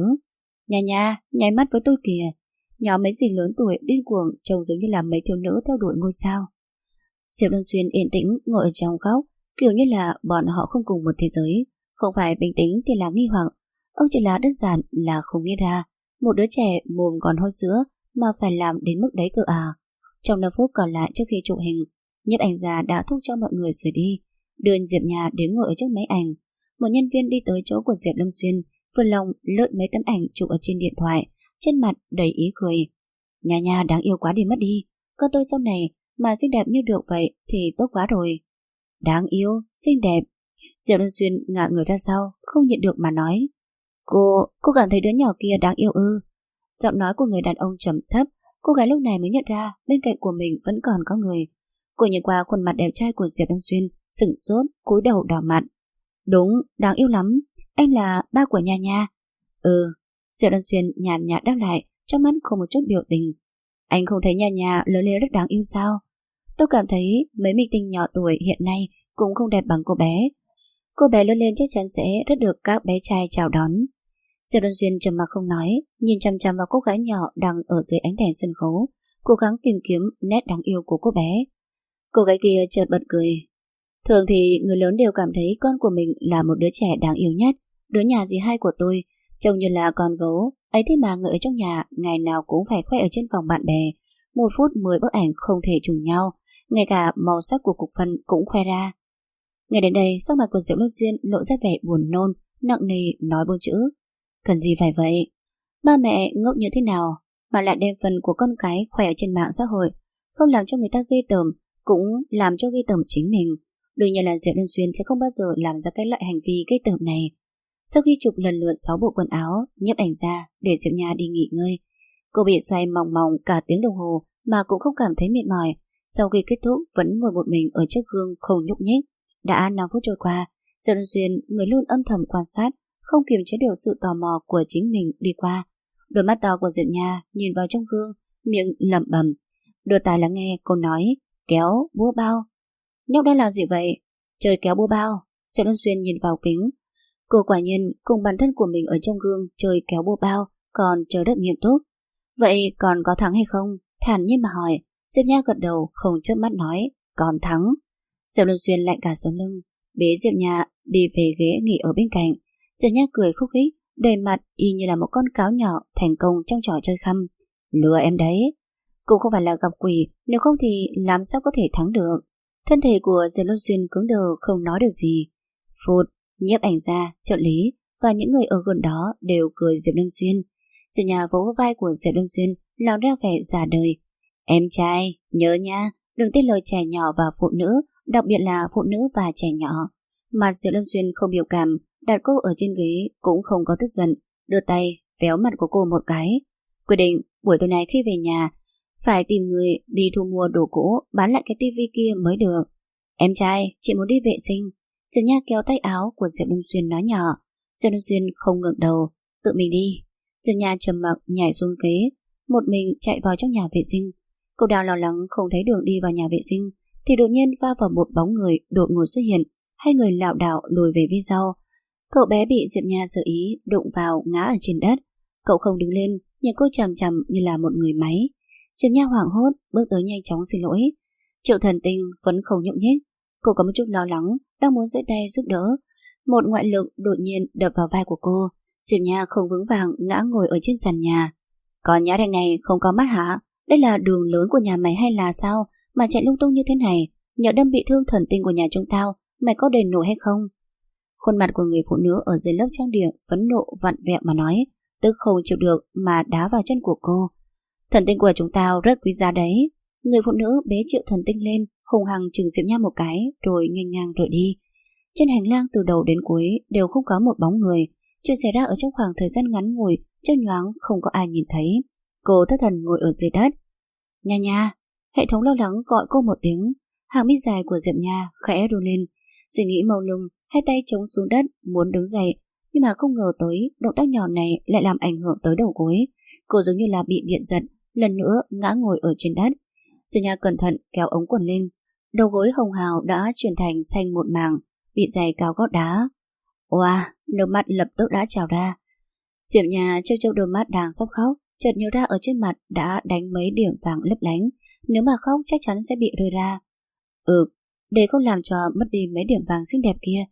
Nha, nháy mắt với tôi kìa. Nhóm mấy dì lớn tuổi điên cuồng trông giống như là mấy thiếu nữ theo đuổi ngôi sao. Diệp Đông Xuyên yên tĩnh ngồi ở trong góc, kiểu như là bọn họ không cùng một thế giới, Không phải bình tĩnh thì là nghi hoặc. Ông chỉ là đơn giản là không nghĩ ra một đứa trẻ mồm còn hôi sữa mà phải làm đến mức đấy cơ à. Trong 5 phút còn lại trước khi chụp hình, nhiếp ảnh gia đã thúc cho mọi người rời đi, đưa Diệp Nha đến ngồi ở trước máy ảnh. Một nhân viên đi tới chỗ của Diệp Lâm Xuyên, vừa lòng lượn mấy tấm ảnh chụp ở trên điện thoại, trên mặt đầy ý cười. Nha Nha đáng yêu quá đi mất đi, con tôi sau này mà xinh đẹp như được vậy thì tốt quá rồi. Đáng yêu, xinh đẹp. Diệp Lâm Xuyên ngả người ra sau, không nhịn được mà nói. Cô cảm thấy đứa nhỏ kia đáng yêu ư? Giọng nói của người đàn ông trầm thấp. Cô gái lúc này mới nhận ra bên cạnh của mình vẫn còn có người. Cô nhìn qua khuôn mặt đẹp trai của Diệp Lâm Xuyên, sửng sốt, cúi đầu đỏ mặt. Đúng, đáng yêu lắm. Anh là ba của Nha Nha. Ừ. Diệp Lâm Xuyên nhàn nhạt đáp lại, trong mắt không một chút biểu tình. Anh không thấy Nha Nha lớn lên rất đáng yêu sao? Tôi cảm thấy mấy minh tinh nhỏ tuổi hiện nay cũng không đẹp bằng cô bé. Cô bé lớn lên chắc chắn sẽ rất được các bé trai chào đón. Diệp Lâm Xuyên trầm mặc không nói, nhìn chăm chăm vào cô gái nhỏ đang ở dưới ánh đèn sân khấu, cố gắng tìm kiếm nét đáng yêu của cô bé. Cô gái kia chợt bật cười. Thường thì người lớn đều cảm thấy con của mình là một đứa trẻ đáng yêu nhất. Đứa nhà dì hai của tôi trông như là con gấu, ấy thế mà người ở trong nhà ngày nào cũng phải khoe ở trên phòng bạn bè. 1 phút 10 bức ảnh không thể trùng nhau, ngay cả màu sắc của cục phân cũng khoe ra. Ngay đến đây, sắc mặt của Diệp Lâm Xuyên lộ ra vẻ buồn nôn, nặng nề nói 4 chữ. Cần gì phải vậy? Ba mẹ ngốc như thế nào mà lại đem phần của con cái khoe ở trên mạng xã hội, không làm cho người ta ghê tởm, cũng làm cho ghê tởm chính mình. Đương nhiên là Diệp Lâm Xuyên sẽ không bao giờ làm ra cái loại hành vi ghê tởm này. Sau khi chụp lần lượt 6 bộ quần áo, nhiếp ảnh ra để Diệp Nha đi nghỉ ngơi. Cô bị xoay mòng mòng cả tiếng đồng hồ mà cũng không cảm thấy mệt mỏi. Sau khi kết thúc vẫn ngồi một mình ở trước gương không nhúc nhích. Đã 5 phút trôi qua, Diệp Lâm Xuyên, người luôn âm thầm quan sát, không kiềm chế được sự tò mò của chính mình đi qua. Đôi mắt to của Diệp Nha nhìn vào trong gương, miệng lẩm bẩm, đưa tai lắng nghe cô nói, kéo búa bao. Nhóc đó làm gì vậy? Chơi kéo búa bao. Diệp Lâm Xuyên nhìn vào kính. Cô quả nhiên cùng bản thân của mình ở trong gương chơi kéo búa bao, còn chờ rất nghiêm túc. Vậy còn có thắng hay không? Thản nhiên mà hỏi. Diệp Nha gật đầu, không chớp mắt nói, còn thắng. Diệp Lâm Xuyên lạnh cả sống lưng, bế Diệp Nha đi về ghế nghỉ ở bên cạnh. Diệp Nha cười khúc khích, đầy mặt y như là một con cáo nhỏ thành công trong trò chơi khăm. Lừa em đấy. Cũng không phải là gặp quỷ, nếu không thì làm sao có thể thắng được. Thân thể của Diệp Lâm Xuyên cứng đờ không nói được gì. Phụt, nhiếp ảnh gia, trợ lý và những người ở gần đó đều cười Diệp Lâm Xuyên. Diệp Nha vỗ vai của Diệp Lâm Xuyên, làm ra vẻ già đời. Em trai, nhớ nha, đừng tin lời trẻ nhỏ và phụ nữ, đặc biệt là phụ nữ và trẻ nhỏ. Mà Diệp Lâm Xuyên không biểu cảm, đặt cô ở trên ghế cũng không có tức giận, đưa tay véo mặt của cô một cái. Quyết định buổi tối nay khi về nhà phải tìm người đi thu mua đồ cũ bán lại cái tivi kia mới được. Em trai, chị muốn đi vệ sinh. Diệp Nha kéo tay áo của Diệp Lâm Xuyên nói nhỏ. Diệp Lâm Xuyên không ngẩng đầu, tự mình đi. Diệp Nha trầm mặc nhảy xuống ghế, một mình chạy vào trong nhà vệ sinh. Cô đang lo lắng không thấy đường đi vào nhà vệ sinh thì đột nhiên va vào một bóng người đột ngột xuất hiện. Hai người lảo đảo lùi về phía sau. Cậu bé bị Diệp Nha sơ ý đụng vào ngã ở trên đất. Cậu không đứng lên, nhìn cô chằm chằm như là một người máy. Diệp Nha hoảng hốt bước tới nhanh chóng xin lỗi. Triệu Thần Tinh vẫn không nhúc nhích. Cô có một chút lo lắng, đang muốn duỗi tay giúp đỡ. Một ngoại lực đột nhiên đập vào vai của cô. Diệp Nha không vững vàng ngã ngồi ở trên sàn nhà. Con nhã đành này không có mắt hả? Đây là đường lớn của nhà mày hay là sao mà chạy lung tung như thế này? Nhỡ đâm bị thương thần tinh của nhà chúng tao, mày có đền nổi hay không? Khuôn mặt của người phụ nữ ở dưới lớp trang điểm phẫn nộ vặn vẹo mà nói, tức không chịu được mà đá vào chân của cô. Thần tinh của chúng tao rất quý giá đấy. Người phụ nữ bế Triệu Thần Tinh lên, hùng hăng chừng Diệp Nha một cái rồi nghênh ngang rời đi. Trên hành lang từ đầu đến cuối đều không có một bóng người. Chuyện xảy ra ở trong khoảng thời gian ngắn ngủi, chớp nhoáng không có ai nhìn thấy. Cô thất thần ngồi ở dưới đất. Nha Nha. Hệ thống lo lắng gọi cô một tiếng. Hàng mi dài của Diệp Nha khẽ run lên. Suy nghĩ mông lung, hai tay chống xuống đất muốn đứng dậy, nhưng mà không ngờ tới động tác nhỏ này lại làm ảnh hưởng tới đầu gối. Cô giống như là bị điện giật, lần nữa ngã ngồi ở trên đất. Diệp Nha cẩn thận kéo ống quần lên. Đầu gối hồng hào đã chuyển thành xanh một mảng, bị giày cao gót đá. Wow, nước mắt lập tức đã trào ra. Diệp Nha trêu trêu đôi mắt đang sắp khóc, chợt nhớ ra ở trên mặt đã đánh mấy điểm vàng lấp lánh, nếu mà khóc chắc chắn sẽ bị rơi ra. Để không làm cho mất đi mấy điểm vàng xinh đẹp kia,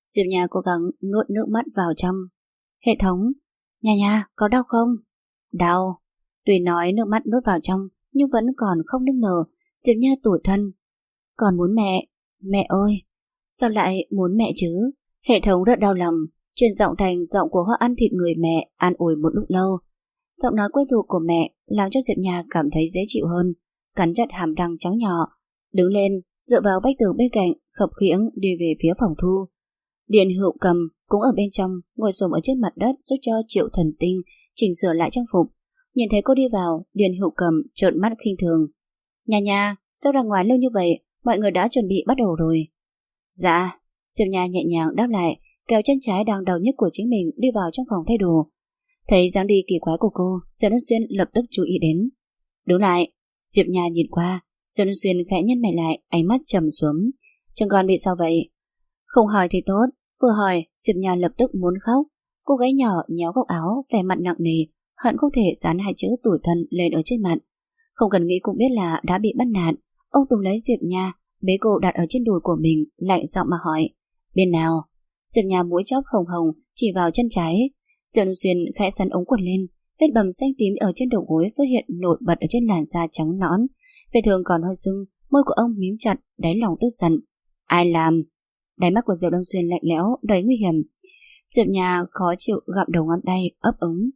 Diệp Nha cố gắng nuốt nước mắt vào trong. Hệ thống, Nha Nha, có đau không? Đau. Tuy nói nước mắt nuốt vào trong, nhưng vẫn còn không nức nở. Diệp Nha tủi thân. Còn muốn mẹ. Mẹ ơi, sao lại muốn mẹ chứ? Hệ thống rất đau lòng, chuyển giọng thành giọng của Hoa ăn thịt người mẹ, an ủi một lúc lâu. Giọng nói quen thuộc của mẹ làm cho Diệp Nha cảm thấy dễ chịu hơn, cắn chặt hàm răng trắng nhỏ, đứng lên, dựa vào vách tường bên cạnh, khập khiễng đi về phía phòng thu. Điền Hữu Cầm cũng ở bên trong, ngồi xổm ở trên mặt đất giúp cho Triệu Thần Tinh chỉnh sửa lại trang phục. Nhìn thấy cô đi vào, Điền Hữu Cầm trợn mắt khinh thường. Nha Nha, sao ra ngoài lâu như vậy? Mọi người đã chuẩn bị bắt đầu rồi. Dạ. Diệp Nha nhẹ nhàng đáp lại, kéo chân trái đang đau nhất của chính mình đi vào trong phòng thay đồ. Thấy dáng đi kỳ quái của cô, Diệp Luân Xuyên lập tức chú ý đến. Đứng lại. Diệp Nha nhìn qua, Diệp Luân Xuyên khẽ nhăn mày lại, ánh mắt trầm xuống. Chồng con bị sao vậy? Không hỏi thì tốt, vừa hỏi Diệp Nha lập tức muốn khóc. Cô gái nhỏ nhéo góc áo, vẻ mặt nặng nề, hận không thể dán hai chữ tủi thân lên ở trên mặt. Không cần nghĩ cũng biết là đã bị bắt nạt. Ông Tùng lấy Diệp Nha, bế cô đặt ở trên đùi của mình, lạnh giọng mà hỏi. Bên nào? Diệp Nha mũi chóp hồng hồng chỉ vào chân trái. Diệp Luân Xuyên khẽ sắn ống quần lên, vết bầm xanh tím ở trên đầu gối xuất hiện nổi bật ở trên làn da trắng nõn. Vết thương còn hơi sưng, môi của ông mím chặt, đáy lòng tức giận. Ai làm? Đáy mắt của Diệp Luân Xuyên lạnh lẽo, đầy nguy hiểm. Diệp Nha khó chịu gặm đầu ngón tay, ấp úng.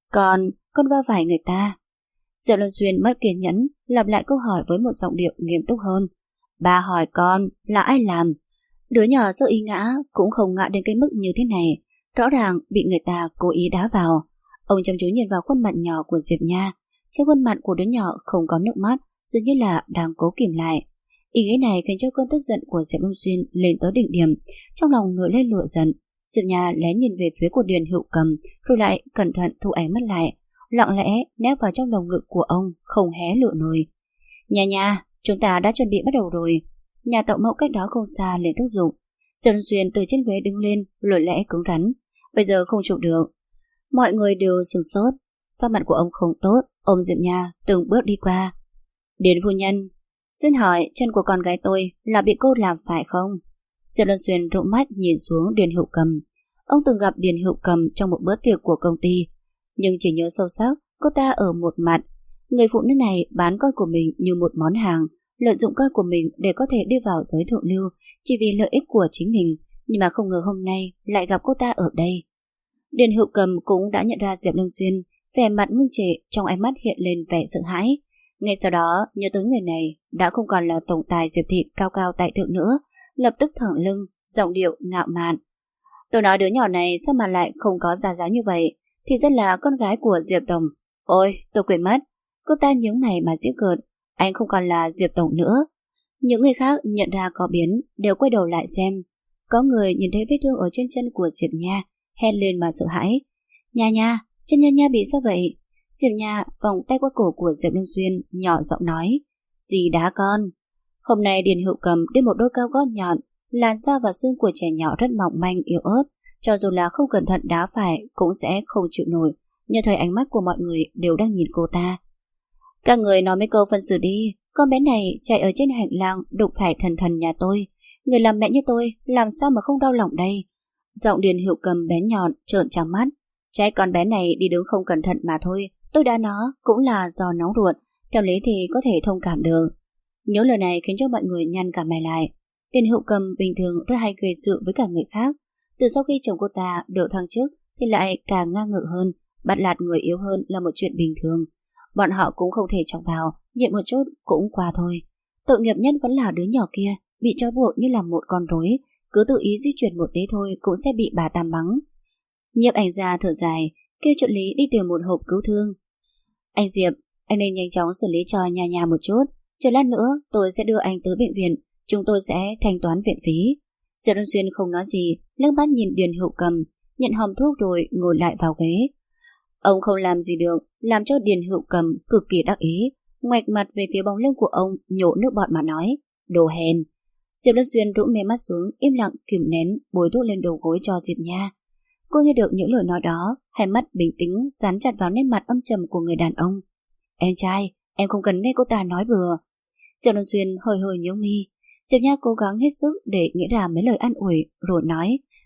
Con va phải người ta. Diệp Luân Xuyên mất kiên nhẫn, lặp lại câu hỏi với một giọng điệu nghiêm túc hơn. Ba hỏi con là ai làm? Đứa nhỏ sơ ý ngã cũng không ngã đến cái mức như thế này, rõ ràng bị người ta cố ý đá vào. Ông chăm chú nhìn vào khuôn mặt nhỏ của Diệp Nha. Trên khuôn mặt của đứa nhỏ không có nước mắt, dường như là đang cố kìm lại. Ý nghĩ này khiến cho cơn tức giận của Diệp Luân Xuyên lên tới đỉnh điểm, trong lòng nổi lên lửa giận. Diệp Nha lén nhìn về phía của Điền Hữu Cầm, rồi lại cẩn thận thu ánh mắt lại, lặng lẽ nép vào trong lồng ngực của ông, không hé lửa nồi. Nha Nha, chúng ta đã chuẩn bị bắt đầu rồi. Nhà tậu mẫu cách đó không xa liền thúc giục. Diệp Luân Xuyên từ trên ghế đứng lên, lồi lẽ cứng rắn. Bây giờ không chụp được. Mọi người đều sửng sốt. Sắc mặt của ông không tốt, ôm Diệp Nha từng bước đi qua. Điền phu nhân, xin hỏi chân của con gái tôi là bị cô làm phải không? Diệp Luân Xuyên rũ mắt nhìn xuống Điền Hữu Cầm. Ông từng gặp Điền Hữu Cầm trong một bữa tiệc của công ty, nhưng chỉ nhớ sâu sắc cô ta ở một mặt. Người phụ nữ này bán con của mình như một món hàng, lợi dụng con của mình để có thể đi vào giới thượng lưu chỉ vì lợi ích của chính mình, nhưng mà không ngờ hôm nay lại gặp cô ta ở đây. Điền Hữu Cầm cũng đã nhận ra Diệp Luân Xuyên, vẻ mặt ngưng trệ, trong ánh mắt hiện lên vẻ sợ hãi. Ngay sau đó nhớ tới người này đã không còn là tổng tài Diệp thị cao cao tại thượng nữa, lập tức thẳng lưng, giọng điệu ngạo mạn. Tôi nói đứa nhỏ này sao mà lại không có gia giáo như vậy, thì rất là con gái của Diệp tổng. Ôi, tôi quên mất. Cô ta nhướng mày mà giễu cợt. Anh không còn là Diệp tổng nữa. Những người khác nhận ra có biến đều quay đầu lại xem. Có người nhìn thấy vết thương ở trên chân của Diệp Nha, hét lên mà sợ hãi. Nha Nha, chân Nha Nha bị sao vậy? Diệp Nha vòng tay qua cổ của Diệp Luân Xuyên, nhỏ giọng nói. Gì đá con? Hôm nay Điền Hữu Cầm đi một đôi cao gót nhọn, làn da và xương của trẻ nhỏ rất mỏng manh yếu ớt, cho dù là không cẩn thận đá phải cũng sẽ không chịu nổi. Nhờ thấy ánh mắt của mọi người đều đang nhìn cô ta. Các người nói mấy câu phân xử đi. Con bé này chạy ở trên hành lang đụng phải thần thần nhà tôi. Người làm mẹ như tôi làm sao mà không đau lòng đây? Giọng Điền Hữu Cầm bé nhọn trợn trắng mắt. Trái con bé này đi đứng không cẩn thận mà thôi. Tôi đã nó cũng là do nóng ruột, theo lý thì có thể thông cảm được. Nhớ lời này khiến cho mọi người nhăn cả mày lại. Điền Hữu Cầm bình thường rất hay gây sự với cả người khác. Từ sau khi chồng cô ta được thăng chức thì lại càng ngang ngự hơn, bắt nạt người yếu hơn là một chuyện bình thường. Bọn họ cũng không thể chọc vào, nhịn một chút cũng qua thôi. Tội nghiệp nhất vẫn là đứa nhỏ kia, bị trói buộc như là một con rối, cứ tự ý di chuyển một tí thôi cũng sẽ bị bà Tam mắng. Nhiếp ảnh gia thở dài, kêu trợ lý đi tìm một hộp cứu thương. Anh Diệp, anh nên nhanh chóng xử lý cho Nha Nha một chút. Chờ lát nữa tôi sẽ đưa anh tới bệnh viện, chúng tôi sẽ thanh toán viện phí. Diệp Luân Xuyên không nói gì, lưng mắt nhìn Điền Hữu Cầm, nhận hòm thuốc rồi ngồi lại vào ghế. Ông không làm gì được, làm cho Điền Hữu Cầm cực kỳ đắc ý, ngoạch mặt về phía bóng lưng của ông, nhổ nước bọt mà nói, đồ hèn. Diệp Luân Xuyên rũ mé mắt xuống, im lặng kìm nén, bôi thuốc lên đầu gối cho Diệp Nha. Cô nghe được những lời nói đó, hai mắt bình tĩnh dán chặt vào nét mặt âm trầm của người đàn ông. Em trai, em không cần nghe cô ta nói bừa. Diệp Luân Xuyên hơi hơi nhướng mi. Diệp Nha cố gắng hết sức để nghĩ ra mấy lời an ủi, rồi nói,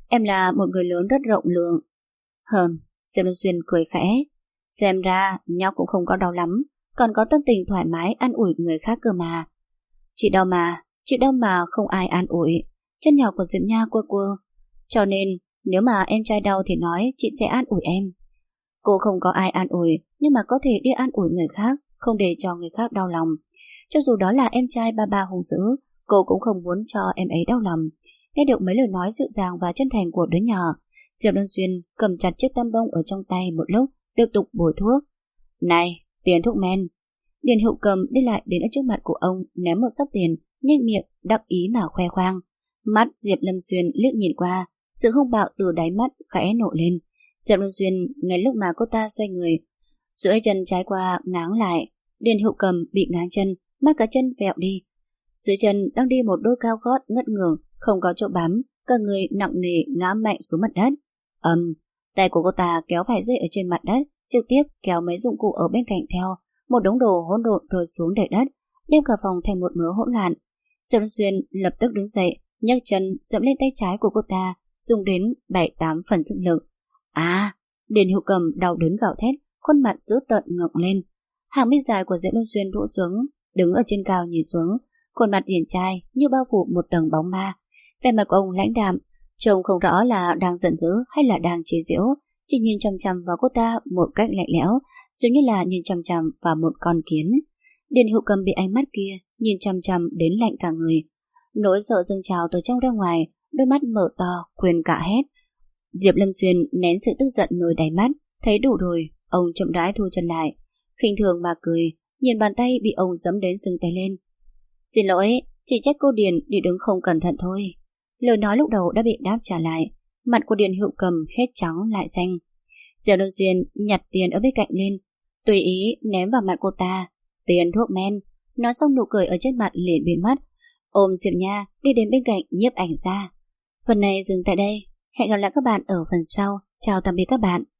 Em là một người lớn rất rộng lượng. Diệp Lâm Xuyên cười khẽ. Xem ra nhóc cũng không có đau lắm, còn có tâm tình thoải mái an ủi người khác cơ mà. Chị đau mà không ai an ủi. Chân nhỏ của Diệp Nha quơ quơ. Cho nên nếu mà em trai đau thì nói chị sẽ an ủi em. Cô không có ai an ủi, nhưng mà có thể đi an ủi người khác, không để cho người khác đau lòng. Cho dù đó là em trai ba hung dữ, cô cũng không muốn cho em ấy đau lòng. Nghe được mấy lời nói dịu dàng và chân thành của đứa nhỏ, Diệp Luân Xuyên cầm chặt chiếc tăm bông ở trong tay một lúc, tiếp tục bôi thuốc. Này, tiền thuốc men. Điền Hữu Cầm đi lại đến ở trước mặt của ông, ném một xấp tiền, nhếch miệng đắc ý mà khoe khoang. Mắt Diệp Lâm Xuyên liếc nhìn qua, sự hung bạo từ đáy mắt khẽ nổ lên. Diệp Luân Xuyên ngay lúc mà cô ta xoay người, duỗi chân trái qua ngáng lại. Điền Hữu Cầm bị ngáng chân, mắt cả chân vẹo đi. Dưới chân đang đi một đôi cao gót ngất ngưởng, không có chỗ bám, cả người nặng nề ngã mạnh xuống mặt đất. Tay của cô ta kéo vài dây ở trên mặt đất, trực tiếp kéo mấy dụng cụ ở bên cạnh theo, một đống đồ hỗn độn rơi xuống đầy đất, đem cả phòng thành một mớ hỗn loạn. Diệp Luân Xuyên lập tức đứng dậy, nhấc chân dẫm lên tay trái của cô ta, dùng đến 7-8 phần sức lực. Điền Hữu Cầm đau đớn gào thét, khuôn mặt dữ tợn ngẩng lên. Hàng mi dài của Diệp Luân Xuyên rũ xuống, đứng ở trên cao nhìn xuống, khuôn mặt điển trai như bao phủ một tầng bóng ma. Vẻ mặt của ông lãnh đạm, trông không rõ là đang giận dữ hay là đang chế giễu, chỉ nhìn chằm chằm vào cô ta một cách lạnh lẽo, giống như là nhìn chằm chằm vào một con kiến. Điền Hữu Cầm bị ánh mắt kia nhìn chằm chằm đến lạnh cả người, nỗi sợ dâng trào từ trong ra ngoài, đôi mắt mở to quên cả hét. Diệp Lâm Xuyên nén sự tức giận nơi đáy mắt, thấy đủ rồi, ông chậm rãi thu chân lại, khinh thường mà cười, nhìn bàn tay bị ông giẫm đến sưng tay lên. Xin lỗi, chỉ trách cô Điền đi đứng không cẩn thận thôi. Lời nói lúc đầu đã bị đáp trả lại, mặt của Điền Hữu Cầm hết trắng lại xanh. Diệp Lâm Xuyên nhặt tiền ở bên cạnh lên, tùy ý ném vào mặt cô ta. Tiền thuốc men. Nói xong nụ cười ở trên mặt liền biến mất, ôm Diệp Nha đi đến bên cạnh nhiếp ảnh ra. Phần này dừng tại đây, hẹn gặp lại các bạn ở phần sau. Chào tạm biệt các bạn.